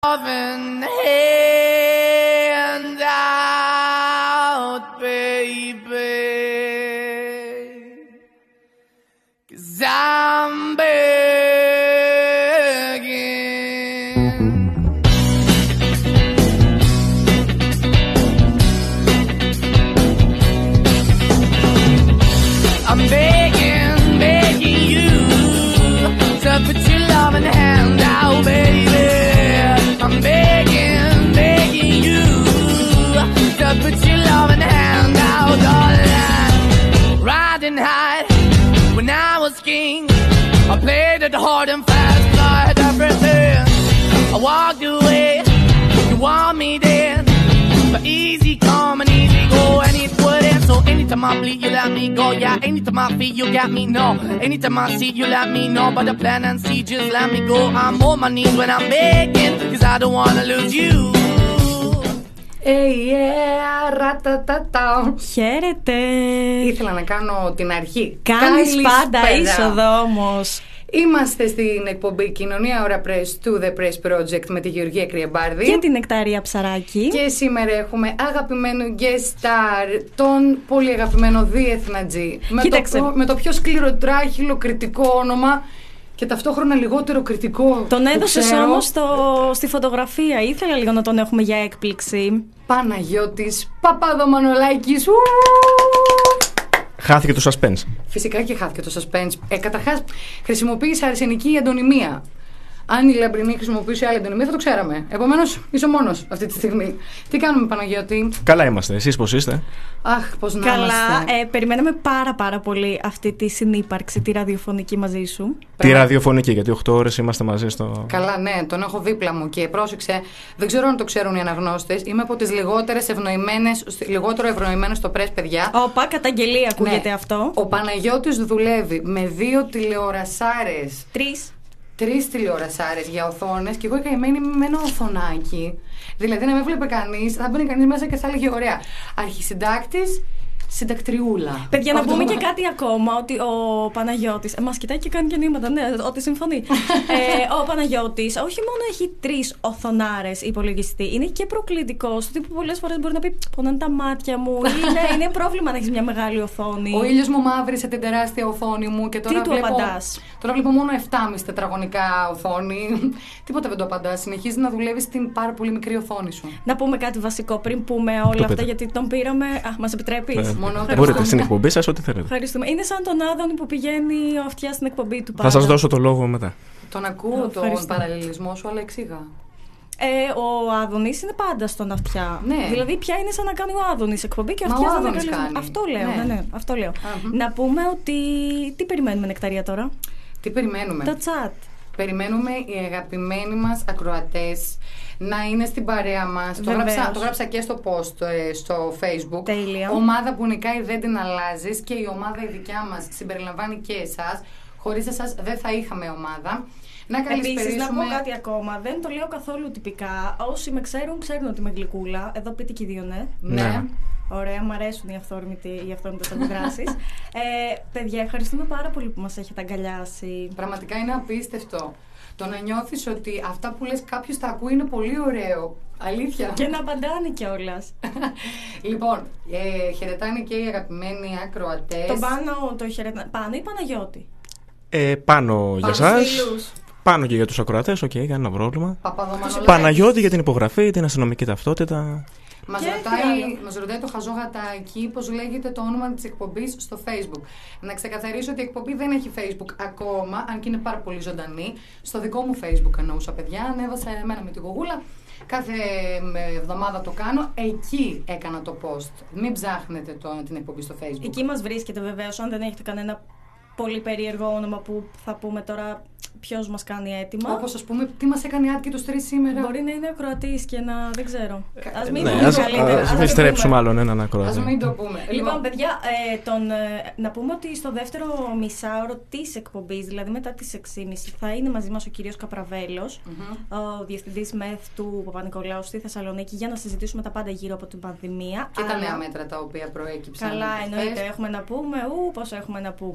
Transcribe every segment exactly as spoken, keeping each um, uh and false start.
Hand out, baby, 'cause I'm begging. I'm begging, begging you to put your loving hand out, baby. I'm begging, begging you to put your loving hand out, darling. Riding high when I was king, I played it hard and fast, I had everything. I walked away, you want me then, but easy come and easy go, and it wouldn't. So anytime I bleed, you let me go. Yeah, anytime I feel, you got me, no. Anytime I see, you let me know. But the plan and see, just let me go. I'm on my knees when I'm begging, 'cause I don't wanna lose you. Hey, yeah, ρατατατά. Χαίρετε. Ήθελα να κάνω την αρχή. Κάνεις πάντα Καλησπέρα. είσοδο όμως. Είμαστε στην εκπομπή Κοινωνία Ώρα Press του The Press Project με τη Γεωργία Κρυεμπάρδη Και την Νεκταρία Ψαράκη. Και σήμερα έχουμε αγαπημένο guest star, τον πολύ αγαπημένο Διεθνατζή, με, το, με το πιο σκληροτράχυλο κριτικό όνομα και ταυτόχρονα λιγότερο κριτικό. Τον έδωσες όμως στο, στη φωτογραφία. Ήθελα λίγο να τον έχουμε για έκπληξη. Παναγιώτης Παπαδομανολάκης. Χάθηκε το suspense. Φυσικά και χάθηκε το suspense. Ε, καταρχάς, χρησιμοποίησε αρσενική αντωνυμία. Αν η Λαμπρινή χρησιμοποιούσε άλλη αντωνυμία, θα το ξέραμε. Επομένως, είσαι ο μόνος αυτή τη στιγμή. Τι κάνουμε, Παναγιώτη? Καλά είμαστε. Εσείς πώς είστε? Αχ, πώς να Καλά, είμαστε. ε, περιμέναμε πάρα πάρα πολύ αυτή τη συνύπαρξη, τη ραδιοφωνική μαζί σου. Τη ραδιοφωνική, γιατί οκτώ ώρες είμαστε μαζί στο. Καλά, ναι, τον έχω δίπλα μου και πρόσεξε. Δεν ξέρω αν το ξέρουν οι αναγνώστες. Είμαι από τις λιγότερες ευνοημένες, λιγότερο ευνοημένες στο πρες, παιδιά. Όπα, καταγγελία ακούγεται Ναι. αυτό. Ο Παναγιώτης δουλεύει με δύο τηλεορασάρες. Τρεις. Τρεις τηλεορασάρες για οθόνες και εγώ η καημένη με ένα οθονάκι. Δηλαδή να με έβλεπε κανείς, θα μπαίνει κανείς μέσα και θα έλεγε ωραία. Αρχισυντάκτης, συντακτριούλα. Παιδιά, να Αυτό πούμε το- και κάτι ακόμα, ότι ο Παναγιώτης, ε, μας κοιτάει και κάνει και νήματα, ναι, ότι συμφωνεί. ε, ο Παναγιώτης όχι μόνο έχει τρεις οθονάρες υπολογιστή, είναι και προκλητικός, του τύπου πολλές φορές μπορεί να πει πονάνε τα μάτια μου, είναι, είναι πρόβλημα να έχεις μια μεγάλη οθόνη. Ο ήλιος μου μαύρισε την τεράστια οθόνη μου και τώρα Τι του βλέπω, απαντάς? τώρα βλέπω μόνο επτά κόμμα πέντε τετραγωνικά οθόνη. Τίποτα δεν το απαντάς. Συνεχίζει να δουλεύει στην πάρα πολύ μικρή οθόνη σου. Να πούμε κάτι βασικό πριν πούμε όλα Το αυτά, πείτε. γιατί τον πήραμε. Α, μας επιτρέπεις? Ε, Μόνο Μπορείτε ευχαριστώ. στην εκπομπή σας, ό,τι θέλετε. Ευχαριστούμε. Είναι σαν τον Άδωνη που πηγαίνει ο αυτιά στην εκπομπή του. Θα σας δώσω το λόγο μετά. Τον ακούω τον Ευχαριστώ. παραλληλισμό σου, αλλά εξήγα. Ε, ο Άδωνης είναι πάντα στον αυτιά. Ναι. Δηλαδή, πια είναι σαν να κάνει ο Άδωνης εκπομπή και ο Μα αυτιάς ο να είναι Άδωνης καλεσμένος. κάνει. Αυτό λέω. Ναι. Ναι, ναι, αυτό λέω. Αχα. Να πούμε ότι. Τι περιμένουμε, Νεκταρία, τώρα? Τι περιμένουμε? Το chat. Περιμένουμε οι αγαπημένοι μας ακροατές να είναι στην παρέα μας. Το Βεβαίως. γράψα, το γράψα και στο post ε, στο Facebook. Τέλεια. Ομάδα που νικάει δεν την αλλάζεις και η ομάδα η δικιά μας συμπεριλαμβάνει και εσάς. Χωρίς εσάς δεν θα είχαμε ομάδα. Να Επίσης, καλησπερίσουμε. να πω κάτι ακόμα. Δεν το λέω καθόλου τυπικά. Όσοι με ξέρουν, ξέρουν ότι είμαι γλυκούλα. Εδώ πείτε και οι δύο, ναι. Ναι. Ναι. Ωραία, μου αρέσουν οι αυθόρμητοι, οι αυθόρμητες αντιδράσεις. ε, παιδιά, ευχαριστούμε πάρα πολύ που μας έχετε αγκαλιάσει. Πραγματικά είναι απίστευτο. Το να νιώθεις ότι αυτά που λες κάποιος τα ακούει είναι πολύ ωραίο. Αλήθεια. Και να απαντάνε κιόλας. Λοιπόν, ε, χαιρετάνε και οι αγαπημένοι ακροατές. Το πάνω, το χαιρετά. Πάνω ή Παναγιώτη? Ε, πάνω για Πάνω σας. Φίλους. Πάνω και για τους ακροατές, οκ, κανένα πρόβλημα. Παπαδομανολάκης. Παναγιώτη για την υπογραφή, την αστυνομική ταυτότητα. Μας Και ρωτάει, άλλο. μας ρωτάει το χαζό γατάκι πώς λέγεται το όνομα της εκπομπής στο Facebook. Να ξεκαθαρίσω ότι η εκπομπή δεν έχει Facebook ακόμα, αν και είναι πάρα πολύ ζωντανή. Στο δικό μου Facebook εννοούσα, παιδιά. Ανέβασα εμένα με την κογούλα. Κάθε ε, εβδομάδα το κάνω. Εκεί έκανα το post. Μην ψάχνετε το, την εκπομπή στο Facebook. Εκεί μας βρίσκεται βεβαίως, αν δεν έχετε κανένα πολύ περίεργο όνομα που θα πούμε τώρα ποιος μας κάνει έτοιμα. Όπως ας πούμε, τι μας έκανε άτκη τους τρεις σήμερα. Μπορεί να είναι ακροατής και να. Δεν ξέρω. Ας μην Ναι, πούμε ας, καλύτερα. ας Ας μην στρέψουμε πούμε. άλλον έναν Ας ακροατή. μην το πούμε. Λοιπόν, παιδιά, ε, τον, ε, να πούμε ότι στο δεύτερο μισάωρο της εκπομπής, δηλαδή μετά τις έξι και μισή, θα είναι μαζί μας ο κύριος Καπραβέλος, Mm-hmm. ο διευθυντής ΜΕΘ του Παπα-Νικολάου στη Θεσσαλονίκη, για να συζητήσουμε τα πάντα γύρω από την πανδημία. Και τα Αλλά- νέα μέτρα τα οποία προέκυψαν. Καλά, χθες. εννοείται. Έχουμε να πούμε. Ου, πόσο έχουμε να πούμε. Και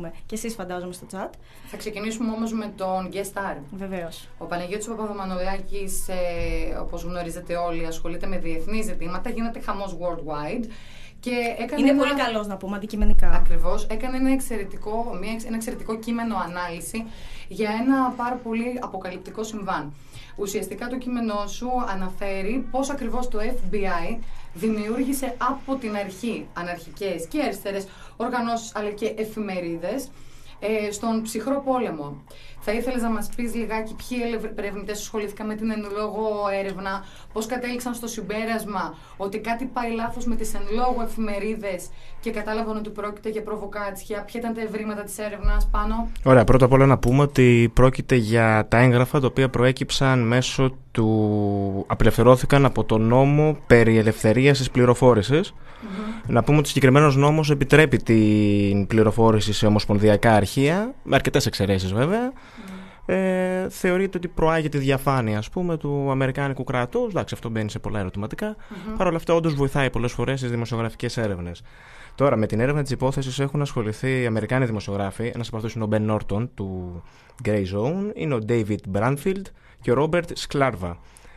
εσείς φαντάζομαι στο chat. Θα ξεκινήσουμε όμως με τον guest star. Βεβαίως. Ο Παναγιώτης Παπαδομανολάκης, ε, όπως γνωρίζετε όλοι, ασχολείται με διεθνή ζητήματα, γίνεται χαμός worldwide. Και έκανε είναι ένα... πολύ καλός να πούμε αντικειμενικά. Ακριβώς. Έκανε ένα εξαιρετικό, μια, ένα εξαιρετικό κείμενο ανάλυση για ένα πάρα πολύ αποκαλυπτικό συμβάν. Ουσιαστικά το κείμενό σου αναφέρει πώς ακριβώς το Εφ Μπι Άι δημιούργησε από την αρχή αναρχικές και αριστερές οργανώσεις αλλά και εφημερίδες ε, στον ψυχρό πόλεμο. Θα ήθελες να μας πεις λιγάκι ποιοι ερευνητές ασχολήθηκαν με την εν λόγω έρευνα, πώς κατέληξαν στο συμπέρασμα ότι κάτι πάει λάθος με τις εν λόγω εφημερίδες και κατάλαβαν ότι πρόκειται για προβοκάτσια, ποια ήταν τα ευρήματα της έρευνας πάνω. Ωραία, πρώτα απ' όλα να πούμε ότι πρόκειται για τα έγγραφα τα οποία προέκυψαν μέσω του... απελευθερώθηκαν από το νόμο περί ελευθερίας της πληροφόρησης. Mm-hmm. Να πούμε ότι ο συγκεκριμένος νόμος επιτρέπει την πληροφόρηση σε ομοσπονδιακά αρχεία, με αρκετές εξαιρέσεις βέβαια. Mm. Ε, θεωρείται ότι προάγει τη διαφάνεια, ας πούμε, του αμερικάνικου κράτους. Εντάξει, αυτό μπαίνει σε πολλά ερωτηματικά. Mm-hmm. Παρ' όλα αυτά, όντως βοηθάει πολλές φορές στις δημοσιογραφικές έρευνες. Τώρα, με την έρευνα της υπόθεσης έχουν ασχοληθεί οι Αμερικάνοι δημοσιογράφοι. Ένας από αυτούς είναι ο Ben Norton του Grey Zone, είναι ο David Brandfield και ο Robert Sklarva.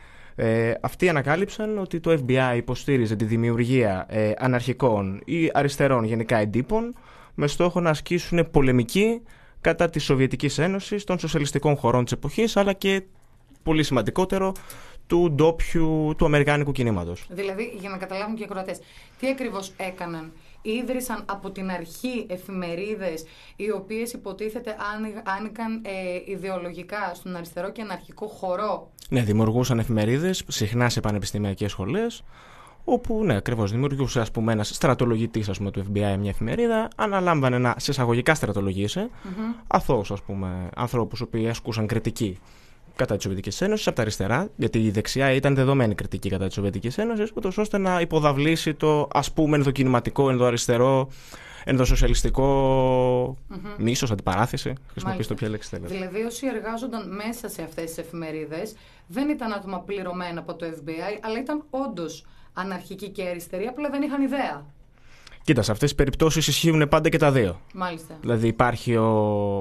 Ε, αυτοί ανακάλυψαν ότι το Εφ Μπι Άι υποστήριζε τη δημιουργία ε, αναρχικών ή αριστερών γενικά εντύπων με στόχο να ασκήσουν πολεμική κατά της Σοβιετικής Ένωσης, των σοσιαλιστικών χωρών της εποχής, αλλά και πολύ σημαντικότερο του ντόπιου, του αμερικάνικου κινήματος. Δηλαδή, για να καταλάβουν και οι ακροατές, τι ακριβώς έκαναν? Ίδρυσαν από την αρχή εφημερίδες οι οποίες υποτίθεται άνοικαν ε, ιδεολογικά στον αριστερό και αναρχικό χορό. Ναι, δημιουργούσαν εφημερίδες συχνά σε πανεπιστημιακές σχολές, όπου ναι, ακριβώς δημιουργούσε, ας πούμε, ένας στρατολογητής, ας πούμε, του Εφ Μπι Άι μια εφημερίδα, αναλάμβανε να σε εισαγωγικά στρατολογήσει mm-hmm. αθώους, ας πούμε, ανθρώπους που ασκούσαν κριτική κατά της Σοβιετικής Ένωσης από τα αριστερά, γιατί η δεξιά ήταν δεδομένη κριτική κατά της Σοβιετικής Ένωσης, ούτως ώστε να υποδαβλήσει το, ας πούμε, ενδοκινηματικό, ενδοαριστερό, ενδοσοσιαλιστικό mm-hmm. μίσος, αντιπαράθεση. Χρησιμοποιήστε όποια λέξη θέλετε. Δηλαδή, όσοι εργάζονταν μέσα σε αυτές τις εφημερίδες δεν ήταν άτομα πληρωμένα από το Εφ Μπι Άι, αλλά ήταν όντως αναρχικοί και αριστεροί, απλά δεν είχαν ιδέα. Κοίτα, σε αυτές τις περιπτώσεις ισχύουν πάντα και τα δύο. Μάλιστα. Δηλαδή, υπάρχει ο.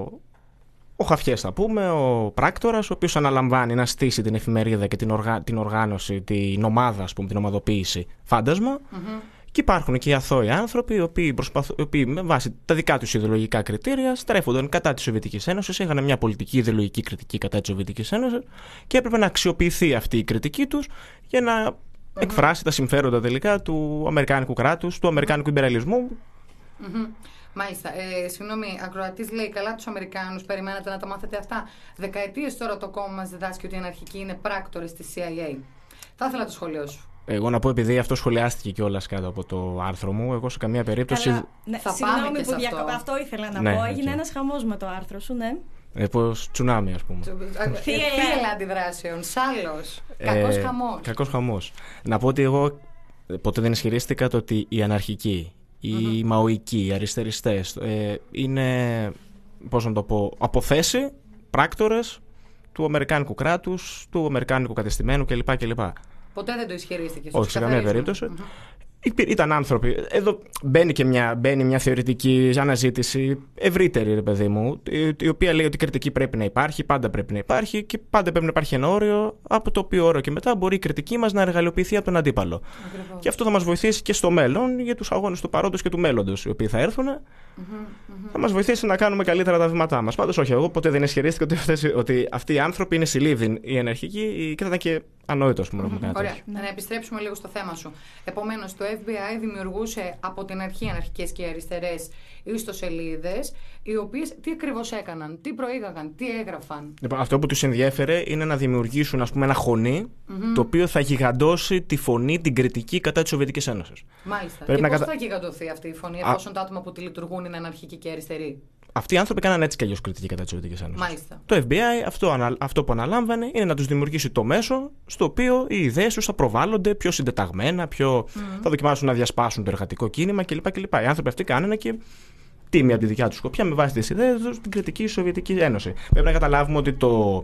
Ο Χαφιές, θα πούμε, ο πράκτορας, ο οποίος αναλαμβάνει να στήσει την εφημερίδα και την, οργα... την οργάνωση, την ομάδα, ας πούμε, την ομαδοποίηση φάντασμα. Mm-hmm. Και υπάρχουν και οι αθώοι άνθρωποι, οι οποίοι, προσπαθ... οι οποίοι με βάση τα δικά τους ιδεολογικά κριτήρια στρέφονταν κατά της Σοβιετικής Ένωσης, είχαν μια πολιτική ιδεολογική κριτική κατά της Σοβιετικής Ένωσης και έπρεπε να αξιοποιηθεί αυτή η κριτική τους για να mm-hmm. εκφράσει τα συμφέροντα τελικά του αμερικάνικου κράτους, του αμερικάνικου ιμπεριαλισμού. Mm-hmm. Μάλιστα. Ε, συγγνώμη, ακροατής λέει καλά τους Αμερικάνους, περιμένατε να τα μάθετε αυτά. Δεκαετίες τώρα το κόμμα μας διδάσκει ότι οι αναρχικοί είναι πράκτορες της Σι Άι Έι. Θα ήθελα το σχόλιο σου. Εγώ να πω, επειδή αυτό σχολιάστηκε κιόλας κάτω από το άρθρο μου, εγώ σε καμία περίπτωση. Καλά, ναι, θα συγγνώμη που διακόπτω. Αυτό ήθελα να ναι, πω. Έγινε okay. ένας χαμός με το άρθρο σου, ναι. Ε, πως τσουνάμι, ας πούμε. Θύελα αντιδράσεων, σάλος. Κακός ε, χαμός. Κακός χαμός. Να πω ότι εγώ ποτέ δεν ισχυρίστηκα το ότι οι αναρχικοί, οι mm-hmm. μαοικοί, οι αριστεριστές ε, είναι, πώς να το πω, από θέση πράκτορες του αμερικάνικου κράτους, του αμερικάνικου κατεστημένου κλπ. κλπ. Ποτέ δεν το ισχυρίστηκες? Όχι, σε καμία περίπτωση. Mm-hmm. Ήταν άνθρωποι. Εδώ μπαίνει και μια, μπαίνει μια θεωρητική αναζήτηση ευρύτερη, ρε παιδί μου, η οποία λέει ότι η κριτική πρέπει να υπάρχει, πάντα πρέπει να υπάρχει και πάντα πρέπει να υπάρχει ένα όριο, από το οποίο όριο και μετά μπορεί η κριτική μας να εργαλειοποιηθεί από τον αντίπαλο. Ακριβώς. Και αυτό θα μας βοηθήσει και στο μέλλον για τους αγώνες του παρόντος και του μέλλοντος, οι οποίοι θα έρθουν. Mm-hmm, mm-hmm. Θα μας βοηθήσει να κάνουμε καλύτερα τα βήματά μας. Πάντως, όχι, εγώ ποτέ δεν ισχυρίστηκα ότι, αυτές, ότι αυτοί οι άνθρωποι είναι συλλήβδιν οι αναρχικοί και θα ήταν και ανόητο, ας πούμε, mm-hmm. να πούμε. Ωραία. Να επιστρέψουμε λίγο στο θέμα σου. Επομένως, το Εφ Μπι Άι δημιουργούσε από την αρχή αναρχικές και αριστερές ιστοσελίδες, οι οποίες τι ακριβώς έκαναν, τι προήγαγαν, τι έγραφαν. Λοιπόν, αυτό που τους ενδιέφερε είναι να δημιουργήσουν, ας πούμε, ένα χωνί mm-hmm. το οποίο θα γιγαντώσει τη φωνή, την κριτική κατά της Σοβιετικής Ένωσης. Μάλιστα. Πρέπει και πώς κατα... θα γιγαντωθεί αυτή η φωνή, εφόσον Α... τα άτομα που τη λειτουργούν είναι αναρχικοί και αριστεροί? Αυτοί οι άνθρωποι κάναν έτσι κι αλλιώς κριτική κατά της Σοβιετικής Ένωσης. Μάλιστα. Το Εφ Μπι Άι αυτό, αυτό που αναλάμβανε είναι να τους δημιουργήσει το μέσο στο οποίο οι ιδέες τους θα προβάλλονται πιο συντεταγμένα, πιο... Mm. θα δοκιμάσουν να διασπάσουν το εργατικό κίνημα κλπ. κλπ. Οι άνθρωποι αυτοί κάνανε και τίμη από τη δικιά τους σκοπιά με βάση τις ιδέες τους στην κριτική Σοβιετική Ένωση. Πρέπει να καταλάβουμε ότι το,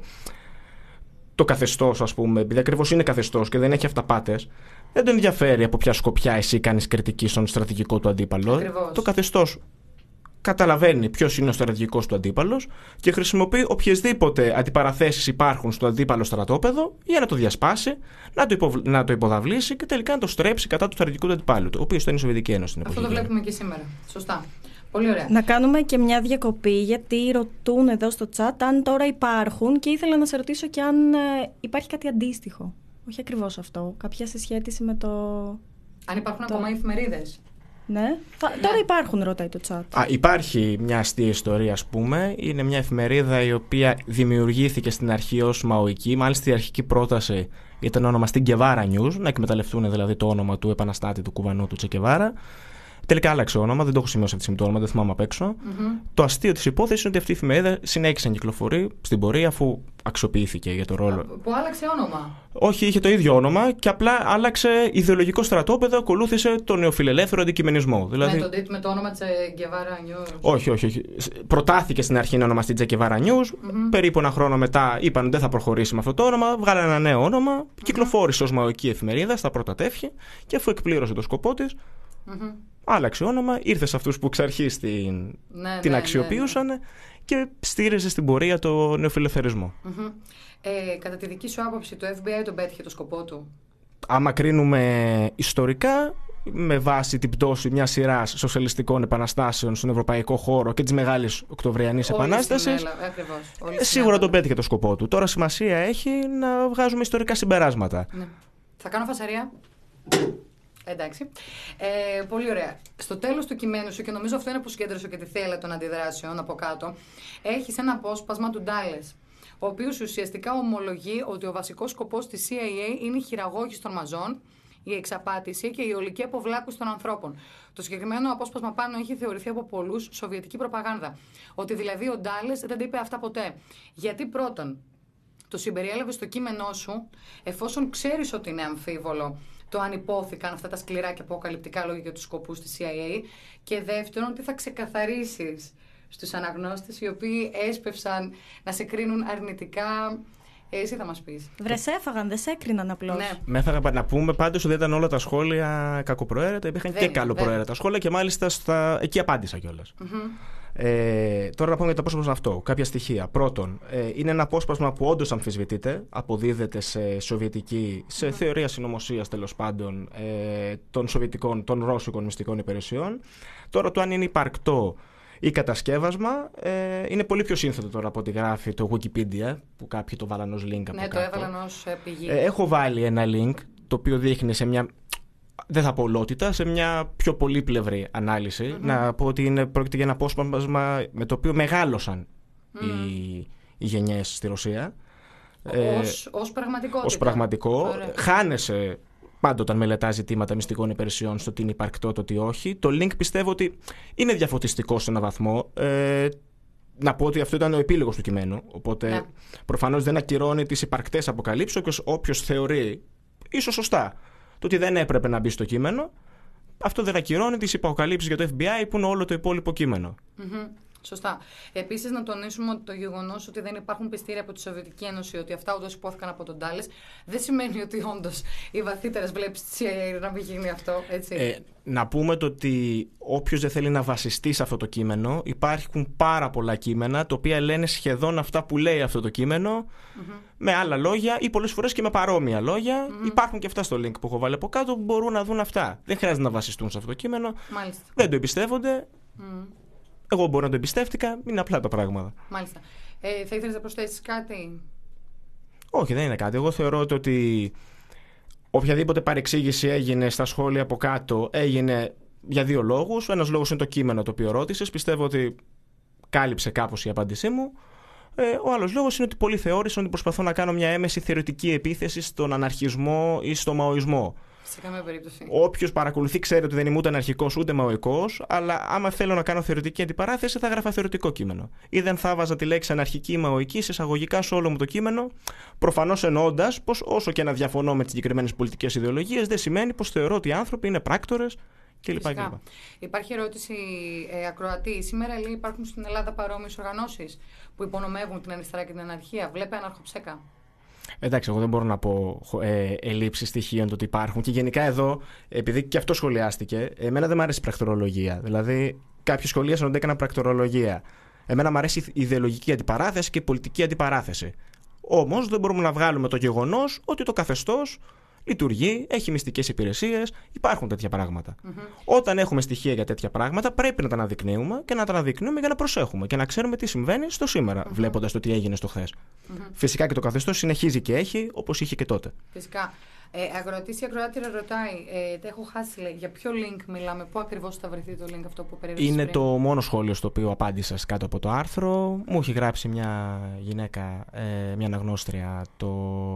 το καθεστώς, ας πούμε, επειδή ακριβώς είναι καθεστώς και δεν έχει αυταπάτες, δεν τον ενδιαφέρει από ποια σκοπιά εσύ κάνεις κριτική στον στρατηγικό του αντίπαλο. Ακριβώς. Το καθεστώς καταλαβαίνει ποιος είναι ο στρατηγικός του αντίπαλος και χρησιμοποιεί οποιασδήποτε αντιπαραθέσεις υπάρχουν στο αντίπαλο στρατόπεδο για να το διασπάσει, να το, υπο, να το υποδαβλήσει και τελικά να το στρέψει κατά του στρατηγικού του αντιπάλου, ο οποίος ήταν η Σοβιετική Ένωση. Αυτό το βλέπουμε και σήμερα. Σωστά. Πολύ ωραία. Να κάνουμε και μια διακοπή, γιατί ρωτούν εδώ στο chat αν τώρα υπάρχουν και ήθελα να σε ρωτήσω και αν ε, υπάρχει κάτι αντίστοιχο. Όχι ακριβώς αυτό. Κάποια συσχέτιση με το. Αν υπάρχουν το... ακόμα εφημερίδες. Ναι. Θα... ναι. Τώρα υπάρχουν, ρωτάει το chat. Α, υπάρχει μια αστεία ιστορία, ας πούμε. Είναι μια εφημερίδα η οποία δημιουργήθηκε στην αρχή ως μαοϊκή. Μάλιστα η αρχική πρόταση ήταν όνομα στην Guevara News, να εκμεταλλευτούν δηλαδή το όνομα του επαναστάτη του κουβανού του Τσε Γκεβάρα. Τελικά άλλαξε όνομα, δεν το έχω σημειώσει αυτή τη στιγμή το όνομα, δεν θυμάμαι απ' έξω. Mm-hmm. Το αστείο της υπόθεσης είναι ότι αυτή η εφημερίδα συνέχισε να κυκλοφορεί στην πορεία αφού αξιοποιήθηκε για το ρόλο. Που άλλαξε όνομα. Όχι, είχε το ίδιο όνομα και απλά άλλαξε ιδεολογικό στρατόπεδο, ακολούθησε τον νεοφιλελεύθερο αντικειμενισμό. Δηλαδή... Με, το, με το όνομα Τσε Γκεβάρα News. Όχι, όχι, όχι. Προτάθηκε στην αρχή να ονομαστεί Τσε Γκεβάρα News. Mm-hmm. Περίπου ένα χρόνο μετά είπαν δεν θα προχωρήσει με αυτό το όνομα. Βγάλανε ένα νέο όνομα. Mm-hmm. Κυκλοφόρησε ως μαοϊκή εφημερίδα στα πρώτα τεύχη και αφού εκπλήρωσε το σκοπό της. Mm-hmm. Άλλαξε όνομα, ήρθε σε αυτούς που εξ αρχής την, ναι, την ναι, αξιοποιούσαν ναι, ναι. και στήριζε στην πορεία το νεοφιλελευθερισμό. Mm-hmm. Ε, κατά τη δική σου άποψη, το Εφ Μπι Άι τον πέτυχε το σκοπό του? Άμα κρίνουμε ιστορικά, με βάση την πτώση μιας σειράς σοσιαλιστικών επαναστάσεων στον ευρωπαϊκό χώρο και της Μεγάλης Οκτωβριανής Επανάστασης, σίγουρα τον πέτυχε το σκοπό του. Τώρα σημασία έχει να βγάζουμε ιστορικά συμπεράσματα. Ναι. Θα κάνω φασαρία. Εντάξει. Ε, πολύ ωραία. Στο τέλος του κειμένου σου, και νομίζω αυτό είναι που συγκέντρωσε και τη θέλα των αντιδράσεων από κάτω, έχεις ένα απόσπασμα του Ντάλες, ο οποίος ουσιαστικά ομολογεί ότι ο βασικός σκοπός της Σι Άι Έι είναι η χειραγώγηση των μαζών, η εξαπάτηση και η ολική αποβλάκωση των ανθρώπων. Το συγκεκριμένο απόσπασμα πάνω έχει θεωρηθεί από πολλούς σοβιετική προπαγάνδα. Ότι δηλαδή ο Ντάλες δεν τα είπε αυτά ποτέ. Γιατί πρώτον, το συμπεριέλαβε στο κείμενό σου, εφόσον ξέρεις ότι είναι αμφίβολο το αν υπόθηκαν αυτά τα σκληρά και αποκαλυπτικά λόγια για τους σκοπούς της Σι Άι Έι, και δεύτερον, ότι θα ξεκαθαρίσεις στους αναγνώστες οι οποίοι έσπευσαν να σε κρίνουν αρνητικά. Εσύ θα μας πεις. Βρε, σε έφαγαν, δεν σε έκριναν απλώς. Ναι. Με έφαγα να πούμε πάντως ότι δεν ήταν όλα τα σχόλια κακοπροαίρετα, υπήρχαν δεν, και καλοπροαίρετα σχόλια και μάλιστα στα... εκεί απάντησα κιόλας. Mm-hmm. Ε, τώρα να πούμε για το απόσπασμα αυτό. Κάποια στοιχεία. Πρώτον, ε, είναι ένα απόσπασμα που όντως αμφισβητείται, αποδίδεται σε σοβιετική, σε mm-hmm. θεωρία συνωμοσίας τέλος πάντων ε, των σοβιετικών, των ρώσικων μυστικών υπηρεσιών. Τώρα το αν είναι υπαρκτό ή κατασκεύασμα ε, είναι πολύ πιο σύνθετο τώρα από ό,τι γράφει το Wikipedia, που κάποιοι το βάλαν ως link από ναι, κάτω. Το έβαλαν ως πηγή. Ε, έχω βάλει ένα link το οποίο δείχνει σε μια, δεν θα πω ολότητα, σε μια πιο πολύπλευρη ανάλυση. Mm-hmm. Να πω ότι είναι, πρόκειται για ένα απόσπασμα με το οποίο μεγάλωσαν mm. οι, οι γενιές στη Ρωσία. Ως, ε, ως πραγματικότητα. Ως πραγματικό. Ωραία. Χάνεσαι πάντα όταν μελετά ζητήματα μυστικών υπηρεσιών στο τι είναι υπαρκτό, το τι όχι. Το link πιστεύω ότι είναι διαφωτιστικό σε έναν βαθμό. Ε, να πω ότι αυτό ήταν ο επίλογος του κειμένου. Οπότε ναι. προφανώς δεν ακυρώνει τις υπαρκτές αποκαλύψεις. Όποιος θεωρεί, ίσως σωστά, το ότι δεν έπρεπε να μπει στο κείμενο, αυτό δεν ακυρώνει τις αποκαλύψεις για το Εφ Μπι Άι που είναι όλο το υπόλοιπο κείμενο. Mm-hmm. Σωστά. Επίσης, να τονίσουμε ότι το γεγονός ότι δεν υπάρχουν πιστήρια από τη Σοβιετική Ένωση, ότι αυτά όντως υπόθηκαν από τον Ντάλες, δεν σημαίνει ότι όντως οι βαθύτερες βλέψεις της Σι Άι Έι να μην γίνει αυτό, έτσι. Ε, να πούμε το ότι όποιος δεν θέλει να βασιστεί σε αυτό το κείμενο, υπάρχουν πάρα πολλά κείμενα τα οποία λένε σχεδόν αυτά που λέει αυτό το κείμενο, mm-hmm. με άλλα λόγια ή πολλές φορές και με παρόμοια λόγια. Mm-hmm. Υπάρχουν και αυτά στο link που έχω βάλει από κάτω που μπορούν να δουν αυτά. Δεν χρειάζεται να βασιστούν σε αυτό το κείμενο. Μάλιστα. Δεν το εμπιστεύονται. Mm. Εγώ μπορώ να το εμπιστεύτηκα, είναι απλά τα πράγματα. Μάλιστα. Ε, θα ήθελες να προσθέσεις κάτι? Όχι, δεν είναι κάτι. Εγώ θεωρώ ότι οποιαδήποτε παρεξήγηση έγινε στα σχόλια από κάτω έγινε για δύο λόγους. Ο ένας λόγος είναι το κείμενο το οποίο ρώτησες. Πιστεύω ότι κάλυψε κάπως η απάντησή μου. Ε, ο άλλος λόγος είναι ότι πολλοί θεώρησαν ότι προσπαθώ να κάνω μια έμεση θεωρητική επίθεση στον αναρχισμό ή στο μαοϊσμό. Σε καμία περίπτωση. Όποιος παρακολουθεί ξέρει ότι δεν είμαι ούτε αναρχικός ούτε μαοϊκός, αλλά άμα θέλω να κάνω θεωρητική αντιπαράθεση θα γράφα θεωρητικό κείμενο. Ή δεν θα βάζα τη λέξη αναρχική ή μαοϊκή σε εισαγωγικά σε όλο μου το κείμενο, προφανώς εννοώντας πως όσο και να διαφωνώ με τις συγκεκριμένες πολιτικές ιδεολογίες, δεν σημαίνει πως θεωρώ ότι οι άνθρωποι είναι πράκτορες κλπ. Υπάρχει ερώτηση ε, ακροατή. Σήμερα λέει υπάρχουν στην Ελλάδα παρόμοιες οργανώσεις που υπονομεύουν την αριστερά και την αναρχία. Βλέπε αναρχοψέκα. Εντάξει, εγώ δεν μπορώ να πω ε, ελλείψεις στοιχείων το ότι υπάρχουν. Και γενικά εδώ, επειδή και αυτό σχολιάστηκε, εμένα δεν μου αρέσει η πρακτορολογία. Δηλαδή, κάποιοι σχολίασαν ότι έκανα πρακτορολογία. Εμένα μου αρέσει η ιδεολογική αντιπαράθεση και η πολιτική αντιπαράθεση. Όμως δεν μπορούμε να βγάλουμε το γεγονός ότι το καθεστώς λειτουργεί, έχει μυστικές υπηρεσίες, υπάρχουν τέτοια πράγματα. Mm-hmm. Όταν έχουμε στοιχεία για τέτοια πράγματα, πρέπει να τα αναδεικνύουμε και να τα αναδεικνύουμε για να προσέχουμε και να ξέρουμε τι συμβαίνει στο σήμερα, mm-hmm. βλέποντας το τι έγινε στο χθες. Mm-hmm. Φυσικά και το καθεστώς συνεχίζει και έχει όπως είχε και τότε. Φυσικά. Ε, αγροτής ή αγρότηρα ρωτάει, ε, τα έχω χάσει, λέει, για ποιο link μιλάμε, πού ακριβώς θα βρεθεί το link αυτό που περιέγραψες? Είναι πριν? το μόνο σχόλιο στο οποίο απάντησα κάτω από το άρθρο. Μου έχει γράψει μια γυναίκα, ε, μια αναγνώστρια, το...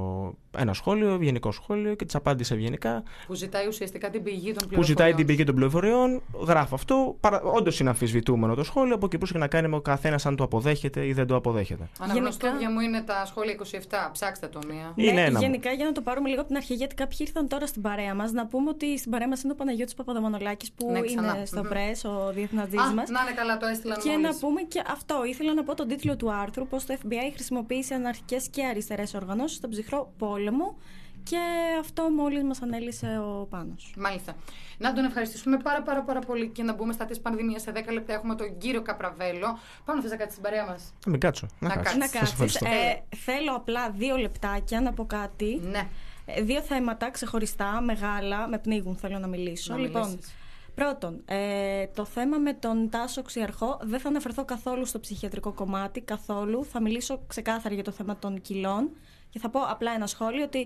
ένα σχόλιο, ευγενικό σχόλιο, και της απάντησε ευγενικά. Που ζητάει ουσιαστικά την πηγή των πληροφοριών. Που ζητάει την πηγή των πληροφοριών, γράφω αυτό. Παρα... Όντως είναι αμφισβητούμενο το σχόλιο, από εκεί που έχει να κάνει με ο καθένας αν το αποδέχεται ή δεν το αποδέχεται. Αναγνωστόδια γενικά... μου είναι τα σχόλια είκοσι επτά, ψάξτε το μία. Ναι, ένα... γενικά για να το πάρουμε λίγο από την αρχή, γιατί κάποιοι ήρθαν τώρα στην παρέα μας, να πούμε ότι στην παρέα μας είναι ο Παναγιώτης Παπαδομανολάκης που ναι, είναι στο mm-hmm. Press, ο διεθνατζής μας. Να είναι καλά, το έστειλαν Και μόλις. να πούμε και αυτό, ήθελα να πω τον τίτλο του άρθρου, πως το εφ μπι άι χρησιμοποίησε αναρχικές και αριστερές οργανώσεις στον ψυχρό πόλεμο. Και αυτό μόλις μας ανέλησε ο Πάνος. Μάλιστα. Να τον ευχαριστήσουμε πάρα πάρα πάρα πολύ και να μπούμε στα της πανδημίας. Σε δέκα λεπτά έχουμε τον κύριο Καπραβέλο. Πάνω θες να κάτσεις στην παρέα μας? Να μην κάτσω. Να, να κάτσεις. Να κάτσεις. Ε, θέλω απλά δύο λεπτάκια να πω κάτι. Ναι. Ε, δύο θέματα ξεχωριστά, μεγάλα, με πνίγουν, θέλω να μιλήσω. Να λοιπόν, μιλήσεις. Πρώτον, ε, το θέμα με τον Τάσο Ξιαρχό, δεν θα αναφερθώ καθόλου στο ψυχιατρικό κομμάτι, καθόλου. Θα μιλήσω ξεκάθαρα για το θέμα των κιλών και θα πω απλά ένα σχόλιο ότι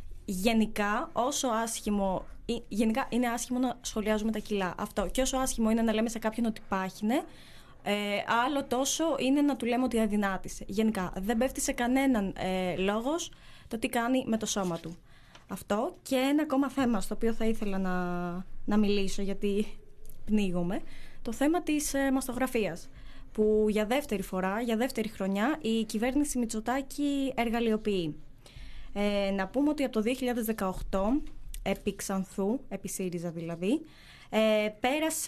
γενικά, όσο άσχημο, γενικά είναι άσχημο να σχολιάζουμε τα κιλά. Αυτό. Και όσο άσχημο είναι να λέμε σε κάποιον ότι πάχυνε, ε, άλλο τόσο είναι να του λέμε ότι αδυνάτησε. Γενικά, δεν πέφτει σε κανέναν ε, λόγος το τι κάνει με το σώμα του. Αυτό. Και ένα ακόμα θέμα στο οποίο θα ήθελα να, να μιλήσω, γιατί πνίγομαι, το θέμα της ε, μαστογραφίας, που για δεύτερη φορά, για δεύτερη χρονιά, η κυβέρνηση Μητσοτάκη εργαλειοποιεί. Ε, να πούμε ότι από το δύο χιλιάδες δεκαοκτώ, επί Ξανθού, επί ΣΥΡΙΖΑ δηλαδή, ε, πέρασε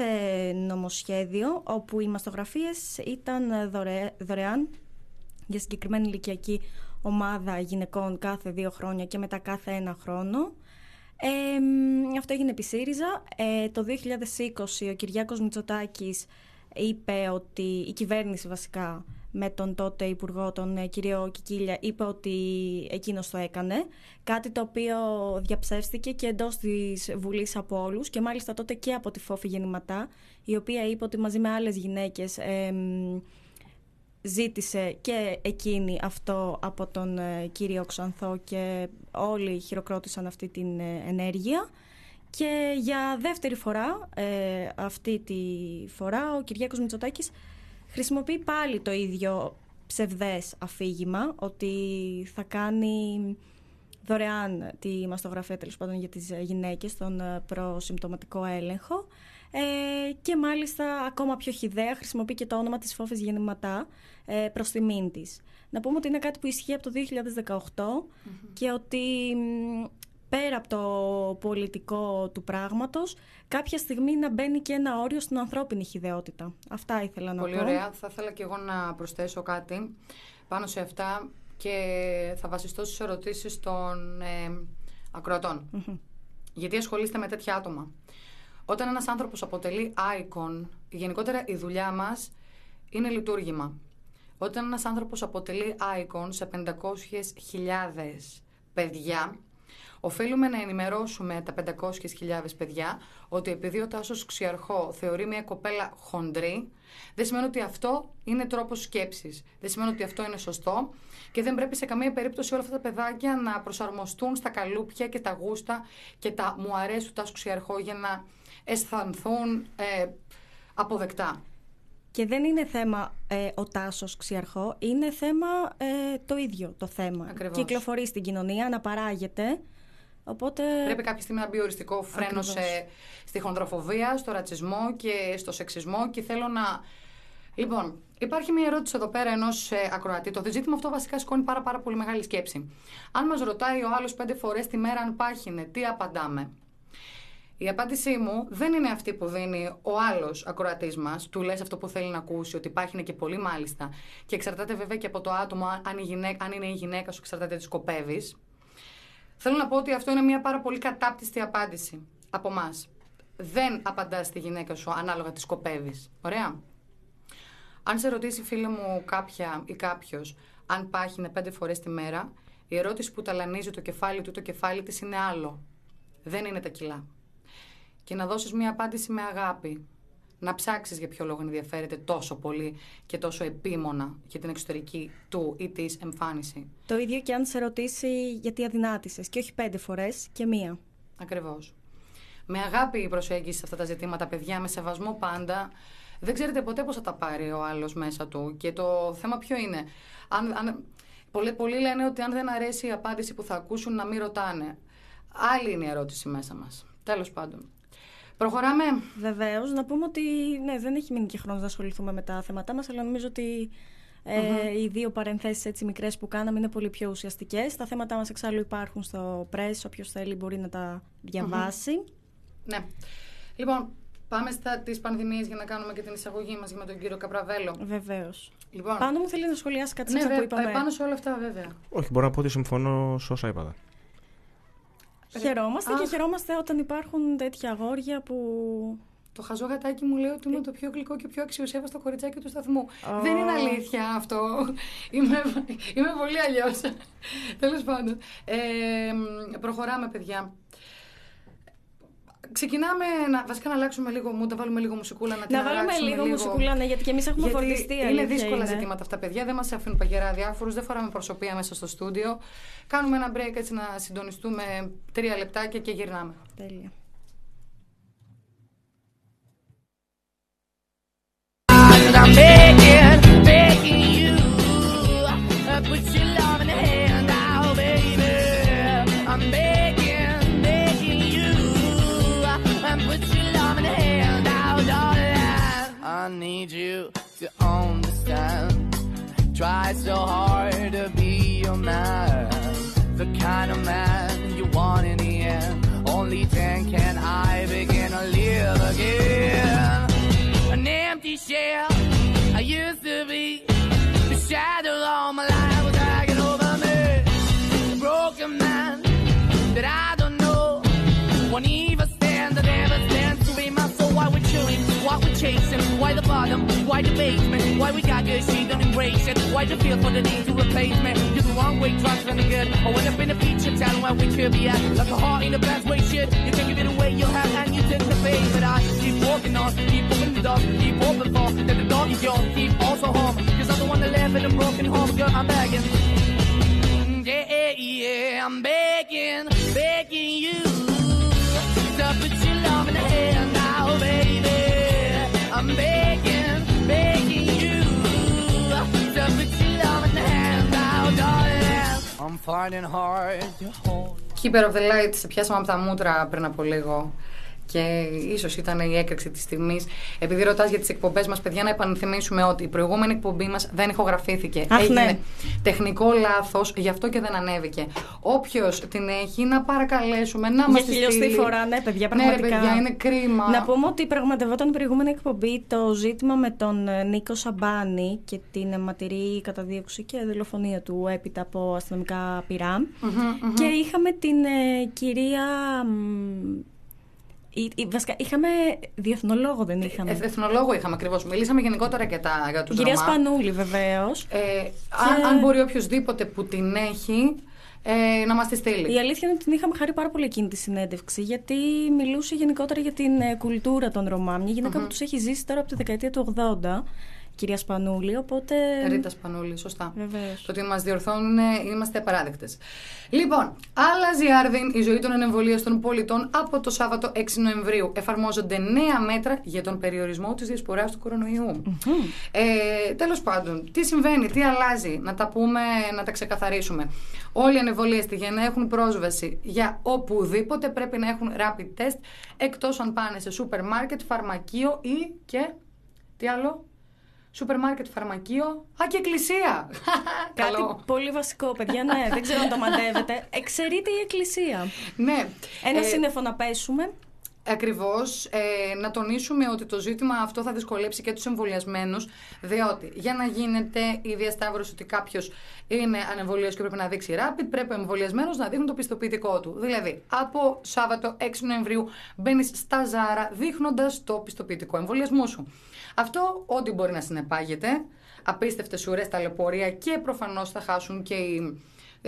νομοσχέδιο όπου οι μαστογραφίες ήταν δωρε, δωρεάν για συγκεκριμένη ηλικιακή ομάδα γυναικών κάθε δύο χρόνια και μετά κάθε ένα χρόνο. Ε, αυτό έγινε επί ΣΥΡΙΖΑ. Ε, το δύο χιλιάδες είκοσι ο Κυριάκος Μητσοτάκης είπε ότι η κυβέρνηση βασικά με τον τότε υπουργό, τον κύριο Κικίλια, είπε ότι εκείνος το έκανε. Κάτι το οποίο διαψεύστηκε και εντός της Βουλής από όλους και μάλιστα τότε και από τη Φόφη Γεννηματά, η οποία είπε ότι μαζί με άλλες γυναίκες ε, ζήτησε και εκείνη αυτό από τον ε, κύριο Ξανθό και όλοι χειροκρότησαν αυτή την ε, ενέργεια. Και για δεύτερη φορά, ε, αυτή τη φορά, ο Κυριάκος Μητσοτάκης χρησιμοποιεί πάλι το ίδιο ψευδές αφήγημα, ότι θα κάνει δωρεάν τη μαστογραφία, τέλος πάντων, για τις γυναίκες στον προσυμπτωματικό έλεγχο, ε, και μάλιστα ακόμα πιο χυδαία χρησιμοποιεί και το όνομα της Φόφης Γεννηματά ε, προς τιμήν της. Να πούμε ότι είναι κάτι που ισχύει από το δύο χιλιάδες δεκαοκτώ mm-hmm. και ότι πέρα από το πολιτικό του πράγματος, κάποια στιγμή να μπαίνει και ένα όριο στην ανθρώπινη χυδαιότητα. Αυτά ήθελα να Πολύ πω. Πολύ ωραία. Θα ήθελα και εγώ να προσθέσω κάτι πάνω σε αυτά και θα βασιστώ στις ερωτήσεις των ε, ακροατών. Mm-hmm. Γιατί ασχολείστε με τέτοια άτομα? Όταν ένας άνθρωπος αποτελεί icon, γενικότερα η δουλειά μας είναι λειτουργήμα. Όταν ένας άνθρωπος αποτελεί icon σε πεντακόσιες χιλιάδες παιδιά, οφείλουμε να ενημερώσουμε τα πεντακόσιες χιλιάδες παιδιά ότι επειδή ο Τάσος Ξιαρχό θεωρεί μια κοπέλα χοντρή, δεν σημαίνει ότι αυτό είναι τρόπος σκέψης. Δεν σημαίνει ότι αυτό είναι σωστό και δεν πρέπει σε καμία περίπτωση όλα αυτά τα παιδάκια να προσαρμοστούν στα καλούπια και τα γούστα και τα μου αρέσει του Τάσου Ξιαρχό για να αισθανθούν ε, αποδεκτά. Και δεν είναι θέμα ε, ο Τάσος Ξιαρχό, είναι θέμα ε, το ίδιο το θέμα. Ακριβώς. Κυκλοφορεί στην κοινωνία, αναπαράγεται. Οπότε... Πρέπει κάποια στιγμή να μπει οριστικό φρένο σε, στη χονδροφοβία, στο ρατσισμό και στο σεξισμό και θέλω να... Λοιπόν, υπάρχει μια ερώτηση εδώ πέρα ενός ε, ακροατή. Το ζήτημα αυτό βασικά σηκώνει πάρα, πάρα πολύ μεγάλη σκέψη. Αν μας ρωτάει ο άλλος πέντε φορές τη μέρα αν πάχυνε, τι απαντάμε? Η απάντησή μου δεν είναι αυτή που δίνει ο άλλος ακροατής μας. Του λες αυτό που θέλει να ακούσει, ότι υπάρχει και πολύ μάλιστα. Και εξαρτάται βέβαια και από το άτομο, αν, η γυναίκα, αν είναι η γυναίκα σου, εξαρτάται τι σκοπεύεις. Θέλω να πω ότι αυτό είναι μια πάρα πολύ κατάπτυστη απάντηση από μας. Δεν απαντάς στη γυναίκα σου ανάλογα τι σκοπεύεις. Ωραία. Αν σε ρωτήσει, φίλε μου, κάποια ή κάποιος, αν πάχυνε πέντε φορές τη μέρα, η ερώτηση που ταλανίζει το κεφάλι του, το κεφάλι της είναι άλλο. Δεν είναι τα κιλά. Και να δώσεις μια απάντηση με αγάπη. Να ψάξεις για ποιο λόγο ενδιαφέρεται τόσο πολύ και τόσο επίμονα για την εξωτερική του ή της εμφάνιση. Το ίδιο και αν σε ρωτήσει γιατί αδυνάτησες και όχι πέντε φορές και μία. Ακριβώς. Με αγάπη η προσέγγιση σε αυτά τα ζητήματα, παιδιά, με σεβασμό πάντα. Δεν ξέρετε ποτέ πώς θα τα πάρει ο άλλος μέσα του. Και το θέμα ποιο είναι. Αν, αν, πολλοί, πολλοί λένε ότι αν δεν αρέσει η απάντηση που θα ακούσουν, να μην ρωτάνε. Άλλη είναι η ερώτηση μέσα μας. Τέλος πάντων. Προχωράμε. Βεβαίως. Να πούμε ότι ναι, δεν έχει μείνει και χρόνος να ασχοληθούμε με τα θέματά μας, αλλά νομίζω ότι ε, mm-hmm. οι δύο παρενθέσεις έτσι μικρές που κάναμε είναι πολύ πιο ουσιαστικές. Τα θέματά μας εξάλλου υπάρχουν στο Press. Όποιος θέλει μπορεί να τα διαβάσει. Mm-hmm. Ναι. Λοιπόν, πάμε στα της πανδημίας για να κάνουμε και την εισαγωγή μας με τον κύριο Καπραβέλο. Βεβαίως. Λοιπόν, πάνω μου θέλει να σχολιάσει κάτι ναι, σε αυτό βε, που είπαμε. Πάνω σε όλα αυτά, βέβαια. Όχι, μπορώ να πω ότι συμφωνώ σε όσα είπατε. Χαιρόμαστε Α, και χαιρόμαστε όταν υπάρχουν τέτοια αγόρια που... Το χαζό γατάκι μου λέει ότι είμαι το πιο γλυκό και πιο αξιοσέβαστο κοριτσάκι του σταθμού. Oh. Δεν είναι αλήθεια αυτό. είμαι, είμαι πολύ αλλιώς. Τέλος πάντων. Ε, προχωράμε, παιδιά. Ξεκινάμε να, βασικά να αλλάξουμε λίγο μου, να βάλουμε λίγο μουσικούλα. Να, την να βάλουμε λίγο, λίγο μουσικούλα, ναι, γιατί και εμείς έχουμε γιατί φορτιστεί. Είναι δύσκολα είναι. ζητήματα αυτά, παιδιά. Δεν μας αφήνουν παγερά διάφορους, δεν φοράμε προσωπία μέσα στο στούντιο. Κάνουμε ένα break έτσι να συντονιστούμε τρία λεπτάκια και γυρνάμε. Τέλεια. I'm begging, begging you, uh, put your love in the hand now, baby. I'm begging, begging you, uh, put your love in the hand now, darling. I need you to understand. Try so hard to be your man, the kind of man you want in the end. Only then can I begin to live again. An empty shell I used to be, the shadow all my life was dragging over me. A broken man that I don't know, won't even stand, I never stand to be my soul. Why we're chilling, why we're chasing, why the bottom, why the basement, why we got good, she don't embrace it, why the feel for the need to replace me. You're the wrong way, trying to the good, I went up in a feature town where we could be at, like a heart in a bad way, shit. You can give it away, you have, and you take the bait, but I keep walking on, keep opening the door, keep open for, that the door is yours, keep also home, cause I'm the one that live in a broken home, girl, I'm begging. Yeah, yeah, yeah, I'm begging, begging you to put your love in the hand now, baby. I'm begging, begging you to put your love in the hand now, darling. I'm finding hard to hold. Keeper of the Light, σε πιάσαμε από τα μούτρα πριν από λίγο. Και ίσως ήταν η έκρηξη της στιγμής. Επειδή ρωτάς για τις εκπομπές μας, παιδιά, να επανθυμίσουμε ότι η προηγούμενη εκπομπή μας δεν ηχογραφήθηκε. Αχ, έγινε ναι. τεχνικό λάθος, γι' αυτό και δεν ανέβηκε. Όποιος την έχει, να παρακαλέσουμε να μας τη στείλει. Για χιλιοστή φορά, ναι, παιδιά, πραγματικά. Ναι, ρε, παιδιά, είναι κρίμα. Να πούμε ότι πραγματευόταν η προηγούμενη εκπομπή το ζήτημα με τον Νίκο Σαμπάνη και την αιματηρή καταδίωξη και δολοφονία του έπειτα από αστυνομικά πυρά. Mm-hmm, mm-hmm. Και είχαμε την ε, κυρία. Η, η, βασικά, είχαμε διεθνολόγο, δεν είχαμε. Ε, εθνολόγο είχαμε ακριβώς. Μιλήσαμε γενικότερα για, τα, για τους Ρωμά. Κυρία Σπανούλη, βεβαίως. Ε, και... αν, αν μπορεί οποιοδήποτε που την έχει ε, να μας τη στείλει. Η αλήθεια είναι ότι την είχαμε χαρεί πάρα πολύ εκείνη τη συνέντευξη, γιατί μιλούσε γενικότερα για την ε, κουλτούρα των Ρωμά. Μια γυναίκα mm-hmm. που τους έχει ζήσει τώρα από τη δεκαετία του ογδόντα. Κυρία Σπανούλη, οπότε. Ρίτα Σπανούλη, σωστά. Βεβαίως. Το ότι μας διορθώνουν, είμαστε απαράδεκτες. Λοιπόν, άλλαζε άρδιν η ζωή των ανεμβολίαστων πολιτών από το Σάββατο έξι Νοεμβρίου. Εφαρμόζονται νέα μέτρα για τον περιορισμό της διασποράς του κορονοϊού. Mm-hmm. Ε, τέλος πάντων, τι συμβαίνει, τι αλλάζει, να τα πούμε, να τα ξεκαθαρίσουμε. Όλοι οι ανεμβολίαστοι για να έχουν πρόσβαση για οπουδήποτε πρέπει να έχουν rapid test, εκτός αν πάνε σε σούπερ μάρκετ, φαρμακείο ή και. Τι άλλο? Σούπερ μάρκετ, φαρμακείο. Α, και εκκλησία! Κάτι πολύ βασικό, παιδιά, ναι, δεν ξέρω αν το μαντεύετε. Εξαιρείται η εκκλησία. Ναι. Ένα ε, σύννεφο να πέσουμε. Ακριβώς, ε, να τονίσουμε ότι το ζήτημα αυτό θα δυσκολέψει και τους εμβολιασμένους, διότι για να γίνεται η διασταύρωση ότι κάποιος είναι ανεμβολίος και πρέπει να δείξει rapid, πρέπει ο εμβολιασμένος να δείχνει το πιστοποιητικό του. Δηλαδή, από Σάββατο έξι Νοεμβρίου μπαίνεις στα Ζάρα δείχνοντας το πιστοποιητικό εμβολιασμού σου. Αυτό ό,τι μπορεί να συνεπάγεται, απίστευτες ουρές, ταλαιπωρία και προφανώς θα χάσουν και οι.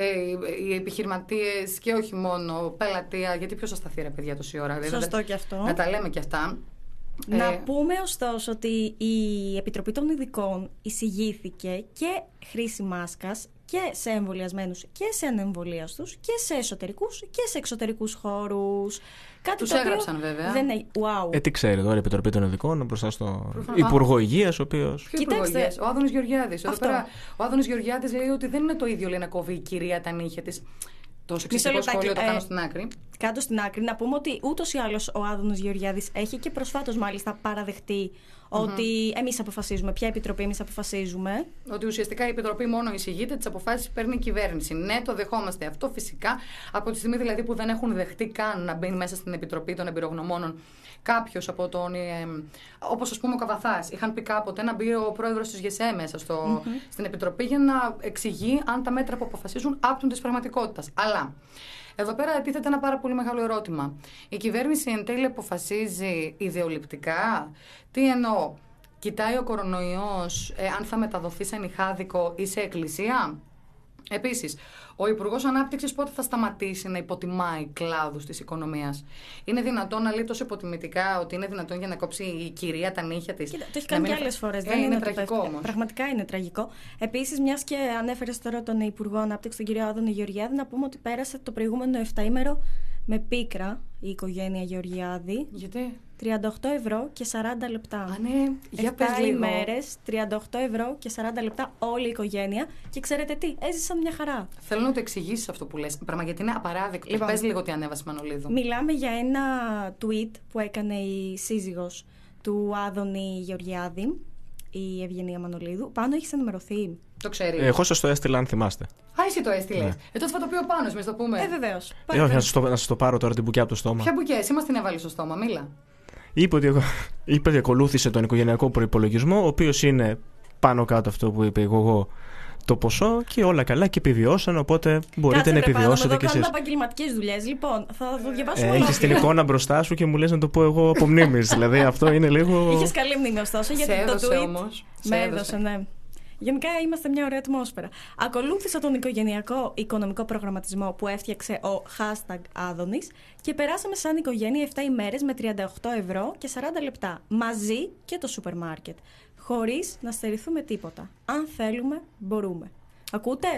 οι επιχειρηματίες και όχι μόνο πελατεία, γιατί ποιος θα σταθεί ρε παιδιά τόση ώρα. Σωστό και αυτό. Να τα λέμε και αυτά. Να ε... πούμε ωστόσο ότι η Επιτροπή των Ειδικών εισηγήθηκε και χρήση μάσκας και σε εμβολιασμένους και σε ανεμβολίαστους και σε εσωτερικούς και σε εξωτερικούς χώρους. Κάτι τους το έγραψαν οποίο βέβαια. Δεν είναι... wow. Ε, τι ξέρει τώρα η Επιτροπή των Ειδικών μπροστά στο Υπουργό Υγείας, ο οποίος. Ποιο Υπουργό Υγείας? Ο Άδωνης Γεωργιάδης. Εδώ πέρα, ο Άδωνης Γεωργιάδης λέει ότι δεν είναι το ίδιο, λέει, να κόβει η κυρία τα νύχια της. Το σεξιστικό σχόλιο το κάνω ε, στην άκρη. Κάτω στην άκρη. Να πούμε ότι ούτως ή άλλως ο Άδωνος Γεωργιάδης έχει και προσφάτως μάλιστα παραδεχτεί mm-hmm. ότι εμείς αποφασίζουμε. Ποια επιτροπή εμείς αποφασίζουμε. Ότι ουσιαστικά η επιτροπή μόνο εισηγείται, τις αποφάσεις παίρνει η κυβέρνηση. Ναι, το δεχόμαστε αυτό φυσικά. Από τη στιγμή δηλαδή που δεν έχουν δεχτεί καν να μπαίνει μέσα στην επιτροπή των εμπειρογνωμόνων κάποιος από τον. Ε, όπως ας πούμε ο Καβαθάς. Είχαν πει κάποτε να μπει ο πρόεδρος της ΓΕΣΕ μέσα στο, mm-hmm. στην επιτροπή για να εξηγεί αν τα μέτρα που αποφασίζουν άπτουν της πραγματικότητας. Αλλά. Εδώ πέρα τίθεται ένα πάρα πολύ μεγάλο ερώτημα. Η κυβέρνηση εν τέλει αποφασίζει ιδεολειπτικά. Τι εννοώ, κοιτάει ο κορονοϊός ε, αν θα μεταδοθεί σε νυχάδικο ή σε εκκλησία. Επίσης, ο Υπουργός Ανάπτυξης πότε θα σταματήσει να υποτιμάει κλάδους της οικονομίας. Είναι δυνατόν να λέει τόσο υποτιμητικά ότι είναι δυνατόν για να κόψει η κυρία τα νύχια της? Κοίτα, το έχει κάνει μην... και άλλες φορές. Ε, δεν είναι, είναι τραγικό όμως. Πραγματικά είναι τραγικό. Επίσης, μιας και ανέφερες τώρα τον Υπουργό Ανάπτυξης, τον κύριο Άδωνη Γεωργιάδη, να πούμε ότι πέρασε το προηγούμενο επτάήμερο με πίκρα η οικογένεια Γεωργιάδη. Γιατί? τριάντα οκτώ ευρώ και σαράντα λεπτά. Α, ναι, για πες λίγο. ημέρες, τριάντα οκτώ ευρώ και σαράντα λεπτά όλη η οικογένεια. Και ξέρετε τι, έζησαν μια χαρά. Θέλω να το εξηγήσεις αυτό που λες. Πράγμα γιατί είναι απαράδεκτο. Λοιπόν, πες λίγο τι ανέβασε η Μανολίδου. Μιλάμε για ένα tweet που έκανε η σύζυγος του Άδωνη Γεωργιάδη, η Ευγενία Μανολίδου. Πάνω έχεις ενημερωθεί? Το ξέρει. Εγώ σας το έστειλα, αν θυμάστε. Α, εσύ το έστειλες. Ναι. Ε, τότε θα το πει ο Πάνος, εμείς το πούμε. Ε, βεβαίως. Ε, όχι, να σας, το, να σας το πάρω τώρα την μπουκιά από το στόμα. Ποια μπουκιά, εσύ μας την έβαλες στο στόμα, μίλα. Είπε ότι, είπε ότι ακολούθησε τον οικογενειακό προϋπολογισμό, ο οποίος είναι πάνω κάτω αυτό που είπε εγώ το ποσό και όλα καλά και επιβιώσαν, οπότε μπορείτε Κάτσε, να επιβιώσετε κι εσείς. Κάνουμε επαγγελματικές δουλειές, λοιπόν, θα το διαβάσουμε. Ε, έχεις την εικόνα μπροστά σου και μου λες να το πω εγώ από μνήμης, δηλαδή αυτό είναι λίγο. Είχες καλή μνήμη ωστόσο, γιατί σε το έδωσε tweet όμως. με έδωσε, ναι. Γενικά είμαστε μια ωραία ατμόσφαιρα. Ακολούθησα τον οικογενειακό οικονομικό προγραμματισμό που έφτιαξε ο hashtag Άδωνης και περάσαμε σαν οικογένεια επτά ημέρες με τριάντα οκτώ ευρώ και σαράντα λεπτά μαζί και το σούπερ μάρκετ. Χωρίς να στερηθούμε τίποτα. Αν θέλουμε, μπορούμε. Ακούτε?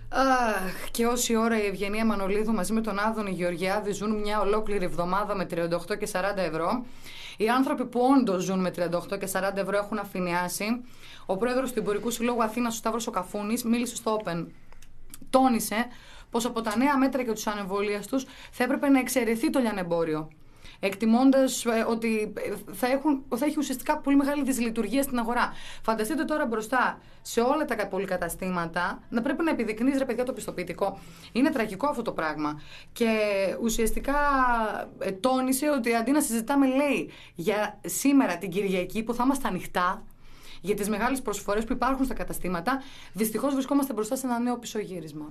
Αχ, και όση ώρα η Ευγενία Μανολίδου μαζί με τον Άδωνη Γεωργιάδη ζουν μια ολόκληρη εβδομάδα με τριάντα οκτώ και σαράντα ευρώ. Οι άνθρωποι που όντως ζουν με τριάντα οκτώ και σαράντα ευρώ έχουν αφηνιάσει. Ο πρόεδρος του Εμπορικού Συλλόγου Αθήνας, ο Σταύρος ο Καφούνης, μίλησε στο Open. Τόνισε πως από τα νέα μέτρα για τους ανεμβολίαστους θα έπρεπε να εξαιρεθεί το λιανεμπόριο. Εκτιμώντας ε, ότι θα, έχουν, θα έχει ουσιαστικά πολύ μεγάλη δυσλειτουργία στην αγορά. Φανταστείτε τώρα μπροστά σε όλα τα πολυκαταστήματα να πρέπει να επιδεικνύεις ρε παιδιά το πιστοποιητικό. Είναι τραγικό αυτό το πράγμα. Και ουσιαστικά ε, τόνισε ότι αντί να συζητάμε, λέει, για σήμερα την Κυριακή που θα είμαστε ανοιχτά, για τις μεγάλες προσφορές που υπάρχουν στα καταστήματα, δυστυχώς βρισκόμαστε μπροστά σε ένα νέο πισωγύρισμα.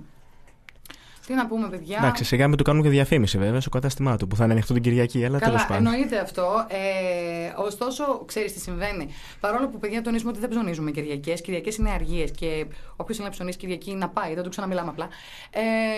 Τι να πούμε, παιδιά. Εντάξει, σιγά μην του κάνουν και διαφήμιση βέβαια στο κατάστημά του που θα είναι ανοιχτό την Κυριακή. Αλλά τέλος πάντων. Εννοείται αυτό. Ε, ωστόσο, ξέρεις τι συμβαίνει. Παρόλο που, παιδιά, τονίζουμε ότι δεν ψωνίζουμε Κυριακές. Κυριακές είναι αργίες και όποιος είναι να ψωνίσει Κυριακή να πάει, δεν το ξαναμιλάμε απλά. Ε,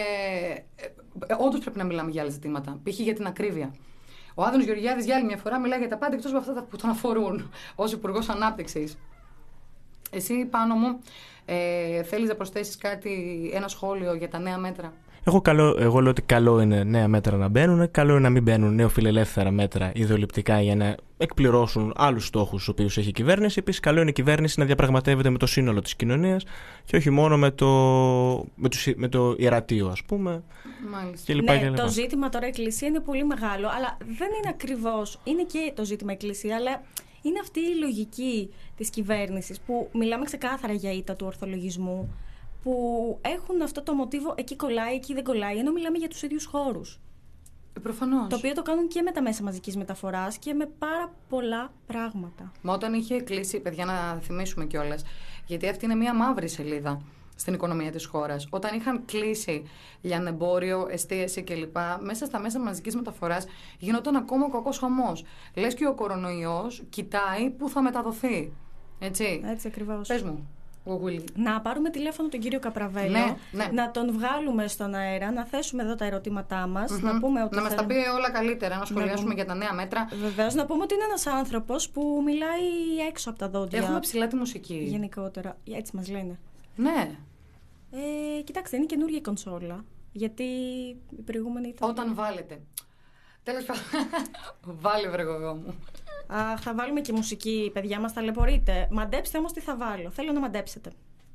ε, όντως πρέπει να μιλάμε για άλλα ζητήματα. Π.χ. για την ακρίβεια. Ο Άδωνης Γεωργιάδης για άλλη μια φορά μιλάει για τα πάντα εκτός από αυτά που τον αφορούν ως Υπουργός Ανάπτυξης. Εσύ, Πάνο μου, ε, θέλεις να προσθέσεις κάτι, ένα σχόλιο για τα νέα μέτρα? Εγώ, καλό, εγώ λέω ότι καλό είναι νέα μέτρα να μπαίνουν, καλό είναι να μην μπαίνουν νεοφιλελεύθερα μέτρα ιδεολειπτικά για να εκπληρώσουν άλλους στόχους τους οποίους έχει η κυβέρνηση. Επίσης, καλό είναι η κυβέρνηση να διαπραγματεύεται με το σύνολο της κοινωνίας και όχι μόνο με το, με το, με το ιερατείο, ας πούμε. Μάλιστα. Και λοιπά, ναι, και λοιπά. Το ζήτημα τώρα Εκκλησία είναι πολύ μεγάλο, αλλά δεν είναι ακριβώς. Είναι και το ζήτημα Εκκλησία, αλλά είναι αυτή η λογική της κυβέρνησης που μιλάμε ξεκάθαρα για ήττα του ορθολογισμού, που έχουν αυτό το μοτίβο εκεί κολλάει, εκεί δεν κολλάει, ενώ μιλάμε για τους ίδιους χώρους. Προφανώς. Το οποίο το κάνουν και με τα μέσα μαζικής μεταφοράς και με πάρα πολλά πράγματα. Μα όταν είχε κλείσει, παιδιά, να θυμίσουμε κιόλας, γιατί αυτή είναι μια μαύρη σελίδα στην οικονομία της χώρας. Όταν είχαν κλείσει λιανεμπόριο, εστίαση κλπ., μέσα στα μέσα μαζικής μεταφοράς γινόταν ακόμα ο κακός χαμός. Λες και ο κορονοϊός κοιτάει πού θα μεταδοθεί. Έτσι. Έτσι ακριβώς. Πες μου. Να πάρουμε τηλέφωνο τον κύριο Καπραβέλο, ναι, ναι. να τον βγάλουμε στον αέρα, να θέσουμε εδώ τα ερωτήματά μας, mm-hmm. να πούμε ότι να μας θέλουμε... τα πει όλα καλύτερα, να σχολιάσουμε πούμε... για τα νέα μέτρα. Βεβαίως, να πούμε ότι είναι ένας άνθρωπος που μιλάει έξω από τα δόντια. Έχουμε ψηλά τη μουσική. Γενικότερα, έτσι μας λένε. Ναι. Ε, κοιτάξτε, είναι καινούργια η κονσόλα, γιατί η προηγούμενη ήταν... Όταν βάλετε. Τέλος πάντων, βάλε βρε γογό μου. Αχ, θα βάλουμε και μουσική, παιδιά, μας ταλαιπωρείτε. Μαντέψτε όμως τι θα βάλω. Θέλω να μαντέψετε.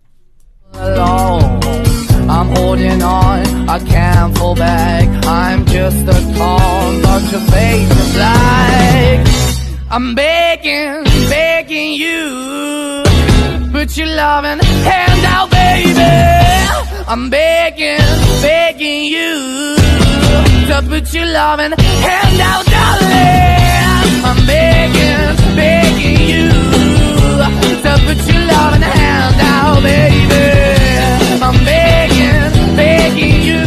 I'm holding on, I can't fall back. I'm just a call, but your face is like I'm begging, begging you, put your loving hand out, baby. I'm begging, begging you to put your loving hand out, darling. I'm begging, begging you to put your loving hand out, baby. I'm begging, begging you.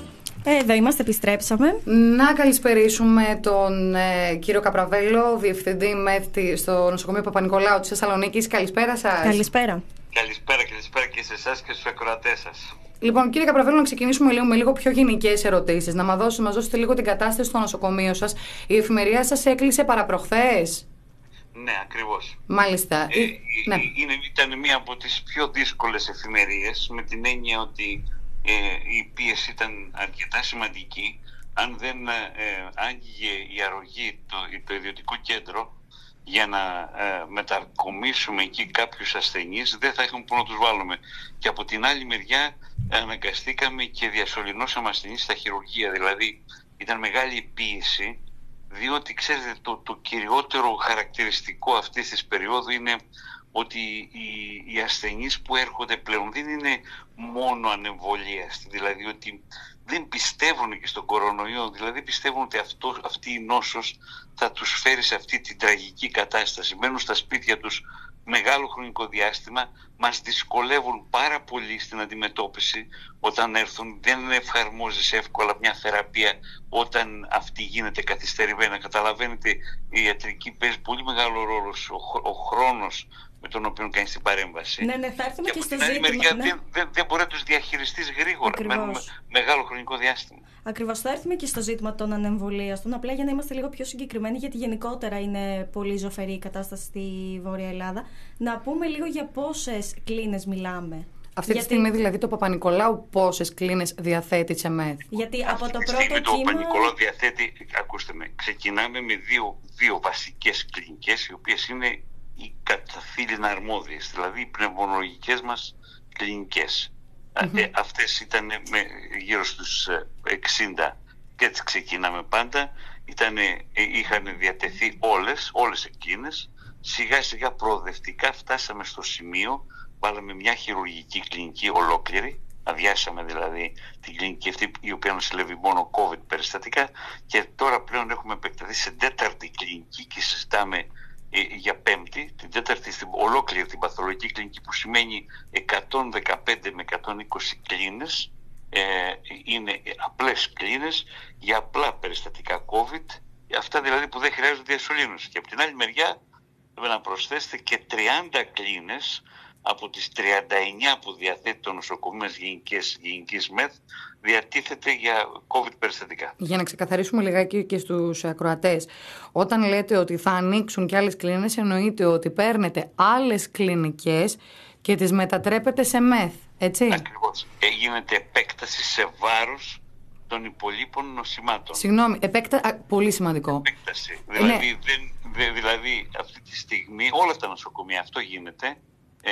Εδώ είμαστε, επιστρέψαμε. Να καλησπερίσουμε τον ε, κύριο Καπραβέλο, διευθυντή ΜΕΘ στο νοσοκομείο Παπα-Νικολάου της Θεσσαλονίκης. Καλησπέρα σας. Καλησπέρα. Καλησπέρα, καλησπέρα και σε εσάς και στους ακροατές σας. Λοιπόν, κύριε Καπραβέλο, να ξεκινήσουμε λίγο με λίγο πιο γενικές ερωτήσεις. Να μας δώσετε, μας δώσετε λίγο την κατάσταση στο νοσοκομείο σας. Η εφημερία σας έκλεισε παραπροχθές. Ναι, ακριβώς. Μάλιστα. Ε, ε, ναι. είναι, ήταν μία από τις πιο δύσκολες εφημερίες, με την έννοια ότι ε, η πίεση ήταν αρκετά σημαντική. Αν δεν ε, άγγιγε η αρρωγή, το, το ιδιωτικό κέντρο, για να ε, μετακομίσουμε εκεί κάποιους ασθενείς, δεν θα είχαμε πού να τους βάλουμε. Και από την άλλη μεριά αναγκαστήκαμε και διασωληνώσαμε ασθενείς στα χειρουργεία. Δηλαδή ήταν μεγάλη πίεση, διότι ξέρετε το, το κυριότερο χαρακτηριστικό αυτής της περίοδου είναι ότι οι, οι ασθενείς που έρχονται πλέον δεν είναι μόνο ανεμβολίαστοι, δηλαδή ότι δεν πιστεύουν και στον κορονοϊό, δηλαδή πιστεύουν ότι αυτό, αυτή η νόσος θα τους φέρει σε αυτή την τραγική κατάσταση. Μένουν στα σπίτια τους μεγάλο χρονικό διάστημα, μας δυσκολεύουν πάρα πολύ στην αντιμετώπιση όταν έρθουν, δεν εφαρμόζεις εύκολα μια θεραπεία όταν αυτή γίνεται καθυστερημένα. Καταλαβαίνετε, η ιατρική παίζει πολύ μεγάλο ρόλο, ο, ο χρόνος με τον οποίο κάνει την παρέμβαση. Ναι, ναι, θα έρθουμε και, και στο ζήτημα. Και από την άλλη μεριά ναι. δεν, δεν, δεν μπορεί να τους διαχειριστείς γρήγορα. Μένουμε μεγάλο χρονικό διάστημα. Ακριβώς, θα έρθουμε και στο ζήτημα των ανεμβολίαστων. Απλά για να είμαστε λίγο πιο συγκεκριμένοι, γιατί γενικότερα είναι πολύ ζωφερή η κατάσταση στη Βόρεια Ελλάδα. Να πούμε λίγο για πόσες κλίνες μιλάμε. Αυτή γιατί... τη στιγμή δηλαδή το Παπα-Νικολάου πόσες κλίνες διαθέτει σε ΜΕΘ? Γιατί Αυτή από το τη πρώτο κύμα... Το κύμα... Παπα-Νικολάου διαθέτει, ακούστε με, ξεκινάμε με δύο, δύο βασικές κλινικές, οι οποίες είναι οι καθήλυνα αρμόδιες, δηλαδή οι πνευμονολογικές μας κλινικές. Mm-hmm. Ε, αυτές ήταν με, γύρω στους εξήντα και έτσι ξεκινάμε πάντα. Ήτανε, είχαν διατεθεί όλες, όλες εκείνες. Σιγά σιγά προοδευτικά φτάσαμε στο σημείο, βάλαμε μια χειρουργική κλινική ολόκληρη, αδειάσαμε δηλαδή την κλινική αυτή η οποία νοσηλεύει μόνο COVID περιστατικά, και τώρα πλέον έχουμε επεκταθεί σε τέταρτη κλινική και συζητάμε για πέμπτη, την τέταρτη στην ολόκληρη την παθολογική κλινική, που σημαίνει εκατόν δεκαπέντε με εκατόν είκοσι κλίνες, ε, είναι απλές κλίνες για απλά περιστατικά COVID, αυτά δηλαδή που δεν χρειάζονται διασωλήνωση. Και από την άλλη μεριά να προσθέσετε και τριάντα κλίνες από τις τριάντα εννιά που διαθέτει το νοσοκομείο γενικής, γενικής ΜΕΘ, διατίθεται για COVID περιστατικά. Για να ξεκαθαρίσουμε λιγάκι και στους ακροατές, όταν λέτε ότι θα ανοίξουν και άλλες κλίνες, εννοείται ότι παίρνετε άλλες κλινικές και τις μετατρέπετε σε ΜΕΘ, έτσι? Ακριβώς. Ε, γίνεται επέκταση σε βάρος των υπολείπων νοσημάτων. Συγγνώμη, επέκτα... πολύ σημαντικό. Επέκταση. Δηλαδή, ναι. δεν, δε, δηλαδή αυτή τη στιγμή όλα τα νοσοκομεία αυτό γίνεται, ε,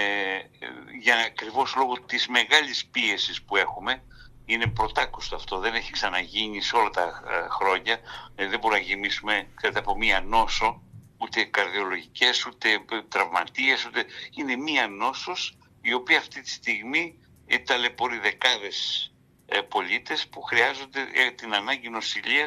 για ακριβώς λόγω της μεγάλης πίεσης που έχουμε. Είναι πρωτάκουστο αυτό, δεν έχει ξαναγίνει σε όλα τα ε, χρόνια. Ε, δεν μπορούμε να γεμίσουμε κατά από μία νόσο, ούτε καρδιολογικές, ούτε τραυματίες, ούτε... Είναι μία νόσος η οποία αυτή τη στιγμή ε, ταλαιπωρεί δεκάδες ε, πολίτες που χρειάζονται ε, την ανάγκη νοσηλείας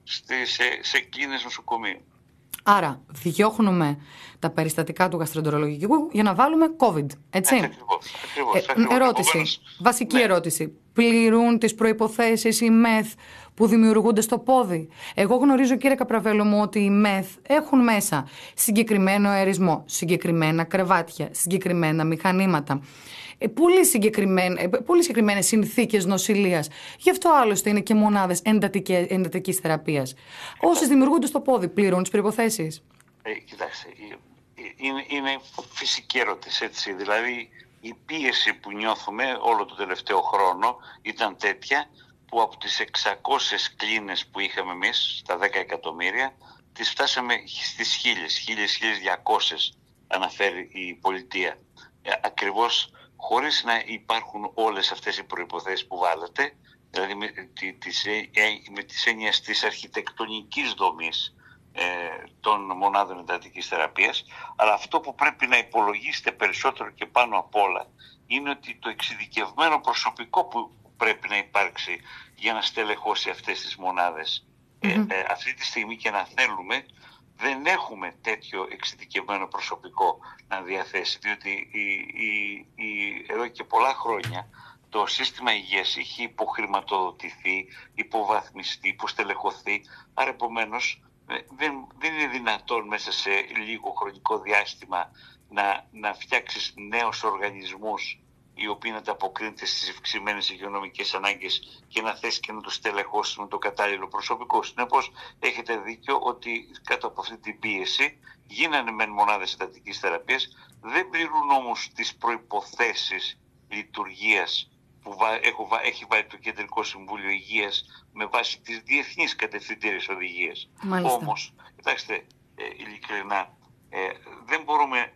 σε, σε κλίνες νοσοκομείου. Άρα, διώχνουμε τα περιστατικά του γαστρεντερολογικού για να βάλουμε COVID, έτσι. Έτσι, ακριβώς, ακριβώς, Ε, ακριβώς. ερώτηση, Επομένως, βασική ναι. ερώτηση. Πληρούν τις προϋποθέσεις οι μεθ που δημιουργούνται στο πόδι? Εγώ γνωρίζω, κύριε Καπραβέλο μου, ότι οι μεθ έχουν μέσα συγκεκριμένο αερισμό, συγκεκριμένα κρεβάτια, συγκεκριμένα μηχανήματα. Ε, πολύ, συγκεκριμένα, ε, πολύ συγκεκριμένες συνθήκες νοσηλείας. Γι' αυτό άλλωστε είναι και μονάδες εντατικής θεραπείας. Όσες δημιουργούνται στο πόδι πληρούν τις προϋποθέσεις? Ε, κοιτάξτε, είναι, είναι φυσική ερώτηση, έτσι. Δηλαδή, η πίεση που νιώθουμε όλο το τελευταίο χρόνο ήταν τέτοια που από τις εξακόσιες κλίνες που είχαμε εμείς, στα δέκα εκατομμύρια, τις φτάσαμε στις χίλιες, χίλιες, χίλιες διακόσιες αναφέρει η πολιτεία. Ε, ακριβώς χωρίς να υπάρχουν όλες αυτές οι προϋποθέσεις που βάλετε, δηλαδή με, τις, με τις έννοιες της αρχιτεκτονικής δομής ε, των μονάδων εντατικής θεραπείας, αλλά αυτό που πρέπει να υπολογίσετε περισσότερο και πάνω απ' όλα είναι ότι το εξειδικευμένο προσωπικό που πρέπει να υπάρξει για να στελεχώσει αυτές τις μονάδες mm-hmm. ε, ε, αυτή τη στιγμή, και να θέλουμε, δεν έχουμε τέτοιο εξειδικευμένο προσωπικό να διαθέσει, διότι η, η, η, εδώ και πολλά χρόνια το σύστημα υγείας είχε υποχρηματοδοτηθεί, υποβαθμιστεί, υποστελεχωθεί, άρα επομένως δεν, δεν είναι δυνατόν μέσα σε λίγο χρονικό διάστημα να, να φτιάξεις νέους οργανισμούς οι οποίοι να ανταποκρίνονται στις ευξημένες υγειονομικές ανάγκες και να θέσει και να τους στελεχώσεις με το κατάλληλο προσωπικό. Συνεπώς, έχετε δίκιο ότι κάτω από αυτή την πίεση γίνανε μεν μονάδες εντατικής θεραπείας, δεν πληρούν όμως τις προϋποθέσεις λειτουργίας που έχει βάλει το Κεντρικό Συμβούλιο Υγείας με βάση τις διεθνείς κατευθυντήριες οδηγίες. Όμως, κοιτάξτε, ε, ειλικρινά, ε, δεν μπορούμε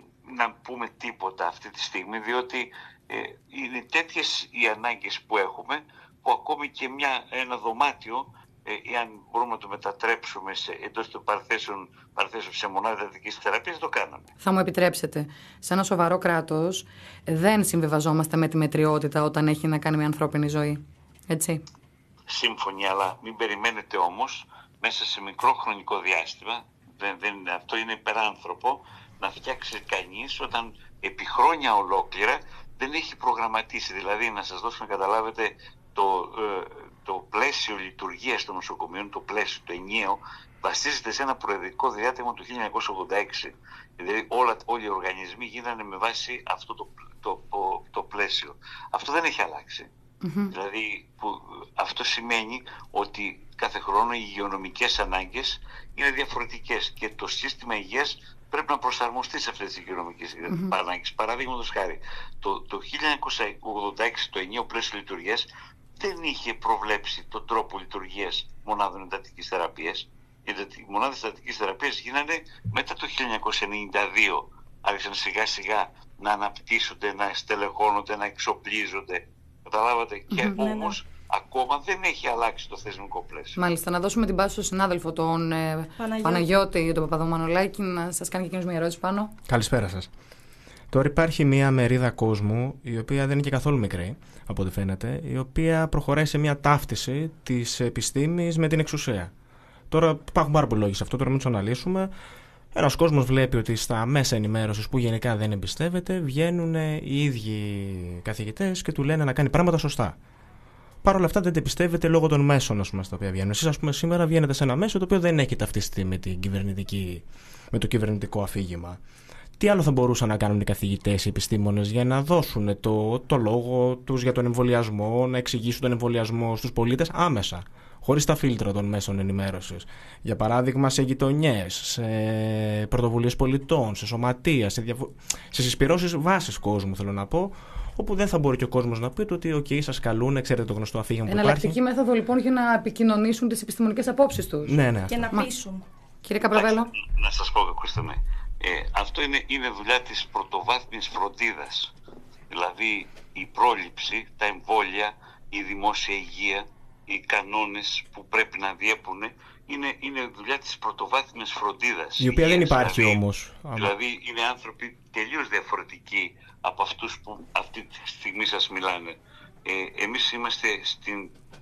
να πούμε τίποτα αυτή τη στιγμή, διότι ε, είναι τέτοιες οι ανάγκες που έχουμε, που ακόμη και μια, ένα δωμάτιο, ε, εάν μπορούμε να το μετατρέψουμε σε, εντός των παρθέσεων, παρθέσεων σε μονάδα εντατικής θεραπείας, το κάναμε. Θα μου επιτρέψετε, σε ένα σοβαρό κράτος δεν συμβιβαζόμαστε με τη μετριότητα όταν έχει να κάνει με ανθρώπινη ζωή, έτσι. Σύμφωνοι, αλλά μην περιμένετε όμως μέσα σε μικρό χρονικό διάστημα, δεν, δεν, αυτό είναι υπεράνθρωπο, να φτιάξει κανείς όταν επί χρόνια ολόκληρα δεν έχει προγραμματίσει. Δηλαδή, να σας δώσω να καταλάβετε, το, ε, το πλαίσιο λειτουργίας των νοσοκομείων, το πλαίσιο, το ενιαίο, βασίζεται σε ένα προεδρικό διάταγμα του χίλια εννιακόσια ογδόντα έξι. Δηλαδή, όλα, όλοι οι οργανισμοί γίνανε με βάση αυτό το, το, το, το πλαίσιο. Αυτό δεν έχει αλλάξει. Mm-hmm. Δηλαδή, που, αυτό σημαίνει ότι κάθε χρόνο οι υγειονομικές ανάγκες είναι διαφορετικές και το σύστημα υγείας πρέπει να προσαρμοστεί σε αυτές τις υγειονομικές mm-hmm. ανάγκες. Παραδείγματος χάρη, το, το χίλια εννιακόσια ογδόντα έξι το ενιαίο πλαίσιο λειτουργίας δεν είχε προβλέψει τον τρόπο λειτουργίας μονάδων εντατικής θεραπείας. Οι μονάδες εντατικής θεραπείας γίνανε μετά το χίλια εννιακόσια ενενήντα δύο. Άρχισαν σιγά σιγά να αναπτύσσονται, να στελεχώνονται, να εξοπλίζονται. Καταλάβατε, mm-hmm, και ναι, όμως ναι. ακόμα δεν έχει αλλάξει το θεσμικό πλαίσιο. Μάλιστα, να δώσουμε την πάση στον συνάδελφο, τον ε, Παναγιώτη. Παναγιώτη, τον Παπαδομανολάκη, να σας κάνει και εκείνος μια ερώτηση πάνω. Καλησπέρα σας. Τώρα υπάρχει μια μερίδα κόσμου, η οποία δεν είναι και καθόλου μικρή, από ό,τι φαίνεται, η οποία προχωράει σε μια ταύτιση της επιστήμης με την εξουσία. Τώρα υπάρχουν πάρα πολλοί λόγοι σε αυτό, τώρα μην τους αναλύσουμε. Ένας κόσμος βλέπει ότι στα μέσα ενημέρωσης που γενικά δεν εμπιστεύεται, βγαίνουν οι ίδιοι καθηγητές και του λένε να κάνει πράγματα σωστά. Παρ' όλα αυτά δεν τα πιστεύετε λόγω των μέσων, ας πούμε, στα οποία βγαίνουν. Εσείς, ας πούμε, σήμερα βγαίνετε σε ένα μέσο το οποίο δεν έχει ταυτιστεί με, την κυβερνητική, με το κυβερνητικό αφήγημα. Τι άλλο θα μπορούσαν να κάνουν οι καθηγητές, οι επιστήμονες, για να δώσουν το, το λόγο τους για τον εμβολιασμό, να εξηγήσουν τον εμβολιασμό στους πολίτες άμεσα, χωρίς τα φίλτρα των μέσων ενημέρωσης. Για παράδειγμα, σε γειτονιές, σε πρωτοβουλίες πολιτών, σε σωματεία, σε, διαφο... σε συσπυρώσεις βάσης κόσμου, θέλω να πω, όπου δεν θα μπορεί και ο κόσμος να πει ότι «ΟΚ, okay, σας καλούν, ξέρετε το γνωστό αφήγημα που υπάρχει». Εναλλακτική μέθοδο λοιπόν για να επικοινωνήσουν τις επιστημονικές απόψεις τους. Ναι, ναι. Και να πείσουν. Μα... Κύριε Καπραβέλο. Να σας πω, ακούστε με. Ε, αυτό είναι, είναι δουλειά της πρωτοβάθμιας φροντίδας. Δηλαδή η πρόληψη, τα εμβόλια, η δημόσια υγεία, οι κανόνες που πρέπει να διέπουν είναι, είναι δουλειά της πρωτοβάθμιας φροντίδας. Η οποία υγείας, δεν υπάρχει δηλαδή, όμως. Δηλαδή είναι άνθρωποι τελείως διαφορετικοί από αυτούς που αυτή τη στιγμή σας μιλάνε. Ε, εμείς είμαστε στην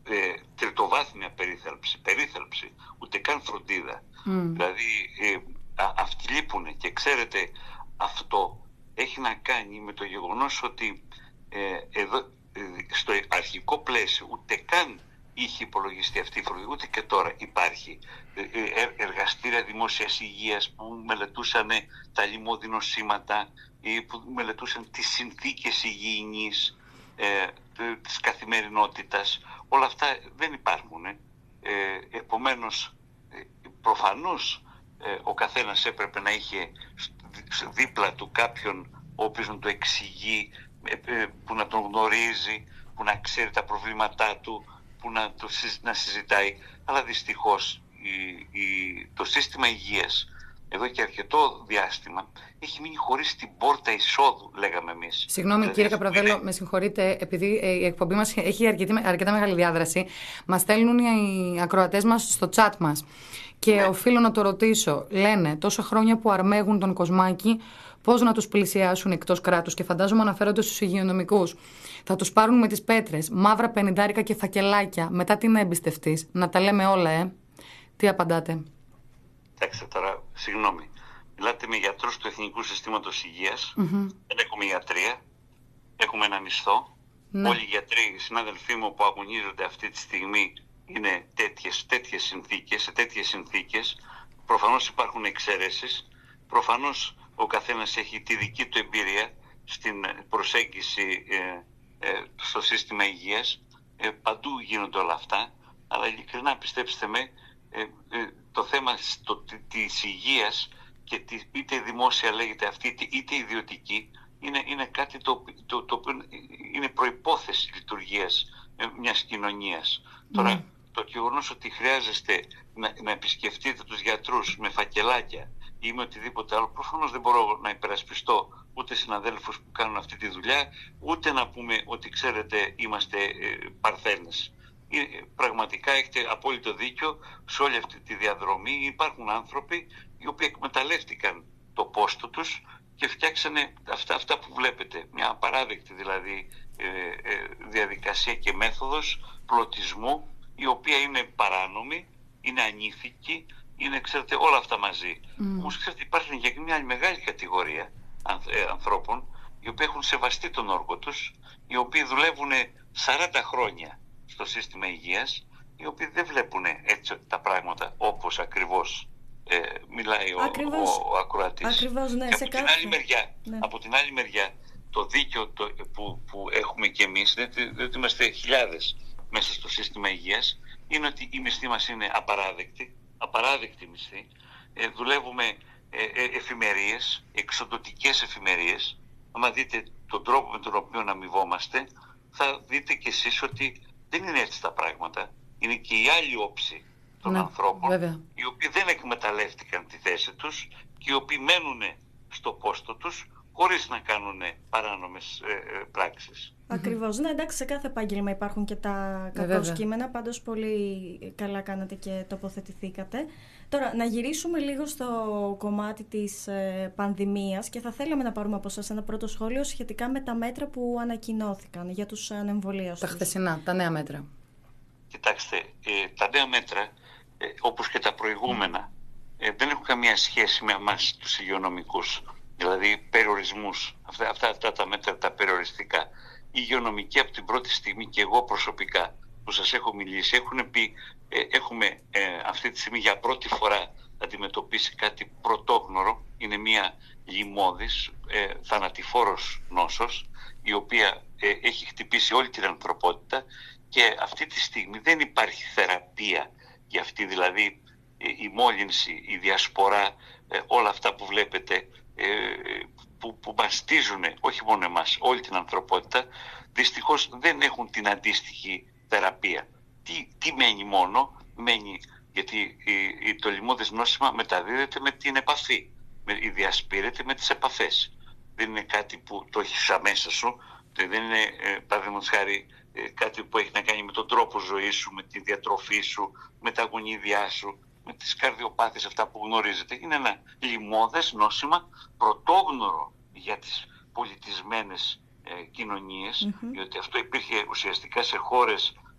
ε, τριτοβάθμια περίθαλψη, περίθαλψη, ούτε καν φροντίδα. Mm. Δηλαδή ε, α, αυτοί λείπουνε και ξέρετε αυτό έχει να κάνει με το γεγονός ότι ε, εδώ, ε, στο αρχικό πλαίσιο ούτε καν είχε υπολογιστεί αυτή η φροντίδα, ούτε και τώρα υπάρχει ε, ε, εργαστήρια δημόσιας υγείας που μελετούσαν τα λιμώδη-νοσήματα ή που μελετούσαν τις συνθήκες υγιεινής ε, της καθημερινότητας. Όλα αυτά δεν υπάρχουν. Ε. Ε, επομένως, ε, προφανώς ε, ο καθένας έπρεπε να είχε δίπλα του κάποιον ο οποίος να το εξηγεί, ε, ε, που να τον γνωρίζει, που να ξέρει τα προβλήματά του, που να, το, να συζητάει. Αλλά δυστυχώς η, η, το σύστημα υγείας εδώ και αρκετό διάστημα έχει μείνει χωρίς την πόρτα εισόδου, λέγαμε εμείς. Συγγνώμη, δηλαδή, κύριε Καπραδέλο, είναι... με συγχωρείτε, επειδή η εκπομπή μας έχει αρκετή, αρκετά μεγάλη διάδραση, μας στέλνουν οι ακροατές μας στο chat μας. Και ναι. οφείλω να το ρωτήσω, λένε τόσα χρόνια που αρμέγουν τον Κοσμάκη, πώς να τους πλησιάσουν εκτός κράτους, και φαντάζομαι αναφέρονται στους υγειονομικούς. Θα τους πάρουν με τις πέτρες, μαύρα πενηντάρικα και φακελάκια. Μετά τι να εμπιστευτείς, να τα λέμε όλα, ε. Τι απαντάτε? Κοιτάξτε τώρα, συγγνώμη. Μιλάτε με γιατρούς του Εθνικού Συστήματος Υγείας. Mm-hmm. Δεν έχουμε ιατρία. Έχουμε ένα μισθό. Ναι. Όλοι οι γιατροί, οι συνάδελφοί μου που αγωνίζονται αυτή τη στιγμή, είναι τέτοιες, τέτοιες συνθήκες, σε τέτοιες συνθήκες. Προφανώς υπάρχουν εξαιρέσεις. Προφανώς ο καθένας έχει τη δική του εμπειρία στην προσέγγιση ε, ε, στο σύστημα υγείας. Ε, παντού γίνονται όλα αυτά. Αλλά ειλικρινά, πιστέψτε με, ε, ε, το θέμα στο, της υγείας, και τη, είτε δημόσια λέγεται αυτή είτε, είτε ιδιωτική, είναι, είναι κάτι το, το, το οποίο είναι προϋπόθεση λειτουργίας μιας κοινωνίας. Mm. Τώρα, το γεγονός ότι χρειάζεστε να, να επισκεφτείτε τους γιατρούς με φακελάκια ή με οτιδήποτε άλλο, προφανώς δεν μπορώ να υπερασπιστώ ούτε συναδέλφους που κάνουν αυτή τη δουλειά, ούτε να πούμε ότι ξέρετε είμαστε ε, παρθένες. Πραγματικά έχετε απόλυτο δίκιο σε όλη αυτή τη διαδρομή. Υπάρχουν άνθρωποι οι οποίοι εκμεταλλεύτηκαν το πόστο τους και φτιάξανε αυτά, αυτά που βλέπετε. Μια απαράδεκτη δηλαδή ε, ε, διαδικασία και μέθοδος πλωτισμού, η οποία είναι παράνομη, είναι ανήθικη, είναι ξέρετε όλα αυτά μαζί. Mm. Όμως ξέρετε υπάρχει και μια μεγάλη κατηγορία ανθ, ε, ανθρώπων οι οποίοι έχουν σεβαστεί τον όργο τους, οι οποίοι δουλεύουν σαράντα χρόνια στο σύστημα υγείας, οι οποίοι δεν βλέπουν έτσι τα πράγματα όπως ακριβώς ε, μιλάει ο, ακριβώς, ο, ο ακροατής. Ακριβώς, ναι, και σε από, την άλλη μεριά, ναι. από την άλλη μεριά, το δίκαιο το, που, που έχουμε και εμείς, διότι είμαστε χιλιάδες μέσα στο σύστημα υγείας, είναι ότι η μισθή μας είναι απαράδεκτη, απαράδεκτη μισθή. Ε, δουλεύουμε ε, ε, εφημερίες, εξοντωτικές εφημερίες. Αν δείτε τον τρόπο με τον οποίο αμοιβόμαστε, θα δείτε κι εσείς ότι δεν είναι έτσι τα πράγματα. Είναι και η άλλη όψη των ναι, ανθρώπων, βέβαια. Οι οποίοι δεν εκμεταλλεύτηκαν τη θέση τους και οι οποίοι μένουν στο πόστο τους χωρίς να κάνουν παράνομες ε, ε, πράξεις. Ακριβώς. Ναι, εντάξει, σε κάθε επάγγελμα υπάρχουν και τα κακό κείμενα, πάντως πολύ καλά κάνατε και τοποθετηθήκατε. Τώρα, να γυρίσουμε λίγο στο κομμάτι της ε, πανδημίας και θα θέλαμε να πάρουμε από εσάς ένα πρώτο σχόλιο σχετικά με τα μέτρα που ανακοινώθηκαν για τους ανεμβολίαστους. Τα χθεσινά, τα νέα μέτρα. Κοιτάξτε, ε, τα νέα μέτρα, ε, όπως και τα προηγούμενα, ε, δεν έχουν καμία σχέση με εμάς τους υγειονομικούς. Δηλαδή περιορισμούς, αυτά, αυτά, αυτά τα μέτρα τα περιοριστικά. Οι υγειονομικοί από την πρώτη στιγμή και εγώ προσωπικά που σας έχω μιλήσει έχουν πει ε, έχουμε ε, αυτή τη στιγμή για πρώτη φορά αντιμετωπίσει κάτι πρωτόγνωρο. Είναι μια λιμώδης, ε, θανατηφόρος νόσος, η οποία ε, έχει χτυπήσει όλη την ανθρωπότητα και αυτή τη στιγμή δεν υπάρχει θεραπεία για αυτή, δηλαδή ε, η μόλυνση, η διασπορά, ε, όλα αυτά που βλέπετε ε, που, που μαστίζουν όχι μόνο εμάς, όλη την ανθρωπότητα, δυστυχώς δεν έχουν την αντίστοιχη θεραπεία. Τι, τι μένει μόνο, μένει γιατί η, η, το λιμώδες νόσημα μεταδίδεται με την επαφή, με, διασπείρεται με τις επαφές. Δεν είναι κάτι που το έχεις αμέσα σου, δεν είναι ε, παραδείγματος χάρη ε, κάτι που έχει να κάνει με τον τρόπο ζωής σου, με τη διατροφή σου, με τα γονίδια σου, με τις καρδιοπάθειες αυτά που γνωρίζετε. Είναι ένα λιμώδες νόσημα πρωτόγνωρο για τις πολιτισμένες ε, κοινωνίες, mm-hmm. διότι αυτό υπήρχε ουσιαστικά σε χώρες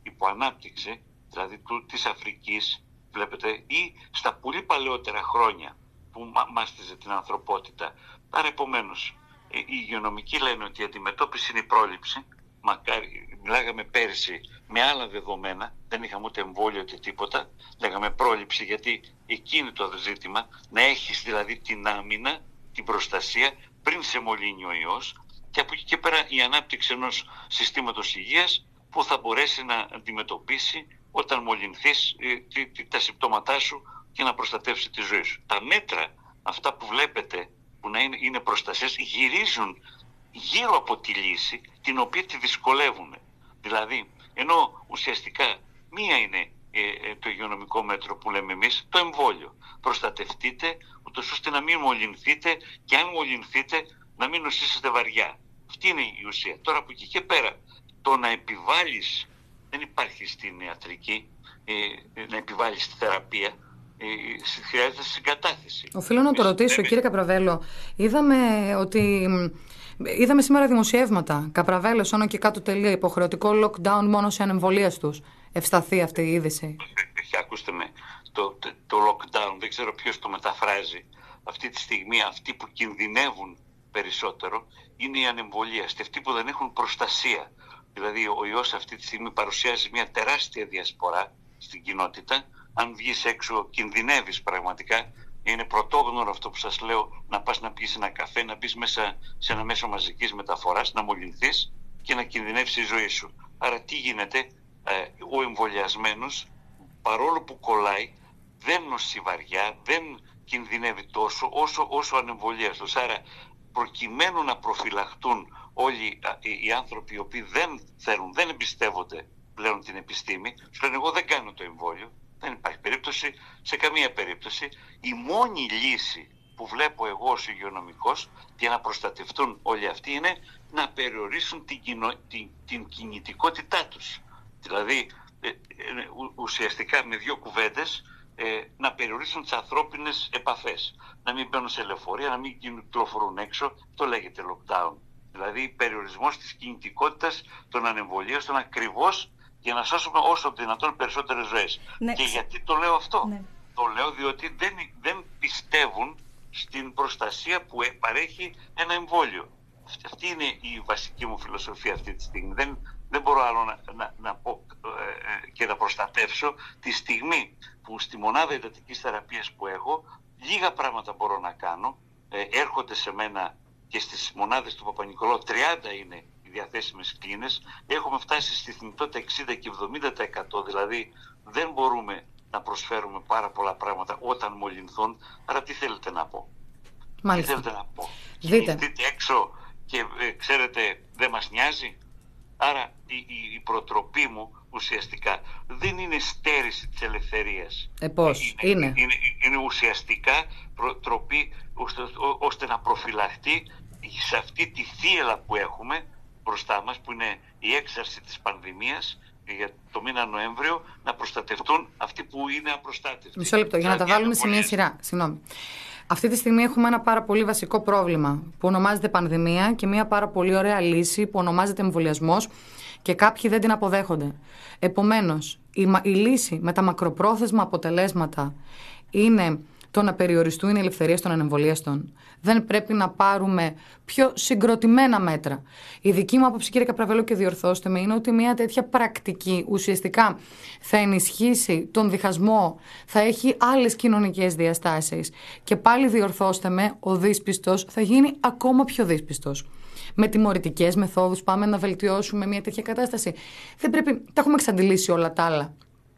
υποανάπτυξη, δηλαδή του, της Αφρικής, βλέπετε, ή στα πολύ παλαιότερα χρόνια που μάστιζε την ανθρωπότητα. Άρα επομένως, οι υγειονομικοί λένε ότι η αντιμετώπιση είναι η πρόληψη. Μακάρι, μιλάγαμε πέρυσι με άλλα δεδομένα, δεν είχαμε ούτε εμβόλιο ούτε τίποτα, λέγαμε πρόληψη, γιατί εκείνη το ζήτημα, να έχεις δηλαδή την άμυνα, την προστασία πριν σε μολύνει ο ιός, και από εκεί και πέρα η ανάπτυξη ενός συστήματος υγείας που θα μπορέσει να αντιμετωπίσει όταν μολυνθείς τα συμπτώματά σου και να προστατεύσει τη ζωή σου. Τα μέτρα αυτά που βλέπετε που να είναι, είναι προστασίες γυρίζουν γύρω από τη λύση, την οποία τη δυσκολεύουν. Δηλαδή, ενώ ουσιαστικά μία είναι ε, ε, το υγειονομικό μέτρο που λέμε εμείς, το εμβόλιο. Προστατευτείτε, ούτως ώστε να μην μολυνθείτε, και αν μολυνθείτε να μην νοσήσετε βαριά. Αυτή είναι η ουσία. Τώρα από εκεί και πέρα, το να επιβάλλεις, δεν υπάρχει στην ιατρική, ε, να επιβάλλεις τη θεραπεία, ε, χρειάζεται συγκατάθεση. Οφείλω να το ρωτήσω, κύριε Καπραβέλο, είδαμε ότι... Είδαμε σήμερα δημοσιεύματα. Καπραβέλος, άνω και κάτω τελεία, υποχρεωτικό lockdown μόνο σε ανεμβολίαστους. Ευσταθεί αυτή η είδηση. Ε, ακούστε με, το, το, το lockdown, δεν ξέρω ποιος το μεταφράζει. Αυτή τη στιγμή αυτοί που κινδυνεύουν περισσότερο είναι οι ανεμβολίαστοι, αυτοί που δεν έχουν προστασία. Δηλαδή ο ιός αυτή τη στιγμή παρουσιάζει μια τεράστια διασπορά στην κοινότητα. Αν βγεις έξω κινδυνεύεις πραγματικά. Είναι πρωτόγνωρο αυτό που σας λέω, να πας να πεις ένα καφέ, να μπεις μέσα σε ένα μέσο μαζικής μεταφοράς, να μολυνθείς και να κινδυνεύσει η ζωή σου. Άρα τι γίνεται, ε, ο εμβολιασμένος, παρόλο που κολλάει, δεν νοσεί βαριά, δεν κινδυνεύει τόσο όσο, όσο ανεμβολίαστος. Άρα προκειμένου να προφυλαχτούν όλοι οι άνθρωποι οι οποίοι δεν θέλουν, δεν εμπιστεύονται πλέον την επιστήμη, σου λένε εγώ δεν κάνω το εμβόλιο. Δεν υπάρχει περίπτωση, σε καμία περίπτωση. Η μόνη λύση που βλέπω εγώ ως υγειονομικός για να προστατευτούν όλοι αυτοί είναι να περιορίσουν την, κοινο, την, την κινητικότητά τους. Δηλαδή ε, ε, ουσιαστικά με δύο κουβέντες ε, να περιορίσουν τις ανθρώπινες επαφές. Να μην μπαίνουν σε λεωφορεία, να μην κυκλοφορούν έξω. Το λέγεται lockdown. Δηλαδή περιορισμός της κινητικότητας των ανεμβολίων ακριβώς για να σώσουμε όσο δυνατόν περισσότερες ζωές. Ναι. Και γιατί το λέω αυτό. Ναι. Το λέω διότι δεν, δεν πιστεύουν στην προστασία που παρέχει ένα εμβόλιο. Αυτή είναι η βασική μου φιλοσοφία αυτή τη στιγμή. Δεν, δεν μπορώ άλλο να, να, να πω ε, και να προστατεύσω τη στιγμή που στη μονάδα εντατικής θεραπείας που έχω λίγα πράγματα μπορώ να κάνω. Ε, έρχονται σε μένα και στις μονάδες του Παπα-Νικολάου τριάντα είναι οι διαθέσιμες κλίνες. Έχουμε φτάσει στη θνητότητα εξήντα και εβδομήντα τοις εκατό, δηλαδή δεν μπορούμε να προσφέρουμε πάρα πολλά πράγματα όταν μολυνθούν. Άρα τι θέλετε να πω. Μάλιστα. Τι θέλετε να πω. Δείτε. Κινηθείτε έξω και ε, ξέρετε δεν μας νοιάζει. Άρα η, η, η προτροπή μου ουσιαστικά δεν είναι στέρηση της ελευθερίας. Ε, πώς, είναι, είναι. Είναι, είναι, είναι ουσιαστικά προτροπή ώστε, ώστε να προφυλαχτεί σε αυτή τη θύελα που έχουμε μπροστά μας, που είναι η έξαρση της πανδημίας για το μήνα Νοέμβριο, να προστατευτούν αυτοί που είναι απροστάτευτοι. Μισό λεπτό, για να τα βάλουμε σε μια σειρά. Συγγνώμη. Αυτή τη στιγμή έχουμε ένα πάρα πολύ βασικό πρόβλημα που ονομάζεται πανδημία και μια πάρα πολύ ωραία λύση που ονομάζεται εμβολιασμός και κάποιοι δεν την αποδέχονται. Επομένως, η, η λύση με τα μακροπρόθεσμα αποτελέσματα είναι το να περιοριστούν οι ελευθερίες των ανεμβολίαστων. Δεν πρέπει να πάρουμε πιο συγκροτημένα μέτρα. Η δική μου άποψη, κύριε Καπραβέλο, και διορθώστε με, είναι ότι μια τέτοια πρακτική ουσιαστικά θα ενισχύσει τον διχασμό, θα έχει άλλες κοινωνικές διαστάσεις. Και πάλι διορθώστε με, ο δύσπιστος θα γίνει ακόμα πιο δύσπιστος. Με τιμωρητικές μεθόδους πάμε να βελτιώσουμε μια τέτοια κατάσταση. Δεν πρέπει, τα έχουμε εξαντλήσει όλα τα άλλα.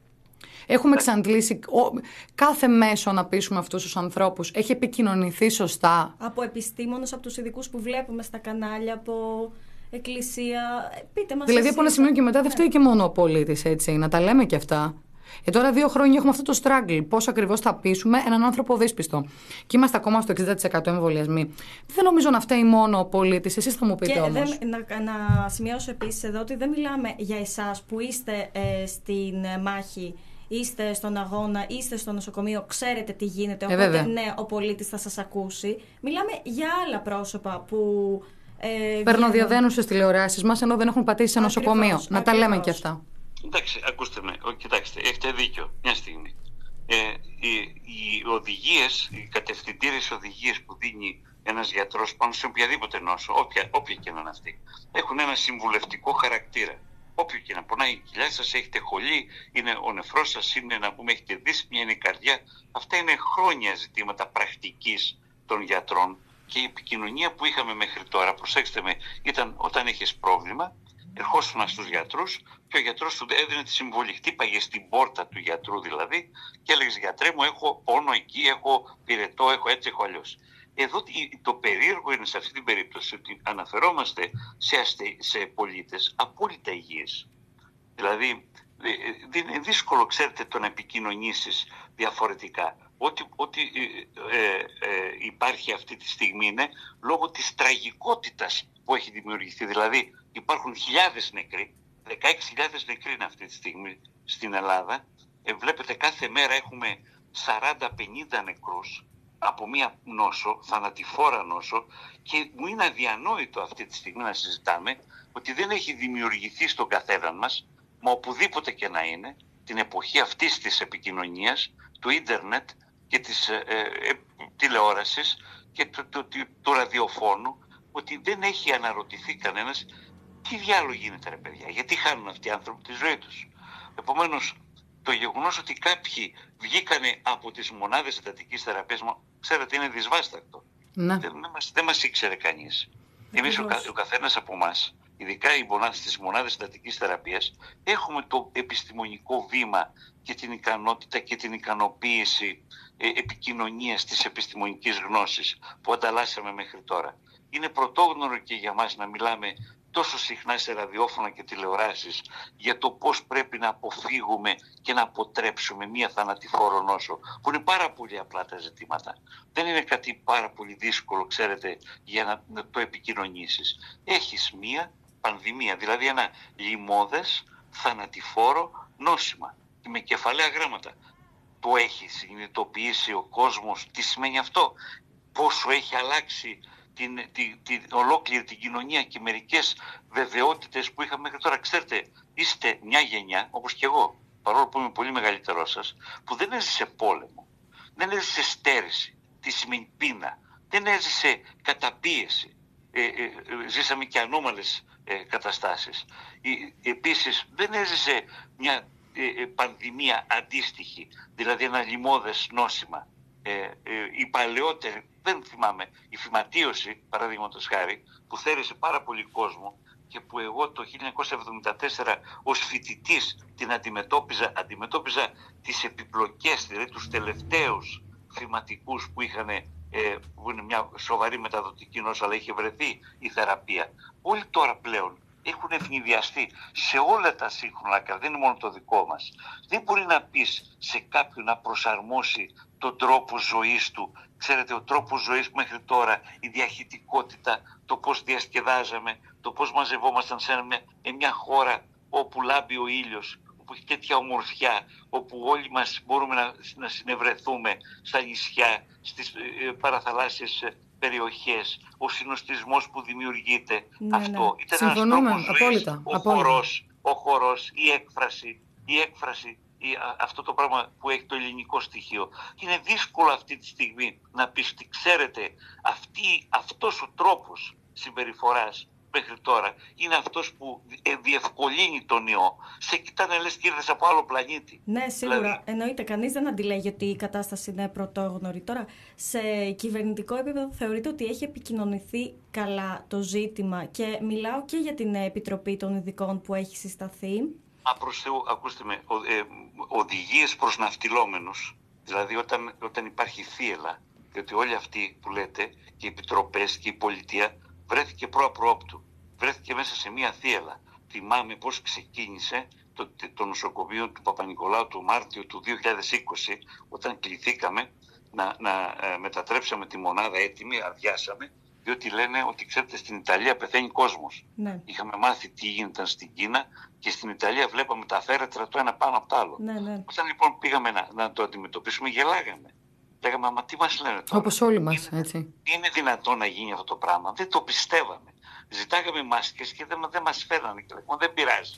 Έχουμε εξαντλήσει κάθε μέσο να πείσουμε αυτούς τους ανθρώπους. Έχει επικοινωνηθεί σωστά. Από επιστήμονες, από τους ειδικούς που βλέπουμε στα κανάλια, από εκκλησία. Πείτε μας. Δηλαδή από ένα σημείο και μετά δεν φταίει και μόνο ο πολίτης, έτσι. Να τα λέμε και αυτά. Ε, τώρα δύο χρόνια έχουμε αυτό το struggle. Πώς ακριβώς θα πείσουμε έναν άνθρωπο δύσπιστο. Και είμαστε ακόμα στο εξήντα τοις εκατό εμβολιασμοί. Δεν νομίζω να φταίει μόνο ο πολίτης. Εσείς θα μου πείτε όμως. Και δεν, να, να σημειώσω επίσης εδώ ότι δεν μιλάμε για εσάς που είστε ε, στην μάχη. Είστε στον αγώνα, είστε στο νοσοκομείο, ξέρετε τι γίνεται, ε, οπότε ναι, ο πολίτης θα σας ακούσει. Μιλάμε για άλλα πρόσωπα που ε, παίρνουν διαδένουσες τηλεοράσεις μας, ενώ δεν έχουν πατήσει σε νοσοκομείο. Να ακριβώς. τα λέμε και αυτά. Εντάξει, ακούστε με, κοιτάξτε, έχετε δίκιο, μια στιγμή. Ε, οι, οι οδηγίες, οι κατευθυντήρες οδηγίες που δίνει ένας γιατρός πάνω σε οποιαδήποτε νόσο, όποια, όποια και να είναι αυτή, έχουν ένα συμβουλευτικό χαρακτήρα. Όποιο και να πονάει η κοιλιά σας, έχετε χολή, είναι ο νεφρός σας, είναι να πούμε έχετε δύσπνοια, είναι η καρδιά. Αυτά είναι χρόνια ζητήματα πρακτικής των γιατρών και η επικοινωνία που είχαμε μέχρι τώρα, προσέξτε με, ήταν όταν έχεις πρόβλημα, ερχόσουν στους γιατρούς και ο γιατρός του έδινε τη συμβολή. Χτύπαγε στην πόρτα του γιατρού δηλαδή και έλεγες γιατρέ μου έχω πόνο εκεί, έχω πυρετό, έχω έτσι, έχω αλλιώς. Εδώ το περίεργο είναι σε αυτή την περίπτωση ότι αναφερόμαστε σε, αστε, σε πολίτες απόλυτα υγιείς. Δηλαδή είναι δύσκολο, ξέρετε, το να επικοινωνήσεις διαφορετικά. Ό,τι, ό,τι ε, ε, ε, υπάρχει αυτή τη στιγμή είναι λόγω της τραγικότητας που έχει δημιουργηθεί. Δηλαδή υπάρχουν χιλιάδες νεκροί, δεκαέξι χιλιάδες νεκροί είναι αυτή τη στιγμή στην Ελλάδα. Ε, βλέπετε κάθε μέρα έχουμε σαράντα πενήντα νεκρούς από μία νόσο, θανατηφόρα νόσο, και μου είναι αδιανόητο αυτή τη στιγμή να συζητάμε ότι δεν έχει δημιουργηθεί στον καθέναν μας, μα οπουδήποτε και να είναι, την εποχή αυτής της επικοινωνίας, του ίντερνετ και της ε, ε, τηλεόρασης και του, του, του, του ραδιοφώνου, ότι δεν έχει αναρωτηθεί κανένας τι διάλογο γίνεται ρε παιδιά, γιατί χάνουν αυτοί οι άνθρωποι τη ζωή τους. Επομένως, το γεγονός ότι κάποιοι βγήκανε από τις μονάδες εντατικής θεραπείας, ξέρετε, είναι δυσβάστακτο. Ναι. Δεν, δεν, μας, δεν μας ήξερε κανείς. Εμείς ο, ο καθένας από εμάς, ειδικά οι μονάδες, στις μονάδες εντατικής θεραπείας, έχουμε το επιστημονικό βήμα και την ικανότητα και την ικανοποίηση ε, επικοινωνίας της επιστημονικής γνώσης που ανταλλάσσαμε μέχρι τώρα. Είναι πρωτόγνωρο και για μας να μιλάμε τόσο συχνά σε ραδιόφωνα και τηλεοράσεις για το πώς πρέπει να αποφύγουμε και να αποτρέψουμε μία θανατηφόρο νόσο, που είναι πάρα πολύ απλά τα ζητήματα. Δεν είναι κάτι πάρα πολύ δύσκολο, ξέρετε, για να, να το επικοινωνήσεις. Έχεις μία πανδημία, δηλαδή ένα λοιμώδες θανατηφόρο νόσημα με κεφαλαία γράμματα. Το έχει συνειδητοποιήσει ο κόσμος τι σημαίνει αυτό, πόσο έχει αλλάξει Την, την, την ολόκληρη την κοινωνία και μερικές βεβαιότητες που είχαμε μέχρι τώρα. Ξέρετε, είστε μια γενιά, όπως και εγώ, παρόλο που είμαι πολύ μεγαλύτερός σας, που δεν έζησε πόλεμο, δεν έζησε στέρηση, τι σημαίνει πείνα, δεν έζησε καταπίεση. Ε, ε, ζήσαμε και ανώμαλες ε, καταστάσεις. Ε, επίσης, δεν έζησε μια ε, ε, πανδημία αντίστοιχη, δηλαδή ένα λοιμώδες νόσημα. Ε, ε, οι παλαιότεροι, δεν θυμάμαι, η φυματίωση παραδείγματος χάρη που θέρισε πάρα πολύ κόσμο και που εγώ το χίλια εννιακόσια εβδομήντα τέσσερα ως φοιτητής την αντιμετώπιζα, αντιμετώπιζα τις επιπλοκές, δηλαδή τους τελευταίους φυματικούς που είχαν, ε, που είναι μια σοβαρή μεταδοτική νόσο, αλλά είχε βρεθεί η θεραπεία. Όλοι τώρα πλέον έχουν ευνηδιαστεί σε όλα τα σύγχρονα, δεν είναι μόνο το δικό μας. Δεν μπορεί να πεις σε κάποιον να προσαρμόσει τον τρόπο ζωής του. Ξέρετε, ο τρόπος ζωής μέχρι τώρα, η διαχειτικότητα, το πώς διασκεδάζαμε, το πώς μαζευόμασταν σε μια, μια χώρα όπου λάμπει ο ήλιος, όπου έχει τέτοια ομορφιά, όπου όλοι μας μπορούμε να, να συνευρεθούμε στα νησιά, στις ε, παραθαλάσσιες περιοχές, ο συνοστισμός που δημιουργείται, ναι, αυτό ναι. Ήταν ένας τρόπος ζωής, ο χορός, ο χορός, η έκφραση, η έκφραση, η, α, αυτό το πράγμα που έχει το ελληνικό στοιχείο. Είναι δύσκολο αυτή τη στιγμή να πεις ότι ξέρετε, αυτή, αυτός ο τρόπος συμπεριφοράς μέχρι τώρα είναι αυτός που διευκολύνει τον ιό. Σε κοιτάνε λες και ήρθες από άλλο πλανήτη. Ναι, σίγουρα. Δηλαδή... Εννοείται, κανείς δεν αντιλέγει ότι η κατάσταση είναι πρωτόγνωρη. Τώρα, σε κυβερνητικό επίπεδο θεωρείτε ότι έχει επικοινωνηθεί καλά το ζήτημα και μιλάω και για την Επιτροπή των Ειδικών που έχει συσταθεί. Α, προς Θεού, ακούστε με, ο, ε, οδηγίες προς ναυτιλόμενους, δηλαδή όταν, όταν υπάρχει θύελλα, διότι όλοι αυτοί που λέτε, και οι επιτροπές και η πολιτεία, βρέθηκε προ-απρόπτου. Βρέθηκε μέσα σε μία θύελλα. Θυμάμαι πώς ξεκίνησε το, το νοσοκομείο του Παπα-Νικολάου το Μάρτιο του δύο χιλιάδες είκοσι, όταν κληθήκαμε να, να ε, μετατρέψαμε τη μονάδα έτοιμη, αδειάσαμε, διότι λένε ότι ξέρετε στην Ιταλία πεθαίνει κόσμος. Ναι. Είχαμε μάθει τι γίνεται στην Κίνα και στην Ιταλία βλέπαμε τα φέρετρα το ένα πάνω από το άλλο. Ναι, ναι. Όταν λοιπόν πήγαμε να, να το αντιμετωπίσουμε, γελάγαμε. Λέγαμε, μα τι μας λένε τώρα. Όπως όλοι μας, είναι, έτσι. Είναι δυνατόν να γίνει αυτό το πράγμα. Δεν το πιστεύαμε. Ζητάγαμε μάσκες και δεν, δεν μας φέρανε. Και λέγαμε, δεν πειράζει.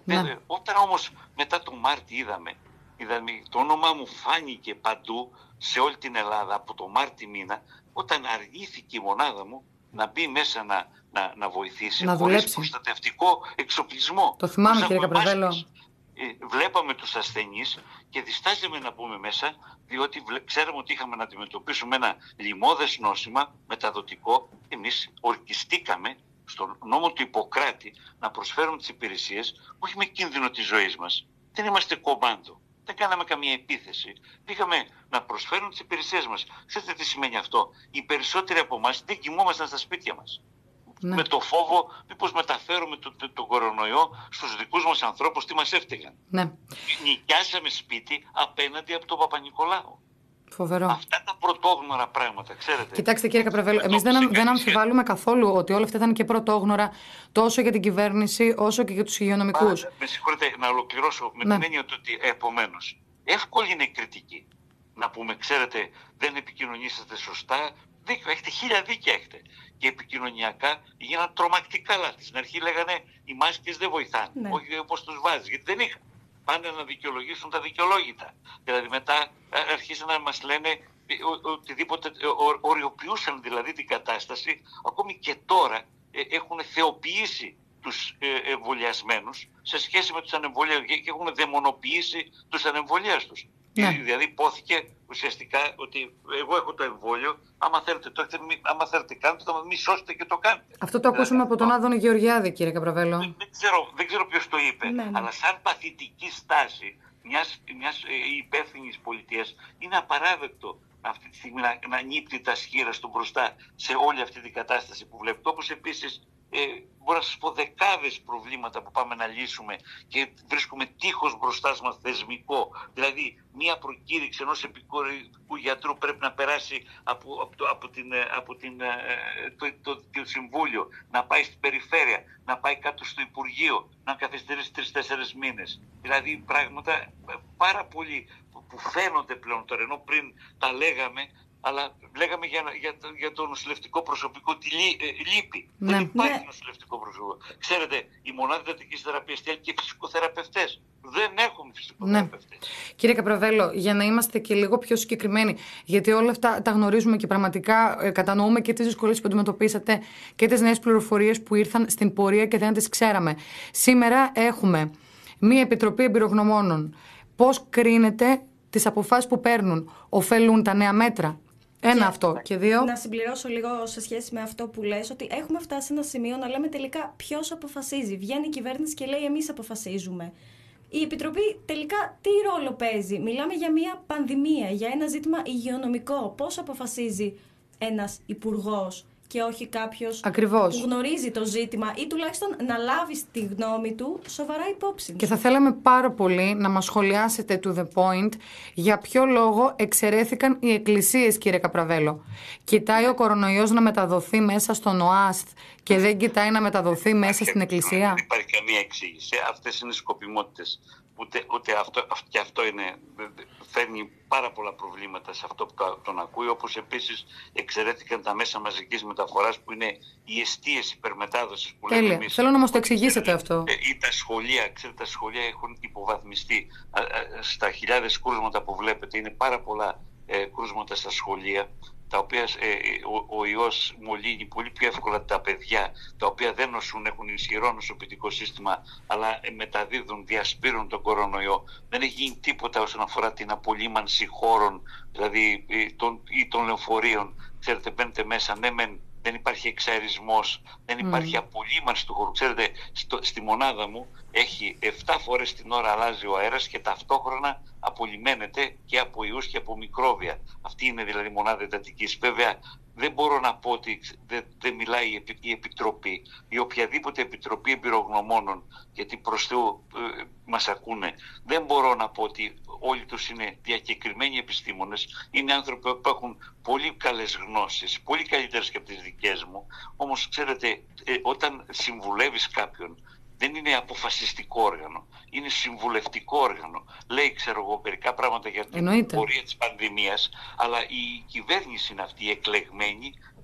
Ναι. Ε, όταν όμως μετά το Μάρτι είδαμε, είδαμε, το όνομά μου φάνηκε παντού σε όλη την Ελλάδα από το Μάρτι μήνα, όταν αρνήθηκε η μονάδα μου να μπει μέσα να, να, να βοηθήσει, να χωρίς δουλέψει. προστατευτικό εξοπλισμό. Το θυμάμαι, Χωρίς κύριε να έχουμε Καπραβέλο. μάσκες. Ε, βλέπαμε τους ασθενείς και διστάζαμε να μπούμε μέσα, διότι βλέ, ξέραμε ότι είχαμε να αντιμετωπίσουμε ένα λοιμώδες νόσημα μεταδοτικό. Εμείς ορκιστήκαμε στον νόμο του Ιπποκράτη να προσφέρουμε τις υπηρεσίες, όχι με κίνδυνο της ζωής μας. Δεν είμαστε κομμάντο. Δεν κάναμε καμία επίθεση. Πήγαμε να προσφέρουμε τις υπηρεσίες μας. Ξέρετε τι σημαίνει αυτό? Οι περισσότεροι από εμάς δεν κοιμόμασταν στα σπίτια μας. Ναι. Με το φόβο μήπως μεταφέρουμε τον το, το κορονοϊό στους δικούς μας ανθρώπους, τι μας έφταιγαν. Ναι. Νοικιάσαμε σπίτι απέναντι από τον Παπα-Νικολάου. Φοβερό. Αυτά τα πρωτόγνωρα πράγματα, ξέρετε. Κοιτάξτε, κύριε Καπραβέλο, εμείς δεν, δεν αμφιβάλλουμε καθόλου ότι όλα αυτά ήταν και πρωτόγνωρα τόσο για την κυβέρνηση όσο και για τους υγειονομικούς. Με συγχωρείτε, να ολοκληρώσω με ναι. την έννοια ότι επομένως, εύκολη είναι η κριτική. Να πούμε, ξέρετε, δεν επικοινωνήσατε σωστά. Δίκιο, έχετε, χίλια δίκαια έχετε. Και επικοινωνιακά γίνανε τρομακτικά λάθη. Στην αρχή λέγανε οι μάσκες δεν βοηθάνε. Ναι. Όχι όπως τους βάζεις, γιατί δεν είχαν. Πάνε να δικαιολογήσουν τα δικαιολόγητα. Δηλαδή μετά αρχίσαν να μας λένε οτιδήποτε, οριοποιούσαν δηλαδή την κατάσταση. Ακόμη και τώρα έχουν θεοποιήσει τους εμβολιασμένους σε σχέση με τους ανεμβολίαστους και έχουν δαιμονοποιήσει τους ανεμβολίαστους. Ναι. Δηλαδή υπόθηκε ουσιαστικά ότι εγώ έχω το εμβόλιο, άμα θέλετε το έχετε, άμα θέλετε κάνετε το, μη σώσετε και το κάνετε. Αυτό το ακούσαμε δηλαδή, από τον Άδωνη Γεωργιάδη, κύριε Καπραβέλο. Δεν, δεν, ξέρω, δεν ξέρω ποιος το είπε, ναι, ναι. αλλά σαν παθητική στάση μιας, μιας υπεύθυνης πολιτείας είναι απαράδεκτο αυτή τη στιγμή να, να νύπτει τα σχήρα του μπροστά σε όλη αυτή την κατάσταση που βλέπετε. Όπως επίσης Ε, μπορώ να σας πω δεκάδες προβλήματα που πάμε να λύσουμε και βρίσκουμε τείχος μπροστά μας θεσμικό. Δηλαδή, μία προκήρυξη ενός επικουρικού γιατρού πρέπει να περάσει από, από, το, από, την, από την, το, το, το, το Συμβούλιο, να πάει στην Περιφέρεια, να πάει κάτω στο Υπουργείο, να καθυστερήσει τρεις-τέσσερις μήνες. Δηλαδή, πράγματα πάρα πολύ που φαίνονται πλέον τώρα, ενώ πριν τα λέγαμε. Αλλά λέγαμε για, για, για το νοσηλευτικό προσωπικό τι λεί, ε, λείπει. Ναι. Δεν υπάρχει ναι. νοσηλευτικό προσωπικό. Ξέρετε, η μονάδα εντατικής θεραπείας θέλει και φυσικοθεραπευτές. Δεν έχουν φυσικοθεραπευτές. Ναι. Κύριε Καπραβέλο, για να είμαστε και λίγο πιο συγκεκριμένοι, γιατί όλα αυτά τα γνωρίζουμε και πραγματικά ε, κατανοούμε και τις δυσκολίες που αντιμετωπίσατε και τις νέες πληροφορίες που ήρθαν στην πορεία και δεν τις ξέραμε. Σήμερα έχουμε μία επιτροπή εμπειρογνωμόνων. Πώς κρίνετε τις αποφάσεις που παίρνουν? Ωφελούν τα νέα μέτρα? Ένα και αυτό. Και δύο. Να συμπληρώσω λίγο σε σχέση με αυτό που λες, ότι έχουμε φτάσει σε ένα σημείο να λέμε τελικά ποιος αποφασίζει. Βγαίνει η κυβέρνηση και λέει εμείς αποφασίζουμε. Η Επιτροπή τελικά τι ρόλο παίζει? Μιλάμε για μια πανδημία, για ένα ζήτημα υγειονομικό. Πώς αποφασίζει ένας υπουργός και όχι κάποιος Ακριβώς. που γνωρίζει το ζήτημα ή τουλάχιστον να λάβει τη γνώμη του σοβαρά υπόψη. Και θα θέλαμε πάρα πολύ να μας σχολιάσετε to the point για ποιο λόγο εξαιρέθηκαν οι εκκλησίες, κύριε Καπραβέλο. Κοιτάει ο κορονοϊός να μεταδοθεί μέσα στον ΟΑΣΤ και δεν κοιτάει να μεταδοθεί μέσα στην εκκλησία? Δεν υπάρχει καμία εξήγηση. Αυτές είναι σκοπιμότητες. Ούτε, ούτε αυτό, και αυτό είναι, φέρνει πάρα πολλά προβλήματα σε αυτό που τον ακούει, όπως επίσης εξαιρέθηκαν τα μέσα μαζικής μεταφοράς που είναι οι εστίες υπερμετάδοσης που λέμε εμείς. Θέλω να μας το εξηγήσετε αυτό. Ή τα σχολεία, ξέρετε, τα σχολεία έχουν υποβαθμιστεί. Στα χιλιάδες κρούσματα που βλέπετε είναι πάρα πολλά ε, κρούσματα στα σχολεία, τα οποία ε, ο, ο ιός μολύνει πολύ πιο εύκολα τα παιδιά, τα οποία δεν νοσούν, έχουν ισχυρό νοσοποιητικό σύστημα, αλλά ε, μεταδίδουν, διασπείρουν τον κορονοϊό. Δεν έχει γίνει τίποτα όσον αφορά την απολύμανση χώρων, δηλαδή ή των, ή των λεωφορείων. Ξέρετε, μπαίνετε μέσα, ναι μεν, δεν υπάρχει εξαερισμός, δεν υπάρχει mm. απολύμανση του χώρου. Ξέρετε, στο, στη μονάδα μου έχει επτά φορές την ώρα αλλάζει ο αέρας και ταυτόχρονα απολυμμένεται και από ιούς και από μικρόβια. Αυτή είναι δηλαδή η μονάδα εντατικής. Βέβαια, δεν μπορώ να πω ότι δεν, δεν μιλάει η, επι, η Επιτροπή ή οποιαδήποτε Επιτροπή Εμπειρογνωμόνων, γιατί προς Θεού ε, μας ακούνε. Δεν μπορώ να πω ότι όλοι τους είναι διακεκριμένοι επιστήμονες. Είναι άνθρωποι που έχουν πολύ καλές γνώσεις, πολύ καλύτερες και από τις δικές μου. Όμως, ξέρετε, ε, όταν συμβουλεύεις κάποιον, δεν είναι αποφασιστικό όργανο, είναι συμβουλευτικό όργανο. Λέει, ξέρω εγώ, μερικά πράγματα για την πορεία της πανδημίας, αλλά η κυβέρνηση είναι αυτή η εκλεγμένη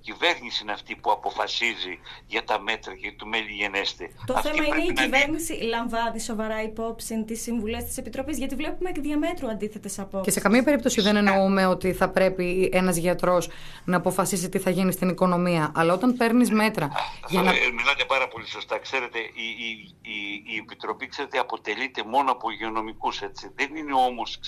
κυβέρνηση είναι αυτή που αποφασίζει για τα μέτρα και του μέλη γενέστε. Το αυτή θέμα είναι η να κυβέρνηση είναι... λαμβάνει σοβαρά υπόψη τις συμβουλές της Επιτροπής, γιατί βλέπουμε εκ διαμέτρου αντίθετες απόψεις. Και σε καμία περίπτωση δεν εννοούμε ότι θα πρέπει ένας γιατρός να αποφασίσει τι θα γίνει στην οικονομία. Αλλά όταν παίρνεις μέτρα. Για να... Μιλάτε πάρα πολύ σωστά. Ξέρετε, η, η, η, η Επιτροπή ξέρετε, αποτελείται μόνο από υγειονομικούς. Έτσι. Δεν είναι όμως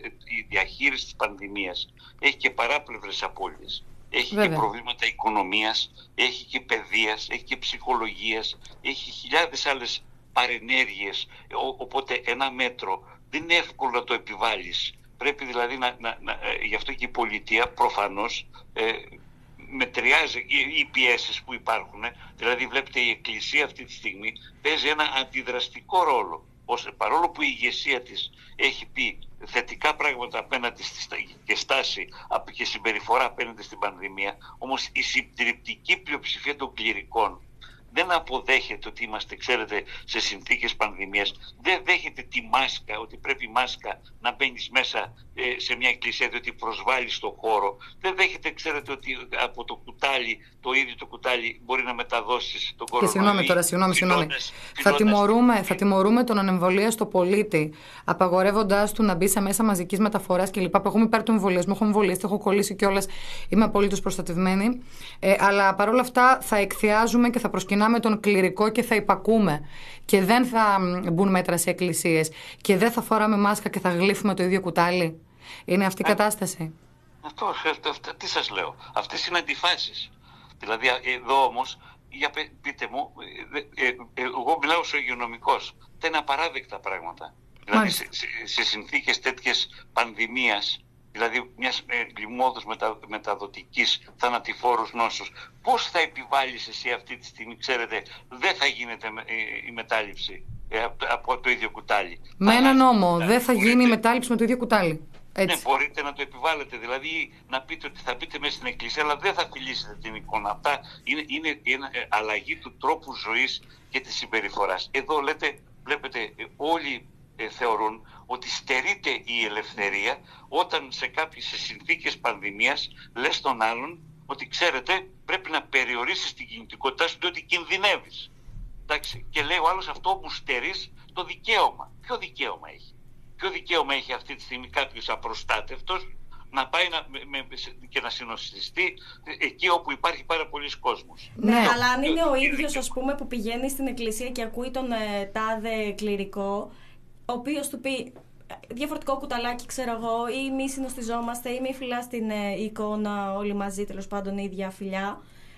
η διαχείριση της πανδημίας. Έχει και παράπλευρες απώλειες. Έχει Βέβαια. και προβλήματα οικονομίας, έχει και παιδείας, έχει και ψυχολογίας, έχει χιλιάδες άλλες παρενέργειες. Οπότε ένα μέτρο δεν είναι εύκολο να το επιβάλλεις. Πρέπει δηλαδή να, να, να γι' αυτό και η πολιτεία προφανώς ε, μετριάζει οι, οι πιέσεις που υπάρχουν. Δηλαδή βλέπετε η Εκκλησία αυτή τη στιγμή παίζει ένα αντιδραστικό ρόλο. Παρόλο που η ηγεσία της έχει πει θετικά πράγματα απέναντι στη και στάση και συμπεριφορά απέναντι στην πανδημία, όμως η συντριπτική πλειοψηφία των κληρικών δεν αποδέχεται ότι είμαστε, ξέρετε, σε συνθήκες πανδημίας. Δεν δέχεται τη μάσκα, ότι πρέπει η μάσκα να μπαίνεις μέσα ε, σε μια εκκλησία, διότι προσβάλλεις τον χώρο. Δεν δέχεται, ξέρετε, ότι από το κουτάλι, το ίδιο το κουτάλι μπορεί να μεταδώσεις τον κορονοϊό. Και συγγνώμη τώρα, συγγνώμη, συγγνώμη. Θα τιμωρούμε, θα τιμωρούμε τον ανεμβολίαστο πολίτη, απαγορεύοντάς του να μπει σε μέσα μαζικής μεταφοράς κλπ. Εγώ είμαι υπέρ του εμβολιασμού, έχω εμβολιαστεί, έχω κολλήσει κιόλας, είμαι απολύτως προστατευμένη. Ε, αλλά παρόλα αυτά θα εκθιάζουμε και θα προσκυνάμε με τον κληρικό και θα υπακούμε και δεν θα μπουν μέτρα σε εκκλησίες και δεν θα φοράμε μάσκα και θα γλύφουμε το ίδιο κουτάλι. Είναι αυτή η κατάσταση. Αυτό, αυτό, αυτό, τι σας λέω. Αυτές είναι αντιφάσεις. Δηλαδή εδώ όμως, για πείτε μου, ε, ε, εγώ μιλάω ως υγειονομικός. Τα είναι απαράδεκτα πράγματα. Δηλαδή σε, σε, σε συνθήκες τέτοιες πανδημίας, δηλαδή μιας λοιμώδους μετα, μεταδοτικής θανατηφόρους νόσους, πώς θα επιβάλλεις εσύ αυτή τη στιγμή, ξέρετε, δεν θα γίνεται η μετάληψη ε, από το ίδιο κουτάλι. Με ένα νόμο δεν θα μπορείτε, γίνει η μετάληψη με το ίδιο κουτάλι. Έτσι. Ναι, μπορείτε να το επιβάλλετε, δηλαδή να πείτε ότι θα μπείτε μέσα στην εκκλησία, αλλά δεν θα φιλήσετε την εικόνα. Αυτά είναι, είναι, είναι αλλαγή του τρόπου ζωής και της συμπεριφοράς. Εδώ λέτε, βλέπετε, όλοι Ε, θεωρούν ότι στερείται η ελευθερία όταν σε κάποιες σε συνθήκες πανδημίας λες τον άλλον ότι ξέρετε πρέπει να περιορίσεις την κινητικότητά σου διότι κινδυνεύεις. Εντάξει, και λέει ο άλλος αυτό μου στερείς το δικαίωμα. Ποιο δικαίωμα έχει? Ποιο δικαίωμα έχει αυτή τη στιγμή κάποιος απροστάτευτος να πάει να, με, με, και να συνοστιστεί εκεί όπου υπάρχει πάρα πολλής κόσμος. Ναι, ναι, αλλά αν είναι ο ίδιος, ας πούμε, που πηγαίνει στην εκκλησία και ακούει τον ε, τάδε κληρικό, ο οποίος του πει διαφορετικό κουταλάκι, ξέρω εγώ, ή μη συνοστιζόμαστε, ή μη φυλάς την ε, εικόνα όλοι μαζί, τέλος πάντων, η ίδια φιλιά,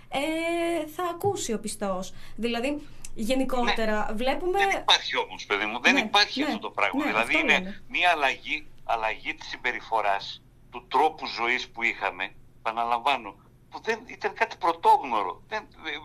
ε, θα ακούσει ο πιστός. Δηλαδή, γενικότερα, ναι, βλέπουμε... Δεν υπάρχει όμως, παιδί μου, δεν ναι, υπάρχει ναι, αυτό το πράγμα. Ναι, δηλαδή, είναι, είναι μια αλλαγή, αλλαγή της συμπεριφοράς, του τρόπου ζωής που είχαμε, επαναλαμβάνω, που δεν ήταν κάτι πρωτόγνωρο. Δεν,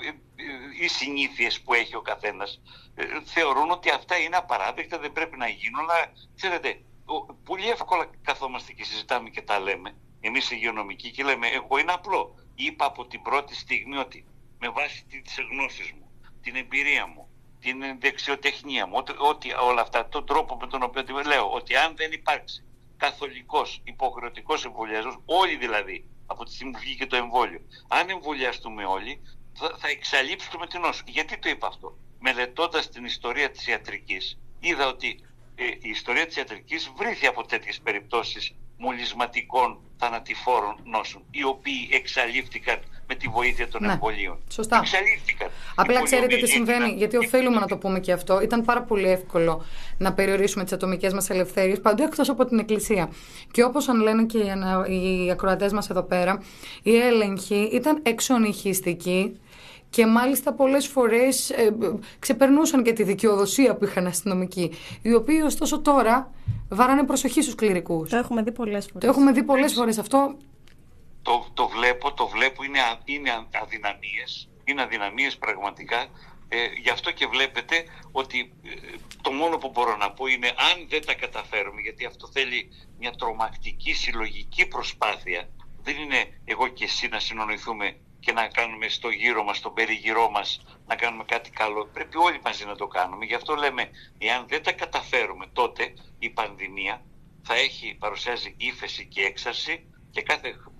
οι συνήθειες που έχει ο καθένας θεωρούν ότι αυτά είναι απαράδεκτα, δεν πρέπει να γίνουν. Αλλά ξέρετε, πολύ εύκολα καθόμαστε και συζητάμε και τα λέμε εμείς οι υγειονομικοί και λέμε εγώ είναι απλό. Είπα από την πρώτη στιγμή ότι με βάση τις γνώσεις μου, την εμπειρία μου, την δεξιοτεχνία μου, ότι, ότι όλα αυτά, τον τρόπο με τον οποίο λέω ότι αν δεν υπάρξει καθολικός υποχρεωτικός εμβολιασμός, όλοι δηλαδή από τη στιγμή που βγήκε το εμβόλιο, αν εμβολιαστούμε όλοι, θα, θα εξαλείψουμε την νόσο. Γιατί το είπα αυτό? Μελετώντας την ιστορία της ιατρικής, είδα ότι ε, η ιστορία της ιατρικής βρήθη από τέτοιες περιπτώσεις μολυσματικών θανατηφόρων νόσων, οι οποίοι εξαλείφθηκαν με τη βοήθεια των ναι, εμβολίων. Σωστά. Εξαλείφθηκαν. Απλά ξέρετε τι συμβαίνει, γιατί οφείλουμε να το πούμε και αυτό. Ήταν πάρα πολύ εύκολο να περιορίσουμε τις ατομικές μας ελευθερίες παντού εκτός από την Εκκλησία. Και όπως αν λένε και οι ακροατές μας εδώ πέρα, οι έλεγχοι ήταν εξονυχιστικοί. Και μάλιστα πολλές φορές ε, ξεπερνούσαν και τη δικαιοδοσία που είχαν αστυνομικοί, οι οποίοι ωστόσο τώρα βάρανε προσοχή στους κληρικούς. Το έχουμε δει πολλές φορές. Το έχουμε δει πολλές φορές αυτό. Το, το βλέπω, το βλέπω, είναι, είναι αδυναμίες, είναι αδυναμίες πραγματικά. Ε, γι' αυτό και βλέπετε ότι ε, το μόνο που μπορώ να πω είναι αν δεν τα καταφέρουμε, γιατί αυτό θέλει μια τρομακτική συλλογική προσπάθεια. Δεν είναι εγώ και εσύ να συνονοηθούμε και να κάνουμε στο γύρο μας, στον περιγυρό μας, να κάνουμε κάτι καλό. Πρέπει όλοι μαζί να το κάνουμε. Γι' αυτό λέμε, εάν δεν τα καταφέρουμε, τότε η πανδημία θα έχει, παρουσιάζει ύφεση και έξαρση και κάθε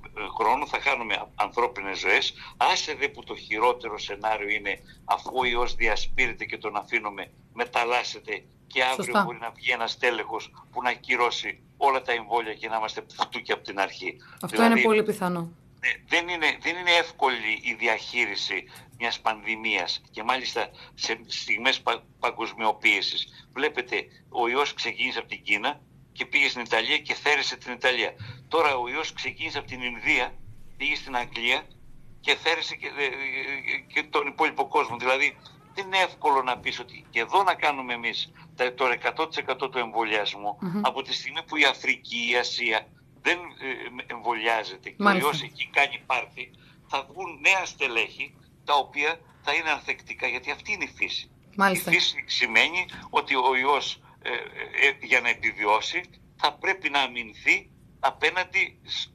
χρόνου θα χάνουμε ανθρώπινες ζωές. Άσε δε που το χειρότερο σενάριο είναι αφού ο ιός διασπείρεται και τον αφήνουμε, μεταλλάσσεται και αύριο Σωστά. μπορεί να βγει ένας τέλεχος που να ακυρώσει όλα τα εμβόλια και να είμαστε φουτούκι από την αρχή. Αυτό δηλαδή, είναι πολύ πιθανό. δεν είναι, δεν είναι εύκολη η διαχείριση μιας πανδημίας και μάλιστα σε στιγμές πα, παγκοσμιοποίησης. Βλέπετε, ο ιός ξεκίνησε από την Κίνα και πήγε στην Ιταλία και θέρισε την Ιταλία. Τώρα ο ιός ξεκίνησε από την Ινδία, πήγε στην Αγγλία και θέρισε και, και τον υπόλοιπο κόσμο. Δηλαδή δεν είναι εύκολο να πεις ότι και εδώ να κάνουμε εμείς το εκατό τοις εκατό του εμβολιασμού mm-hmm. από τη στιγμή που η Αφρική, η Ασία δεν εμβολιάζεται και Μάλιστα. ο ιός εκεί κάνει πάρτι, θα βγουν νέα στελέχη τα οποία θα είναι ανθεκτικά, γιατί αυτή είναι η φύση. Μάλιστα. Η φύση σημαίνει ότι ο ιός ε, ε, για να επιβιώσει θα πρέπει να αμυνθεί απέναντι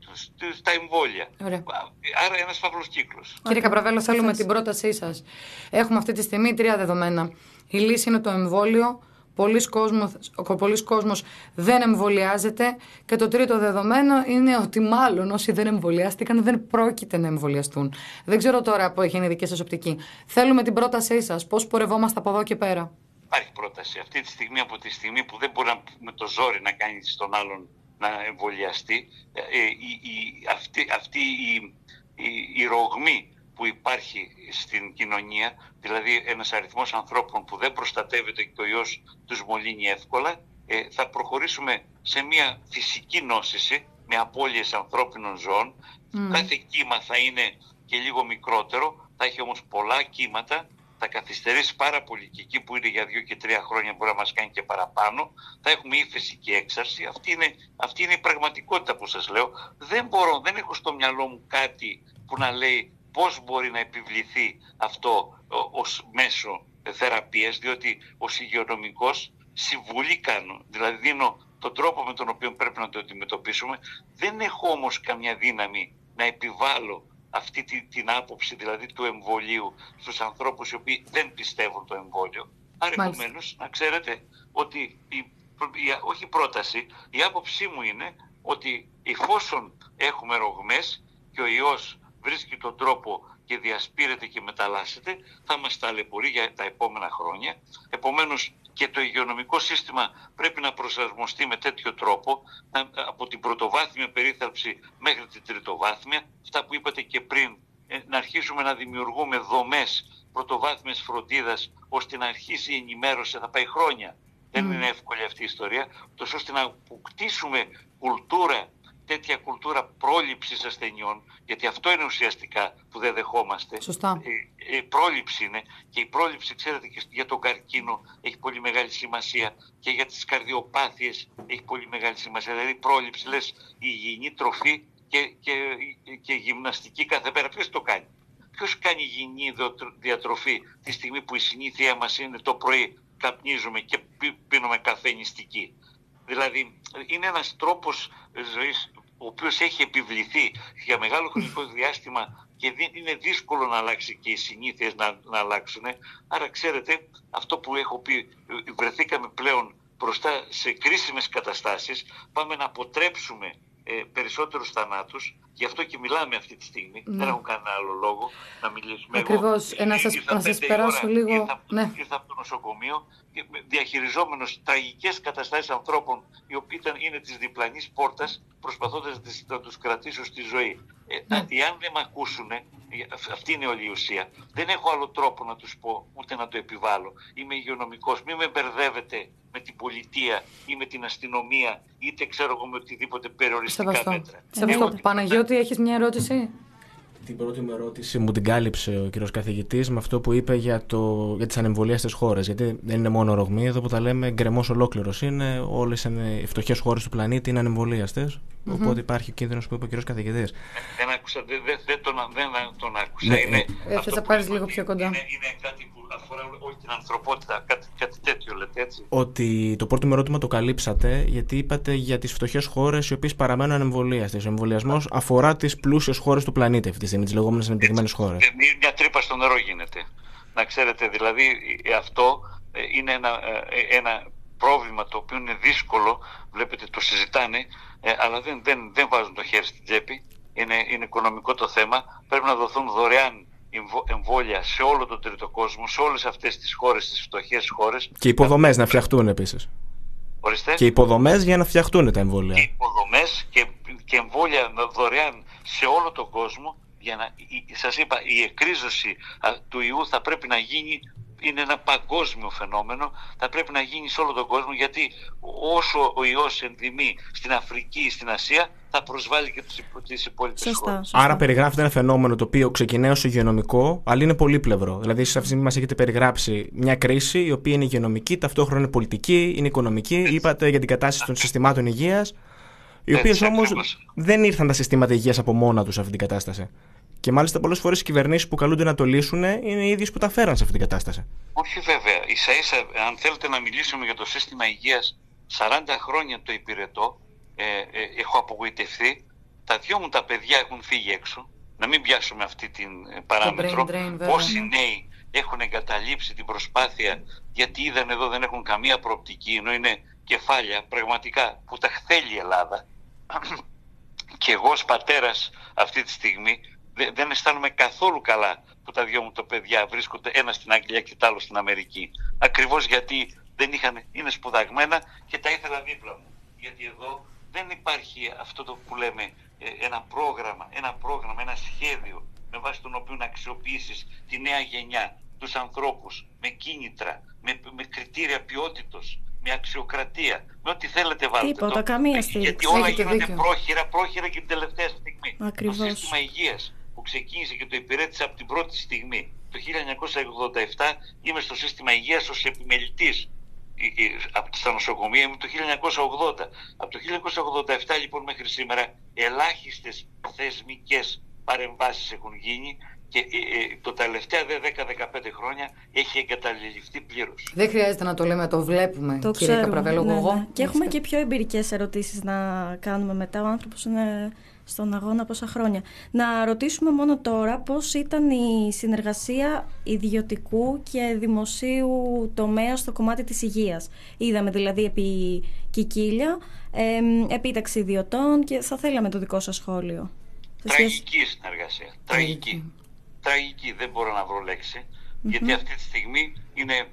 στα εμβόλια. Ωραία. Άρα ένας φαύλος κύκλος. Κύριε Καπραβέλο, θέλουμε την πρότασή σας. Έχουμε αυτή τη στιγμή τρία δεδομένα. Η λύση είναι το εμβόλιο. Πολλοί κόσμος, πολλοί κόσμος δεν εμβολιάζεται. Και το τρίτο δεδομένο είναι ότι μάλλον όσοι δεν εμβολιάστηκαν δεν πρόκειται να εμβολιαστούν. Δεν ξέρω τώρα που έχει η δική σας οπτική. Θέλουμε την πρότασή σας. Πώς πορευόμαστε από εδώ και πέρα. Υπάρχει πρόταση. Αυτή τη στιγμή, από τη στιγμή που δεν μπορεί με το ζόρι να κάνει στον άλλον να εμβολιαστεί, ε, η, η, αυτή, αυτή η, η, η ρογμή που υπάρχει στην κοινωνία, δηλαδή ένας αριθμός ανθρώπων που δεν προστατεύεται και ο ιός τους μολύνει εύκολα, ε, θα προχωρήσουμε σε μια φυσική νόσηση με απώλειες ανθρώπινων ζώων. Mm. Κάθε κύμα θα είναι και λίγο μικρότερο, θα έχει όμως πολλά κύματα, θα καθυστερήσει πάρα πολύ και εκεί που είναι για δύο και τρία χρόνια μπορεί να μας κάνει και παραπάνω. Θα έχουμε ύφεση και έξαρση. Αυτή είναι, αυτή είναι η πραγματικότητα που σας λέω. Δεν μπορώ, δεν έχω στο μυαλό μου κάτι που να λέει πώς μπορεί να επιβληθεί αυτό ως μέσο θεραπείας, διότι ως υγειονομικός συμβουλή κάνω, δηλαδή δίνω τον τρόπο με τον οποίο πρέπει να το αντιμετωπίσουμε. Δεν έχω όμως καμιά δύναμη να επιβάλλω αυτή την, την άποψη δηλαδή του εμβολίου στους ανθρώπους οι οποίοι δεν πιστεύουν το εμβόλιο. Άρα επομένως να ξέρετε ότι η, η, όχι η πρόταση, η άποψή μου είναι ότι εφόσον έχουμε ρογμές και ο ιός βρίσκει τον τρόπο και διασπείρεται και μεταλλάσσεται, θα μας ταλαιπωρεί για τα επόμενα χρόνια. Επομένως και το υγειονομικό σύστημα πρέπει να προσαρμοστεί με τέτοιο τρόπο, να, από την πρωτοβάθμια περίθαλψη μέχρι την τριτοβάθμια, αυτά που είπατε και πριν, να αρχίσουμε να δημιουργούμε δομές πρωτοβάθμιας φροντίδας, ώστε να αρχίσει η ενημέρωση, θα πάει χρόνια. Mm. Δεν είναι εύκολη αυτή η ιστορία, τόσο ώστε να αποκτήσουμε κουλτούρα, τέτοια κουλτούρα πρόληψης ασθενειών, γιατί αυτό είναι ουσιαστικά που δεν δεχόμαστε. Σωστά. Ε, ε, πρόληψη είναι, και η πρόληψη, ξέρετε, και για τον καρκίνο έχει πολύ μεγάλη σημασία και για τις καρδιοπάθειες έχει πολύ μεγάλη σημασία. Δηλαδή η πρόληψη, λες, η υγιεινή τροφή και, και, και γυμναστική κάθε μέρα. Ποιος το κάνει? Ποιος κάνει υγιεινή διατροφή τη στιγμή που η συνήθεια μας είναι το πρωί καπνίζουμε και πίνουμε καφέ νηστική? Δηλαδή είναι ένας τρόπος ζωής ο οποίος έχει επιβληθεί για μεγάλο χρονικό διάστημα και είναι δύσκολο να αλλάξει και οι συνήθειες να, να αλλάξουν. Άρα ξέρετε, αυτό που έχω πει, βρεθήκαμε πλέον μπροστά σε κρίσιμες καταστάσεις, πάμε να αποτρέψουμε ε, περισσότερους θανάτους. Γι' αυτό και μιλάμε αυτή τη στιγμή. Ναι. Δεν έχω κανένα άλλο λόγο να μιλήσουμε. Ακριβώς. Ε, να σας, να σας περάσω λίγο. Ήρθα, ναι. ήρθα από το νοσοκομείο διαχειριζόμενος τραγικές καταστάσεις ανθρώπων οι οποίοι ήταν, είναι της διπλανής πόρτας, προσπαθώντας να τους κρατήσω στη ζωή. Ε, ναι. Εάν δεν με ακούσουν, αυτή είναι όλη η ουσία. Δεν έχω άλλο τρόπο να τους πω, ούτε να το επιβάλλω. Είμαι υγειονομικός. Μην με μπερδεύετε με την πολιτεία ή με την αστυνομία, είτε ξέρω εγώ με οτιδήποτε περιοριστικά Σεβαστό. μέτρα. Σεβαστό. Παναγιώτη, έχεις μια ερώτηση? Την πρώτη μου ερώτηση μου την κάλυψε ο κύριος καθηγητής με αυτό που είπε για, το, για τις ανεμβολίαστες χώρες. Γιατί δεν είναι μόνο ρογμή, εδώ που τα λέμε γκρεμός ολόκληρος είναι. Όλες οι φτωχές χώρες του πλανήτη είναι ανεμβολίαστες. Mm-hmm. Οπότε υπάρχει ο κίνδυνος που είπε ο κύριος καθηγητής. Δεν άκουσα, δεν, δεν, δεν, τον, δεν τον άκουσα. Ναι, είναι, ε, θες να πάρεις λίγο πιο κοντά. Είναι, είναι κάτι που αφορά όλη την ανθρωπότητα, κάτι, κάτι τέτοιο λέτε, έτσι. Ότι το πρώτο μου ερώτημα το καλύψατε, γιατί είπατε για τις φτωχές χώρες οι οποίες παραμένουν ανεμβολίαστες. Ο εμβολιασμός αφορά τις πλούσιες χώρες του πλανήτη αυτή τη στιγμή, τις λεγόμενες ανεπτυγμένες χώρες. Μια τρύπα στο νερό γίνεται. Να ξέρετε, δηλαδή αυτό είναι ένα, ένα πρόβλημα το οποίο είναι δύσκολο, βλέπετε το συζητάνε, αλλά δεν, δεν, δεν βάζουν το χέρι στην τσέπη. είναι, είναι οικονομικό το θέμα. Πρέπει να δοθούν δωρεάν εμβόλια σε όλο τον τρίτο κόσμο, σε όλες αυτές τις χώρες, τις φτωχές χώρες. Και υποδομές να φτιαχτούν επίσης. Ορίστε. Και υποδομές για να φτιαχτούν τα εμβόλια. Και υποδομές και, και εμβόλια δωρεάν σε όλο τον κόσμο. Για να, σας είπα, η εκρίζωση του ιού θα πρέπει να γίνει, είναι ένα παγκόσμιο φαινόμενο, θα πρέπει να γίνει σε όλο τον κόσμο, γιατί όσο ο ιός ενδυμεί στην Αφρική, στην Ασία, θα προσβάλλει και τις υπόλοιπες χώρες. Άρα περιγράφεται ένα φαινόμενο το οποίο ξεκινάει ως υγειονομικό, αλλά είναι πολύπλευρο. Δηλαδή, σε αυτή τη στιγμή μας έχετε περιγράψει μια κρίση η οποία είναι υγειονομική, ταυτόχρονα είναι πολιτική, είναι οικονομική. Έτσι. Είπατε για την κατάσταση των συστημάτων υγείας, οι οποίες όμως δεν ήρθαν τα συστήματα υγείας από μόνα τους σε αυτή την κατάσταση. Και μάλιστα πολλές φορές οι κυβερνήσεις που καλούνται να το λύσουν είναι οι ίδιες που τα φέραν σε αυτή την κατάσταση. Όχι βέβαια. Ίσα ίσα, αν θέλετε να μιλήσουμε για το σύστημα υγείας, σαράντα χρόνια το υπηρετώ, ε, ε, έχω απογοητευτεί. Τα δυο μου τα παιδιά έχουν φύγει έξω. Να μην πιάσουμε αυτή την παράμετρο. Όσοι νέοι έχουν εγκαταλείψει την προσπάθεια, γιατί είδαν εδώ δεν έχουν καμία προοπτική, ενώ είναι κεφάλια πραγματικά που τα θέλει η Ελλάδα. Και εγώ ως πατέρας αυτή τη στιγμή δεν αισθάνομαι καθόλου καλά που τα δυο μου τα παιδιά βρίσκονται ένα στην Αγγλία και το άλλο στην Αμερική. Ακριβώς γιατί δεν είχαν, είναι σπουδαγμένα και τα ήθελα δίπλα μου. Γιατί εδώ δεν υπάρχει αυτό το που λέμε ένα πρόγραμμα, ένα πρόγραμμα, ένα σχέδιο με βάση τον οποίο να αξιοποιήσεις τη νέα γενιά, τους ανθρώπους με κίνητρα, με, με κριτήρια ποιότητος, με αξιοκρατία, με ό,τι θέλετε βάλτε. Τίποτα, το. καμία στήριξη. Γιατί όλα γίνονται πρόχειρα, πρόχειρα και την τελευταία στιγμή. Ακριβώς. Το σύστημα υγείας που ξεκίνησε και το υπηρέτησε από την πρώτη στιγμή, το χίλια εννιακόσια ογδόντα επτά, είμαι στο σύστημα υγείας ως επιμελητής στα νοσοκομεία, είμαι το χίλια εννιακόσια ογδόντα. Από το χίλια εννιακόσια ογδόντα επτά λοιπόν μέχρι σήμερα ελάχιστες θεσμικές παρεμβάσεις έχουν γίνει και ε, το τελευταία δέκα με δεκαπέντε χρόνια έχει εγκαταλειφθεί πλήρως. Δεν χρειάζεται να το λέμε, το βλέπουμε, το κύριε Καπραβέλο. Ναι, εγώ. Ναι. Και έχουμε και πιο εμπειρικές ερωτήσεις να κάνουμε μετά. Ο άνθρωπος είναι στον αγώνα πόσα χρόνια. Να ρωτήσουμε μόνο τώρα πώς ήταν η συνεργασία ιδιωτικού και δημοσίου τομέα στο κομμάτι της υγείας. Είδαμε δηλαδή επί Κικίλια, ε, επί ταξιδιωτών και θα θέλαμε το δικό σας σχόλιο. Τραγική συνεργασία. Τραγική. Τραγική, δεν μπορώ να βρω λέξη. Mm-hmm. Γιατί αυτή τη στιγμή είναι, ε,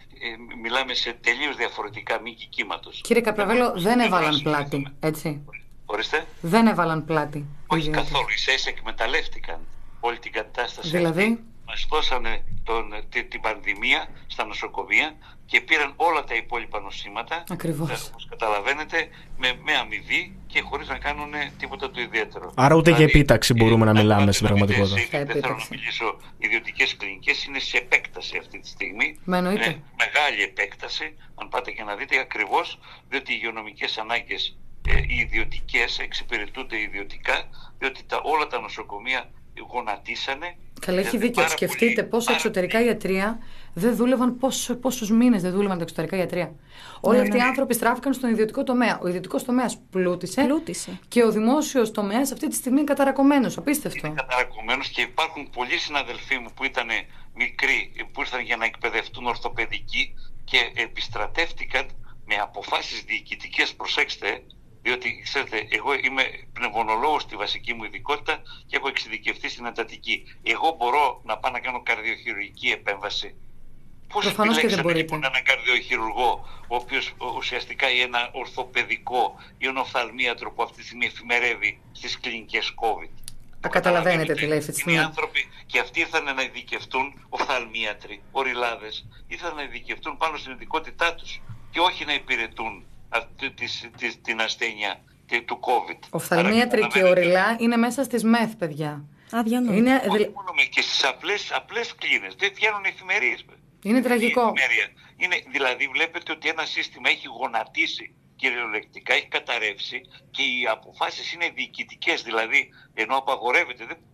ε, μιλάμε σε τελείως διαφορετικά μήκη κύματος. Κύριε Καπραβέλο, δεν, δεν έβαλαν πλάτη, έτσι. Ορίστε. Δεν έβαλαν πλάτη. Όχι καθόλου. Ίσα ίσα εκμεταλλεύτηκαν όλη την κατάσταση. Δηλαδή. Αυτή. Μας δώσανε τον, την, την πανδημία στα νοσοκομεία και πήραν όλα τα υπόλοιπα νοσήματα. Ακριβώς. Ε, όπως καταλαβαίνετε, με, με αμοιβή και χωρίς να κάνουν τίποτα το ιδιαίτερο. Άρα ούτε δηλαδή, για επίταξη μπορούμε ε, να μιλάμε στην πραγματικότητα. Δεν θέλω να μιλήσω. Ιδιωτικές κλινικές είναι σε επέκταση αυτή τη στιγμή. Με εννοείται. Είναι μεγάλη επέκταση. Αν πάτε και να δείτε ακριβώς, διότι οι υγειονομικές ανάγκες ε, οι ιδιωτικές εξυπηρετούνται ιδιωτικά, διότι τα, όλα τα νοσοκομεία γονατίσανε. Καλά, έχει δίκιο. Σκεφτείτε πόσο εξωτερικά ιατρία δεν δούλευαν, πόσο, πόσους μήνες δεν δούλευαν τα εξωτερικά ιατρία. Όλοι αυτοί οι άνθρωποι στράφηκαν στον ιδιωτικό τομέα. Ο ιδιωτικός τομέας πλούτησε, πλούτησε και ο δημόσιος τομέας αυτή τη στιγμή είναι καταρακωμένος. Απίστευτο. Είναι καταρακωμένος και υπάρχουν πολλοί συναδελφοί μου που ήταν μικροί, που ήρθαν για να εκπαιδευτούν ορθοπαιδικοί και επιστρατεύτηκαν με αποφάσεις διοικητικές, προσέξτε. Διότι, ξέρετε, εγώ είμαι πνευμονολόγος στη βασική μου ειδικότητα και έχω εξειδικευτεί στην εντατική. Εγώ μπορώ να πάω να κάνω καρδιοχειρουργική επέμβαση. Πώς επιλέξαμε λοιπόν έναν καρδιοχειρουργό, ο οποίος ουσιαστικά ή ένα ορθοπαιδικό ή ένα οφθαλμίατρο που αυτή τη στιγμή εφημερεύει στις κλινικές COVID. Α, καταλαβαίνετε τι λέει αυτή τη στιγμή. Είναι άνθρωποι και αυτοί ήρθαν να ειδικευτούν, οφθαλμίατροι, οριλάδες, ήρθαν να ειδικευτούν πάνω στην ειδικότητά τους και όχι να υπηρετούν αυτή, της, της, την ασθένεια του COVID. Οφθαλμίατροι και οριλά είναι μέσα στις ΜΕΘ, παιδιά. Αδιανό. Είναι... Όχι μόνο και στις απλές, απλές κλίνες. Δεν βγαίνουν εφημερίες. Είναι τραγικό. Είναι, δηλαδή βλέπετε ότι ένα σύστημα έχει γονατίσει κυριολεκτικά, έχει καταρρεύσει και οι αποφάσεις είναι διοικητικές. Δηλαδή, ενώ απαγορεύεται, δεν,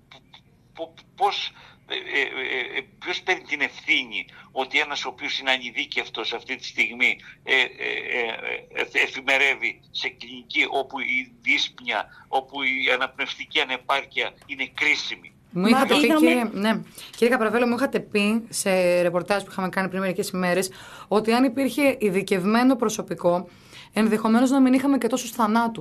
πώς... Ε, ε, ε, ποιος παίρνει την ευθύνη ότι ένας ο οποίος είναι ανειδίκευτος αυτή τη στιγμή ε, ε, ε, ε, εφημερεύει σε κλινική όπου η δύσπνοια, όπου η αναπνευστική ανεπάρκεια είναι κρίσιμη. Μου είχατε πει, κύριε, ναι. κύριε Καπραβέλο, μου είχατε πει σε ρεπορτάζ που είχαμε κάνει πριν μερικές ημέρες ότι αν υπήρχε ειδικευμένο προσωπικό, ενδεχομένως να μην είχαμε και τόσους θανάτους.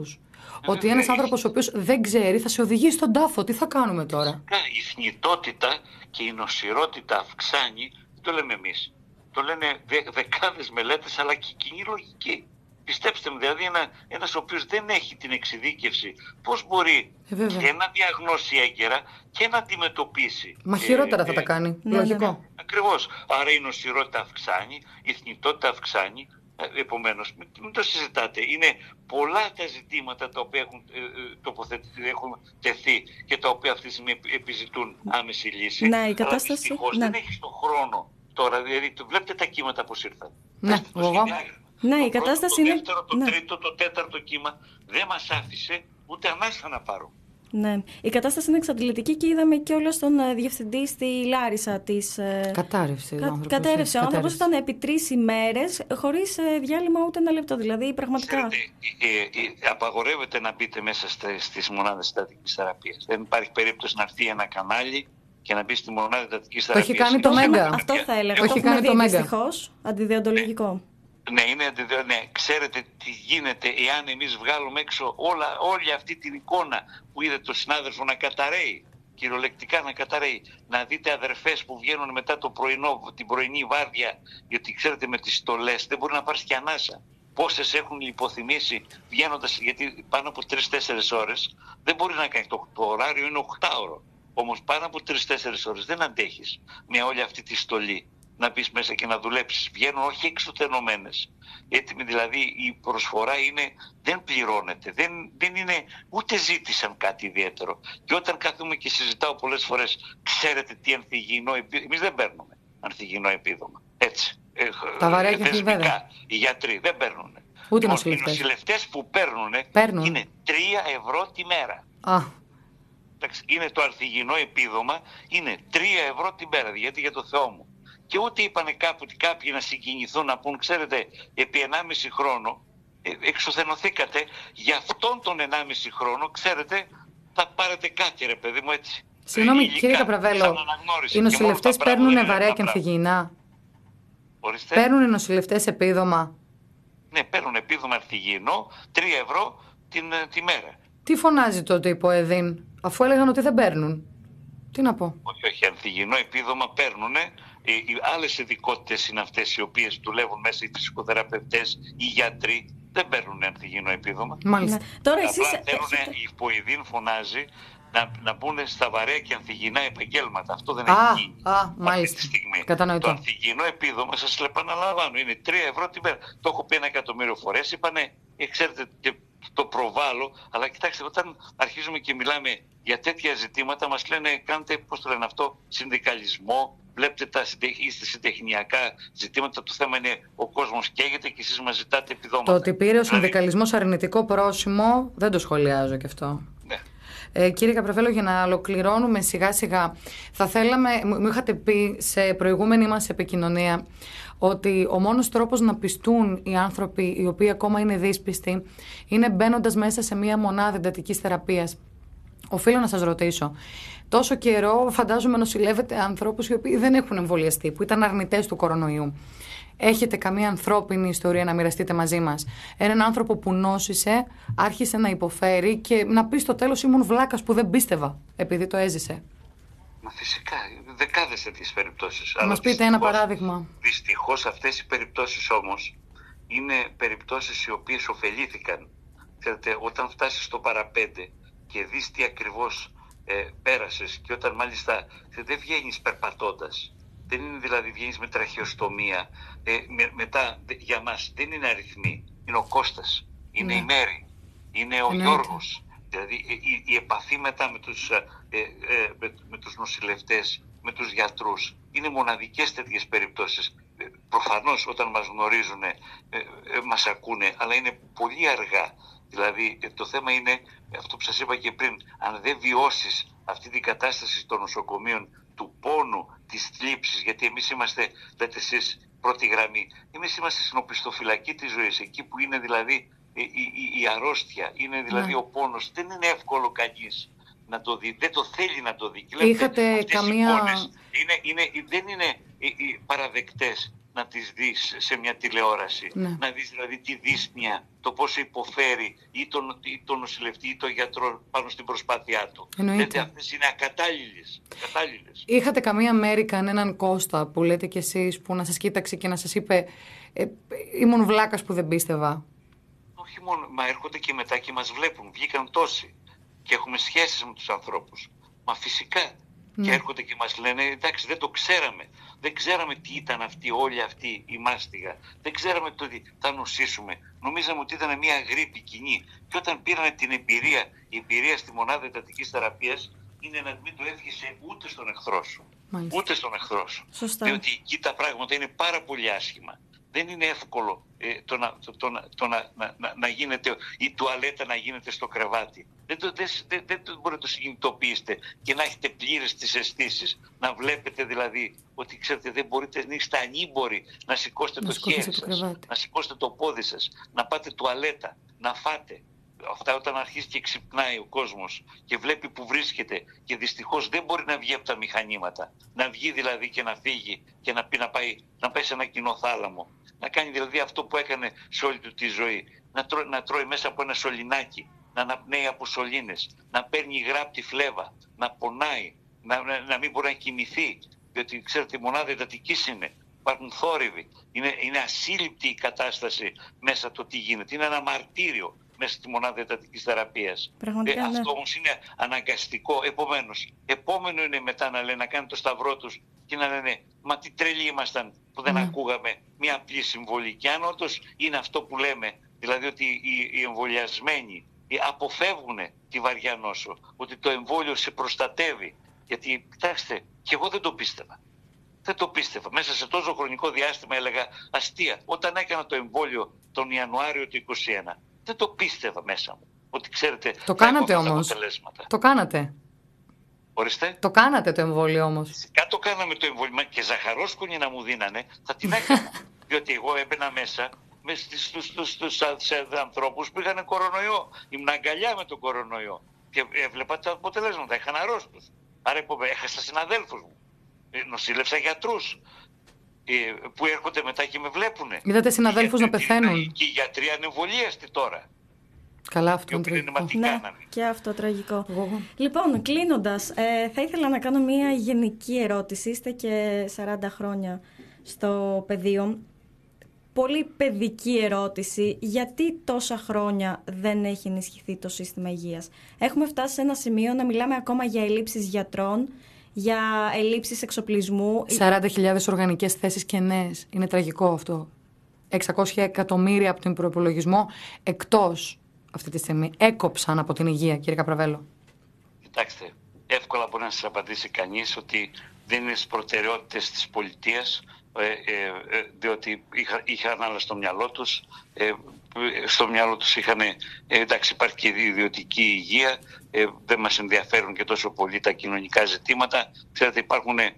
ότι ένας άνθρωπος ο οποίος δεν ξέρει θα σε οδηγήσει στον τάφο. Τι θα κάνουμε τώρα? Η θνητότητα και η νοσηρότητα αυξάνει, δεν το λέμε εμείς. Το λένε δε, δεκάδες μελέτες, αλλά και κοινή λογική. Πιστέψτε μου, δηλαδή ένα, ένας ο οποίος δεν έχει την εξειδίκευση, πώς μπορεί ε, και να διαγνώσει έγκαιρα και να αντιμετωπίσει. Μα χειρότερα ε, θα ε, τα κάνει. Ναι, Λογικό. ναι, ναι. Ακριβώς. Άρα η νοσηρότητα αυξάνει, η θνητότητα αυξάνει. Επομένως, μην το συζητάτε. Είναι πολλά τα ζητήματα τα οποία έχουν, ε, τοποθετηθεί, έχουν τεθεί και τα οποία αυτή τη στιγμή επιζητούν άμεση λύση. Ναι, η κατάσταση. Αλλά δυστυχώς ναι. δεν έχει τον χρόνο τώρα. Δηλαδή, βλέπετε τα κύματα πώς ήρθαν. Ναι, εγώ. Ναι, το η κατάσταση πρώτο, είναι. Το δεύτερο, το ναι. τρίτο, το τέταρτο κύμα δεν μας άφησε ούτε ανάστα να πάρω. Ναι. Η κατάσταση είναι εξαντλητική και είδαμε και όλο τον uh, διευθυντή στη Λάρισα της. Uh, Κατάρρευσε. κα, ο άνθρωπος. κατέρευσε. Ο άνθρωπος Κατέρευσε. ήταν επί τρεις ημέρες χωρίς uh, διάλειμμα ούτε ένα λεπτό. Δηλαδή πραγματικά. Ξέρετε, ε, ε, ε, απαγορεύεται να μπείτε μέσα στις μονάδες συντατικής θεραπείας. Δεν υπάρχει περίπτωση να έρθει ένα κανάλι και να μπει στη μονάδα συντατικής θεραπείας. Το έχει κάνει το Μέγκα. Αυτό θα έλεγα. Το Το έχει έχουμε κάνει το δει Μέγκα. δυστυχώς. Αντιδιοντολογικό. Ναι, είναι, ναι, ξέρετε τι γίνεται εάν εμείς βγάλουμε έξω όλα, όλη αυτή την εικόνα που είδε το συνάδελφο να καταραίει, κυριολεκτικά να καταραίει. Να δείτε αδερφές που βγαίνουν μετά το πρωινό, την πρωινή βάρδια, γιατί ξέρετε με τις στολές δεν μπορεί να πάρεις και ανάσα. Πόσες έχουν υποθυμίσει βγαίνοντας, γιατί πάνω από τρεις-τέσσερις ώρες δεν μπορεί να κάνει. Το, το ωράριο είναι οκτάωρο. Όμως πάνω από τρεις-τέσσερις ώρες δεν αντέχεις με όλη αυτή τη στολή. Να μπεις μέσα και να δουλέψεις. Βγαίνουν όχι εξουθενωμένες. Έτοιμοι δηλαδή η προσφορά είναι, δεν πληρώνεται. Δεν, δεν είναι, ούτε ζήτησαν κάτι ιδιαίτερο. Και όταν καθούμε και συζητάω πολλές φορές, ξέρετε τι ανθυγιεινό επίδομα. Εμείς δεν παίρνουμε ανθυγιεινό επίδομα. Έτσι. Τα βαρέα και θεσμικά. Οι γιατροί δεν παίρνουν. Ούτε οι Οι νοσηλευτές. νοσηλευτές που παίρνουν, Παίρνουν. είναι τρία ευρώ τη μέρα. Α. Είναι το ανθυγιεινό επίδομα, είναι τρία ευρώ την μέρα. Γιατί για το Θεό μου. Και ούτε είπανε κάπου κάποιοι να συγκινηθούν να πούν, ξέρετε, επί ενάμιση χρόνο ε, εξουθενωθήκατε, για αυτόν τον ενάμιση χρόνο, ξέρετε, θα πάρετε κάτι ρε παιδί μου έτσι. Συγγνώμη Υλικά, κύριε Καπραβέλο, σαν αναγνώριση. οι νοσηλευτές Και μόνο τα παίρνουν πράγματα βαρέα είναι και τα ανθυγιεινά. Ορίστε. Παίρνουν οι νοσηλευτές επίδομα. Ναι, παίρνουν επίδομα ανθυγιεινό, τρία ευρώ την, τη μέρα. Τι φωνάζει τότε η ΠΟΕΔΗΝ, αφού έλεγαν ότι δεν παίρνουν? Τι να πω. Όχι, όχι, ανθυγιεινό επίδομα παίρνουν. Οι, οι άλλες ειδικότητες είναι αυτές οι οποίες δουλεύουν μέσα, οι φυσικοθεραπευτές, οι γιατροί. Δεν παίρνουν ανθυγιεινό επίδομα. Μάλιστα. Ναι. Τώρα Απλά εσείς. θέλουν, έχετε- η ΠΟΕΔΗΝ φωνάζει να, να μπουν στα βαρέα και ανθυγιεινά επαγγέλματα. Αυτό δεν Α, έχει γίνει α, αυτή μάλιστα. τη στιγμή. Κατανοητό. Το ανθυγιεινό επίδομα, σας επαναλαμβάνω, είναι τρία ευρώ την μέρα. Το έχω πει ένα εκατομμύριο φορές. Είπανε, ε, ξέρετε, και το προβάλλω, αλλά κοιτάξτε, όταν αρχίζουμε και μιλάμε για τέτοια ζητήματα, μας λένε, κάντε, πώς το λένε αυτό, συνδικαλισμό. Βλέπετε, τα, είστε συντεχνιακά ζητήματα. Το θέμα είναι ο κόσμος καίγεται και εσείς μας ζητάτε επιδόματα. Το ότι πήρε ο Δηλαδή, συνδικαλισμός αρνητικό πρόσημο, δεν το σχολιάζω κι αυτό. ναι. Ε, κύριε Καπραβέλο, για να ολοκληρώνουμε σιγά σιγά, θα θέλαμε, μου είχατε πει σε προηγούμενη μας επικοινωνία ότι ο μόνος τρόπος να πιστούν οι άνθρωποι οι οποίοι ακόμα είναι δύσπιστοι είναι μπαίνοντας μέσα σε μία μονάδα εντατικής θεραπείας. Οφείλω να σας ρωτήσω, τόσο καιρό φαντάζομαι νοσηλεύετε ανθρώπους οι οποίοι δεν έχουν εμβολιαστεί, που ήταν αρνητές του κορονοϊού. Έχετε καμία ανθρώπινη ιστορία να μοιραστείτε μαζί μας? Έναν άνθρωπο που νόσησε, άρχισε να υποφέρει και να πει στο τέλος ήμουν βλάκας που δεν πίστευα, επειδή το έζησε. Μα φυσικά, δεκάδες τέτοιες περιπτώσεις. Να μας πείτε ένα παράδειγμα. Δυστυχώς αυτές οι περιπτώσεις όμως είναι περιπτώσεις οι οποίες ωφελήθηκαν. Ξέρετε, όταν φτάσεις στο παραπέντε και δεις τι ακριβώς ε, πέρασες και όταν μάλιστα ξέρετε, δεν βγαίνεις περπατώντας. Δεν είναι δηλαδή βγαίνεις με τραχιοστομία. Ε, με, μετά δε, για μας δεν είναι αριθμοί. Είναι ο Κώστας, είναι Ναι. η Μέρη, είναι ο Εννοείται. Γιώργος. Δηλαδή η, η επαφή μετά με τους, ε, ε, με, με τους νοσηλευτές, με τους γιατρούς, είναι μοναδικές τέτοιες περιπτώσεις. Ε, προφανώς όταν μας γνωρίζουν, ε, ε, μας ακούνε, αλλά είναι πολύ αργά. Δηλαδή ε, το θέμα είναι αυτό που σας είπα και πριν, αν δεν βιώσεις αυτή την κατάσταση των νοσοκομείων, του πόνου, της θλίψης, γιατί εμείς είμαστε, λέτε εσείς, πρώτη γραμμή. Εμείς είμαστε στην οπισθοφυλακή της ζωής, εκεί που είναι δηλαδή η, η, η αρρώστια, είναι δηλαδή Ναι. ο πόνος. Δεν είναι εύκολο κανείς να το δει, δεν το θέλει να το δει. Είχατε αυτές καμία- οι εικόνες είναι, είναι, δεν είναι οι, οι παραδεκτές να τις δεις σε μια τηλεόραση. Ναι. Να δεις δηλαδή τη δύσπνοια, το πόσο υποφέρει ή τον, ή τον νοσηλευτή ή τον γιατρό πάνω στην προσπάθειά του. Εννοείται. Δηλαδή αυτές είναι ακατάλληλες. ακατάλληλες. Είχατε καμία μέρη, κανέναν Κώστα που λέτε κι εσείς που να σας κοίταξε και να σας είπε ε, ήμουν βλάκας που δεν πίστευα? Όχι μόνο, μα έρχονται και μετά και μας βλέπουν. Βγήκαν τόσοι και έχουμε σχέσεις με τους ανθρώπους. Μα φυσικά. Ναι. Και έρχονται και μας λένε εντάξει, δεν το ξέραμε. Δεν ξέραμε τι ήταν αυτή, όλη αυτή η μάστιγα. Δεν ξέραμε το ότι θα νοσήσουμε. Νομίζαμε ότι ήταν μια γρίπη κοινή. Και όταν πήραμε την εμπειρία, η εμπειρία στη μονάδα εντατικής θεραπείας είναι να μην το εύχεσαι ούτε στον εχθρό σου. Μάλιστα. Ούτε στον εχθρό σου. Σωστά. Διότι εκεί τα πράγματα είναι πάρα πολύ άσχημα. Δεν είναι εύκολο ε, το, να, το, το, το να, να, να, να γίνεται η τουαλέτα να γίνεται στο κρεβάτι. Δεν, το, δεν, δεν, δεν μπορείτε να το συνειδητοποιήσετε και να έχετε πλήρες τις αισθήσεις. Να βλέπετε δηλαδή ότι ξέρετε δεν μπορείτε να είστε ανήμποροι να σηκώσετε Να το σηκώσετε χέρι το σας, κρεβάτι. να σηκώσετε το πόδι σας, να πάτε τουαλέτα, να φάτε. Αυτά όταν αρχίζει και ξυπνάει ο κόσμος και βλέπει που βρίσκεται και δυστυχώς δεν μπορεί να βγει από τα μηχανήματα. Να βγει δηλαδή και να φύγει και να, πει, να, πάει, να πάει σε ένα κοινό θάλαμο. Να κάνει δηλαδή αυτό που έκανε σε όλη του τη ζωή. Να, τρώ, να τρώει μέσα από ένα σωληνάκι, να αναπνέει από σωλήνες, να παίρνει υγρά από τη φλέβα, να πονάει, να, να, να μην μπορεί να κοιμηθεί. Διότι ξέρετε η μονάδα εντατικής είναι. Υπάρχουν θόρυβοι. Είναι, είναι ασύλληπτη η κατάσταση μέσα το τι γίνεται. Είναι ένα μαρτύριο μέσα στη μονάδα εντατικής θεραπείας. Πραγματικά, Ε, ναι. αυτό όμως είναι αναγκαστικό. Επομένως, επόμενο είναι μετά να λένε, να κάνουν το σταυρό τους και να λένε μα τι τρελοί ήμασταν που δεν Ναι. ακούγαμε μια απλή συμβολή. Και αν όντως είναι αυτό που λέμε, δηλαδή ότι οι, οι εμβολιασμένοι αποφεύγουν τη βαριά νόσο, ότι το εμβόλιο σε προστατεύει. Γιατί, κοιτάξτε, και εγώ δεν το πίστευα. Δεν το πίστευα. Μέσα σε τόσο χρονικό διάστημα έλεγα αστεία. Όταν έκανα το εμβόλιο τον Ιανουάριο του είκοσι ένα, δεν το πίστευα μέσα μου. Ότι ξέρετε, Το θα κάνατε έχω αυτά τα όμως. αποτελέσματα. Το κάνατε. Ορίστε. Το κάνατε το εμβόλιο όμως. Φυσικά το κάναμε το εμβόλιο. Μα και ζαχαρόσκονη να μου δίνανε, θα την έκανα. Διότι εγώ έμπαινα μέσα με στους, στους, στους, στους ανθρώπους που είχαν κορονοϊό. Ήμουν αγκαλιά με τον κορονοϊό. Και έβλεπα τα αποτελέσματα. Είχαν αρρώστους. Άρα έχασα συναδέλφους μου. Ε, Νοσήλευσα γιατρούς. Ε, που έρχονται μετά και με βλέπουνε. Είδατε συναδέλφους Και- να πεθαίνουν. Και οι γιατροί ανεμβολίαστοι τώρα. Καλά, αυτό Οι είναι οποίοι είναι τραγικό. μα τι Ναι, κάνανε. και αυτό τραγικό. Εγώ. Λοιπόν, κλείνοντας, ε, θα ήθελα να κάνω μια γενική ερώτηση. Είστε και σαράντα χρόνια στο πεδίο. Πολύ παιδική ερώτηση. Γιατί τόσα χρόνια δεν έχει ενισχυθεί το σύστημα υγείας? Έχουμε φτάσει σε ένα σημείο να μιλάμε ακόμα για ελλείψεις γιατρών, για ελλείψεις εξοπλισμού. σαράντα χιλιάδες οργανικές θέσεις κενές. Είναι τραγικό αυτό. εξακόσια εκατομμύρια από τον προϋπολογισμό εκτός αυτή τη στιγμή. Έκοψαν από την υγεία, κύριε Καπραβέλο. Κοιτάξτε, εύκολα μπορεί να σας απαντήσει κανείς ότι δεν είναι στις προτεραιότητες της πολιτείας, ε, ε, ε, διότι είχα, είχαν άλλα στο μυαλό τους. Ε, στο μυαλό τους είχαν, ε, εντάξει υπάρχει και η ιδιωτική υγεία, ε, δεν μας ενδιαφέρουν και τόσο πολύ τα κοινωνικά ζητήματα. Ξέρετε υπάρχουν ε,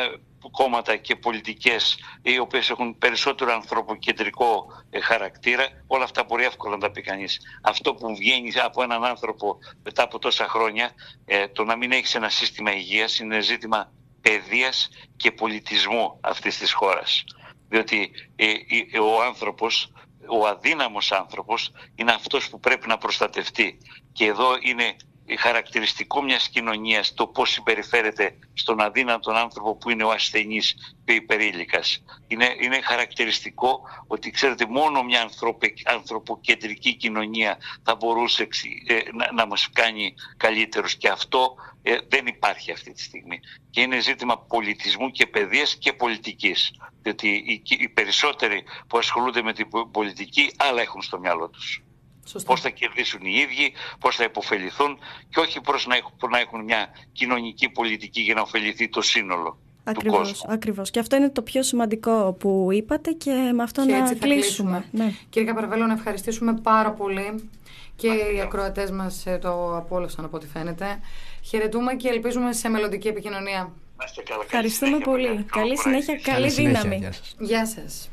κόμματα και πολιτικές οι οποίες έχουν περισσότερο ανθρωποκεντρικό ε, χαρακτήρα. Όλα αυτά μπορεί εύκολα να τα πει κανείς. Αυτό που βγαίνει από έναν άνθρωπο μετά από τόσα χρόνια, ε, το να μην έχεις ένα σύστημα υγείας είναι ζήτημα παιδείας και πολιτισμού αυτής της χώρας. Διότι ε, ε, ο άνθρωπος, ο αδύναμος άνθρωπος είναι αυτός που πρέπει να προστατευτεί. Και εδώ είναι χαρακτηριστικό μιας κοινωνίας το πώς συμπεριφέρεται στον αδύνατον άνθρωπο που είναι ο ασθενής και ο υπερήλικας. Είναι, είναι χαρακτηριστικό ότι ξέρετε μόνο μια ανθρωπε, ανθρωποκεντρική κοινωνία θα μπορούσε ε, να, να μας κάνει καλύτερους και αυτό ε, δεν υπάρχει αυτή τη στιγμή. Και είναι ζήτημα πολιτισμού και παιδείας και πολιτικής. Διότι οι, οι περισσότεροι που ασχολούνται με την πολιτική άλλα έχουν στο μυαλό τους. Σωστά. Πώς θα κερδίσουν οι ίδιοι, πώς θα υποφεληθούν και όχι προς να έχουν, να έχουν μια κοινωνική πολιτική για να ωφεληθεί το σύνολο Ακριβώς, του κόσμου. ακριβώς. Και αυτό είναι το πιο σημαντικό που είπατε και με αυτό Και να έτσι θα κλείσουμε. κλείσουμε. Ναι. Κύριε Καπραβέλο, να ευχαριστήσουμε πάρα πολύ. Και οι ακροατές μας ε, το απόλαυσαν από ό,τι φαίνεται. Χαιρετούμε και ελπίζουμε σε μελλοντική επικοινωνία. Να είστε καλά, καλή Ευχαριστούμε συνέχεια, πολύ. παιδιά. Καλή συνέχεια, καλή Καλή συνέχεια. δύναμη. Γεια σας. Γεια σας.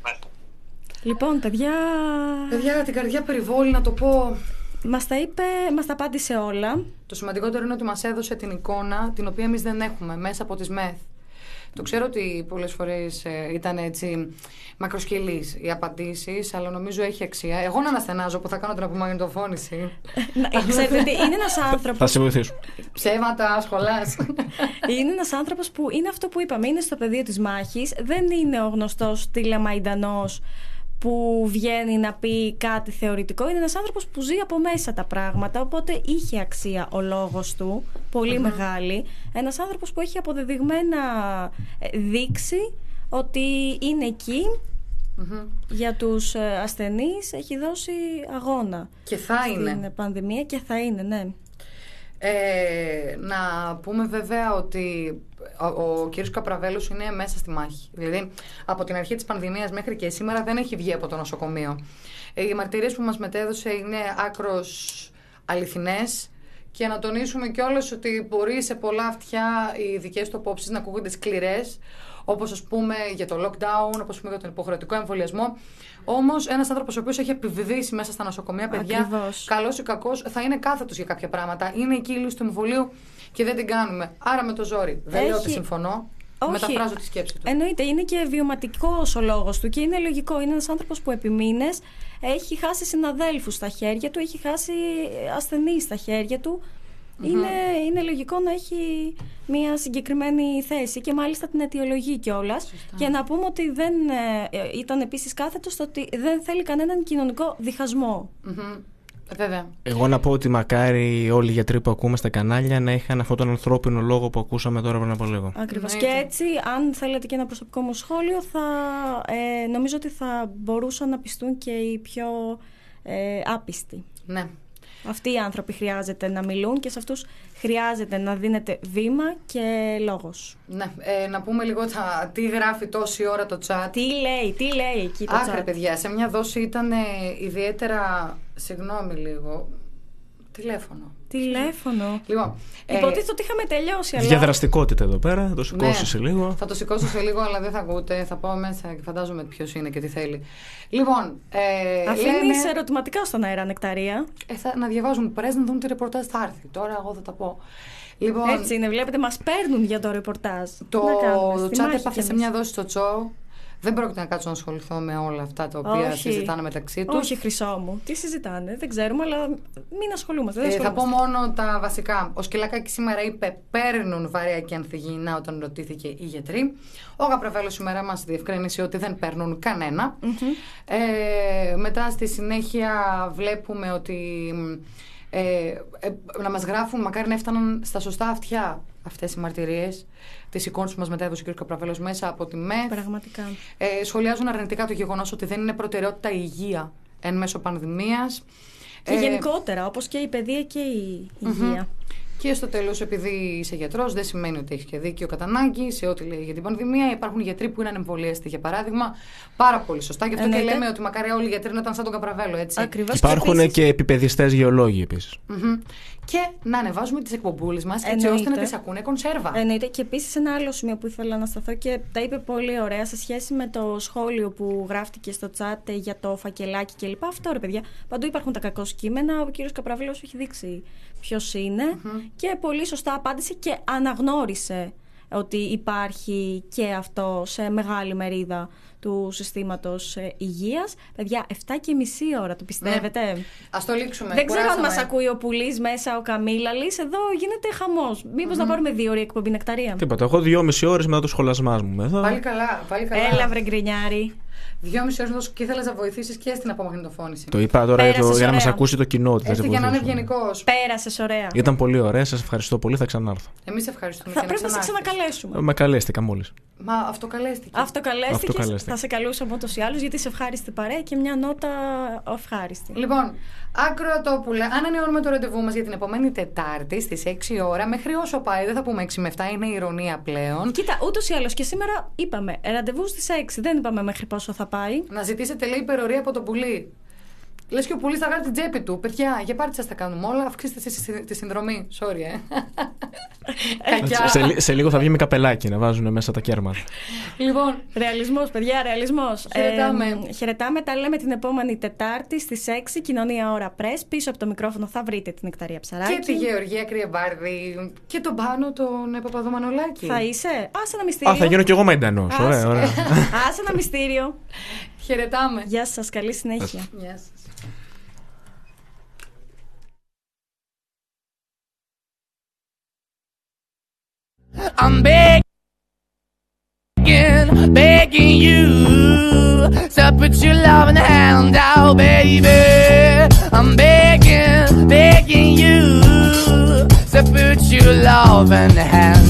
Λοιπόν, παιδιά, Παιδιά, την καρδιά περιβόλη να το πω. μας τα είπε, μας τα απάντησε όλα. Το σημαντικότερο είναι ότι μας έδωσε την εικόνα την οποία εμείς δεν έχουμε μέσα από τις ΜΕΘ. Το ξέρω ότι πολλές φορές ε, ήταν έτσι μακροσκελείς οι απαντήσεις, αλλά νομίζω έχει αξία. Εγώ να αναστενάζω που θα κάνω την απομαγνητοφώνηση. Ξέρετε τι, είναι ένας άνθρωπος. Θα σε βοηθήσω. Ψέματα, σχολάς. Είναι ένας άνθρωπος που είναι αυτό που είπαμε, είναι στο πεδίο της μάχης, δεν είναι ο γνωστός τηλεμαϊντανός που βγαίνει να πει κάτι θεωρητικό. Είναι ένας άνθρωπος που ζει από μέσα τα πράγματα, οπότε είχε αξία ο λόγος του, πολύ mm-hmm. μεγάλη. Ένας άνθρωπος που έχει αποδεδειγμένα δείξει ότι είναι εκεί mm-hmm. για τους ασθενείς, έχει δώσει αγώνα. Και θα είναι. Στην πανδημία και θα είναι, ναι. Ε, να πούμε βέβαια ότι ο, ο κύριος Καπραβέλος είναι μέσα στη μάχη. Δηλαδή από την αρχή της πανδημίας μέχρι και σήμερα δεν έχει βγει από το νοσοκομείο. Ε, οι μαρτυρίες που μας μετέδωσε είναι άκρως αληθινές και να τονίσουμε κιόλας ότι μπορεί σε πολλά αυτιά οι δικές του απόψεις να ακούγονται σκληρές, όπως ας πούμε για το lockdown, όπως πούμε για τον υποχρεωτικό εμβολιασμό. Όμως ένας άνθρωπος ο οποίος έχει επιβιδίσει μέσα στα νοσοκομεία, παιδιά, καλός ή κακός, θα είναι κάθετος για κάποια πράγματα. Είναι εκεί η λύση του εμβολίου και δεν την κάνουμε. Άρα με το ζόρι. Δεν έχει... λέω ότι συμφωνώ. Όχι. Μεταφράζω τη σκέψη του. Εννοείται, είναι και βιωματικός ο λόγος του και είναι λογικό. Είναι ένας άνθρωπος που επί μήνες έχει χάσει συναδέλφους στα χέρια του, έχει χάσει ασθενείς στα χέρια του. Mm-hmm. Είναι, είναι λογικό να έχει μια συγκεκριμένη θέση και μάλιστα την αιτιολογεί κιόλας. Και να πούμε ότι δεν ε, ήταν επίσης κάθετος στο ότι δεν θέλει κανέναν κοινωνικό διχασμό. Mm-hmm. Βέβαια. Εγώ να πω ότι μακάρι όλοι οι γιατροί που ακούμε στα κανάλια να είχαν αυτόν τον ανθρώπινο λόγο που ακούσαμε τώρα πριν από λίγο. Ακριβώς. Και έτσι, αν θέλετε και ένα προσωπικό μου σχόλιο, θα, ε, νομίζω ότι θα μπορούσαν να πιστούν και οι πιο ε, άπιστοι. Ναι. Αυτοί οι άνθρωποι χρειάζεται να μιλούν και σε αυτούς χρειάζεται να δίνεται βήμα και λόγος. Ναι, ε, να πούμε λίγο τα, τι γράφει τόση ώρα το chat. Τι λέει, τι λέει εκεί το Άκρε, chat. παιδιά, σε μια δόση ήταν ε, ιδιαίτερα, συγγνώμη λίγο, τηλέφωνο. Τηλέφωνο. Λοιπόν, υποτίθεται ότι είχαμε τελειώσει. Αλλά... Διαδραστικότητα εδώ πέρα, θα το σηκώσει ναι, σε λίγο. Θα το σηκώσω σε λίγο, αλλά δεν θα ακούτε. Θα πάω μέσα και φαντάζομαι ποιος είναι και τι θέλει. Λοιπόν, ε, αφήνεις λένε... ερωτηματικά στον αέρα, Νεκταρία. Ε, θα, να διαβάζουν πρέσβη, να δουν τι ρεπορτάζ θα έρθει. Τώρα εγώ θα τα πω. Λοιπόν, έτσι είναι, βλέπετε, μας παίρνουν για το ρεπορτάζ. Το, το chat έπαθε σε μια δόση στο Τσο. Δεν πρόκειται να κάτσω να ασχοληθώ με όλα αυτά τα οποία όχι. συζητάνε μεταξύ τους. Όχι, χρυσό μου. Τι συζητάνε, δεν ξέρουμε, αλλά μην ασχολούμαστε. Δεν ε, ασχολούμαστε. Θα πω μόνο τα βασικά. Ο Σκυλακάκης σήμερα είπε: παίρνουν βαρέα και ανθυγιεινά όταν ρωτήθηκε οι γιατροί. Ο Καπραβέλος σήμερα μας διευκρίνησε ότι δεν παίρνουν κανένα. Mm-hmm. Ε, μετά στη συνέχεια βλέπουμε ότι. Ε, ε, να μας γράφουν, μακάρι να έφταναν στα σωστά αυτιά αυτές οι μαρτυρίες, τις εικόνες που μας μετέδωσε ο κ. Καπραβέλος μέσα από τη ΜΕΘ. Πραγματικά. Ε, σχολιάζουν αρνητικά το γεγονός ότι δεν είναι προτεραιότητα η υγεία εν μέσω πανδημίας. Και ε, γενικότερα, όπως και η παιδεία και η υγεία. Mm-hmm. Και στο τέλος, επειδή είσαι γιατρός, δεν σημαίνει ότι έχεις και δίκιο κατά ανάγκη σε ό,τι λέει για την πανδημία. Υπάρχουν γιατροί που είναι ανεμβολίαστοι, για παράδειγμα. Πάρα πολύ σωστά. Γι' αυτό Εννοείται. Και λέμε ότι μακάρι όλοι οι γιατροί να ήταν σαν τον Καπραβέλο, έτσι. Ακριβώς. Υπάρχουν και, επίσης... και επιπαιδιστές γεωλόγοι επίσης. Mm-hmm. Και να ανεβάζουμε τις εκπομπούλες μας, έτσι ώστε να τις ακούνε κονσέρβα. Εννοείται. Και επίσης ένα άλλο σημείο που ήθελα να σταθώ και τα είπε πολύ ωραία σε σχέση με το σχόλιο που γράφτηκε στο chat για το φακελάκι κλπ. Αυτό ρε παιδιά. Παντού υπάρχουν τα κακό κείμενα. Ο κύριος Καπραβέλος έχει δείξει ποιος είναι mm-hmm. και πολύ σωστά απάντησε και αναγνώρισε ότι υπάρχει και αυτό σε μεγάλη μερίδα του συστήματος υγείας. Παιδιά, εφτά και μισή ώρα, το πιστεύετε? Ναι. Ας το λήξουμε. Δεν ξέρω αν μας ακούει ο Πουλής μέσα, ο Καμίλαλης. Εδώ γίνεται χαμός. Μήπως mm-hmm. να πάρουμε δύο ώρες εκπομπή, Νεκταρία? Τίποτα. Εγώ δυόμιση ώρες μετά το σχολασμά μου. Εδώ. Πάλι καλά, πάλι καλά. Έλα, βρε γκρινιάρη. Δυόμιση ώρες και ήθελες να βοηθήσεις και στην απομαγνητοφώνηση. Το είπα τώρα για, το, για να μας ακούσει το κοινό. Έτσι, για να είναι ευγενικός. Πέρασες ωραία. Ήταν πολύ ωραία, σας ευχαριστώ πολύ, θα ξανάρθω. Εμείς ευχαριστούμε. Θα πρέπει να σε ξανακαλέσουμε. Με καλέστηκα μόλις. Μα αυτοκαλέστηκε. Αυτοκαλέστηκες. Θα σε καλούσαμε ούτως ή άλλως γιατί σε ευχάριστη παρέα και μια νότα ευχάριστη. Λοιπόν, ακροατόπουλα, ανανεώνουμε το ραντεβού μας για την επόμενη Τετάρτη στις έξι ώρα. Μέχρι όσο πάει, δεν θα πούμε έξι με επτά, είναι ηρωνία πλέον. Κοίτα, ούτως ή άλλως και σήμερα είπαμε ραντεβού στις έξι, δεν είπαμε μέχρι πόσο θα πάει. Να ζητήσετε, λέει, υπερορία από τον Πουλή. Λες και ο πουλής θα βγάλει την τσέπη του. Παιδιά, για πάρτι σας τα κάνουμε όλα. Αυξήστε εσείς τη συνδρομή. Sorry, ε. σε, σε λίγο θα βγει με καπελάκι να βάζουν μέσα τα κέρματα. Λοιπόν. Ρεαλισμός, παιδιά, ρεαλισμός. Χαιρετάμε. Ε, χαιρετάμε. Τα λέμε την επόμενη Τετάρτη στις έξι, κοινωνία ώρα Press. Πίσω από το μικρόφωνο θα βρείτε την Νεκταρία Ψαράκη. Και τη Γεωργία Κρυεβάρδη. Και τον Πάνο, τον Παπαδομανολάκη. Θα είσαι. Άσε ένα μυστήριο. Α, θα γίνω κι εγώ μαϊντανός. Ωραία, ωραία. Άσε ένα μυστήριο. Χαιρετάμε. Γεια σας, καλή συνέχεια. Γεια σας. I'm begging, begging you to put your love in the hand out, baby. I'm begging, begging you to put your love in the hand.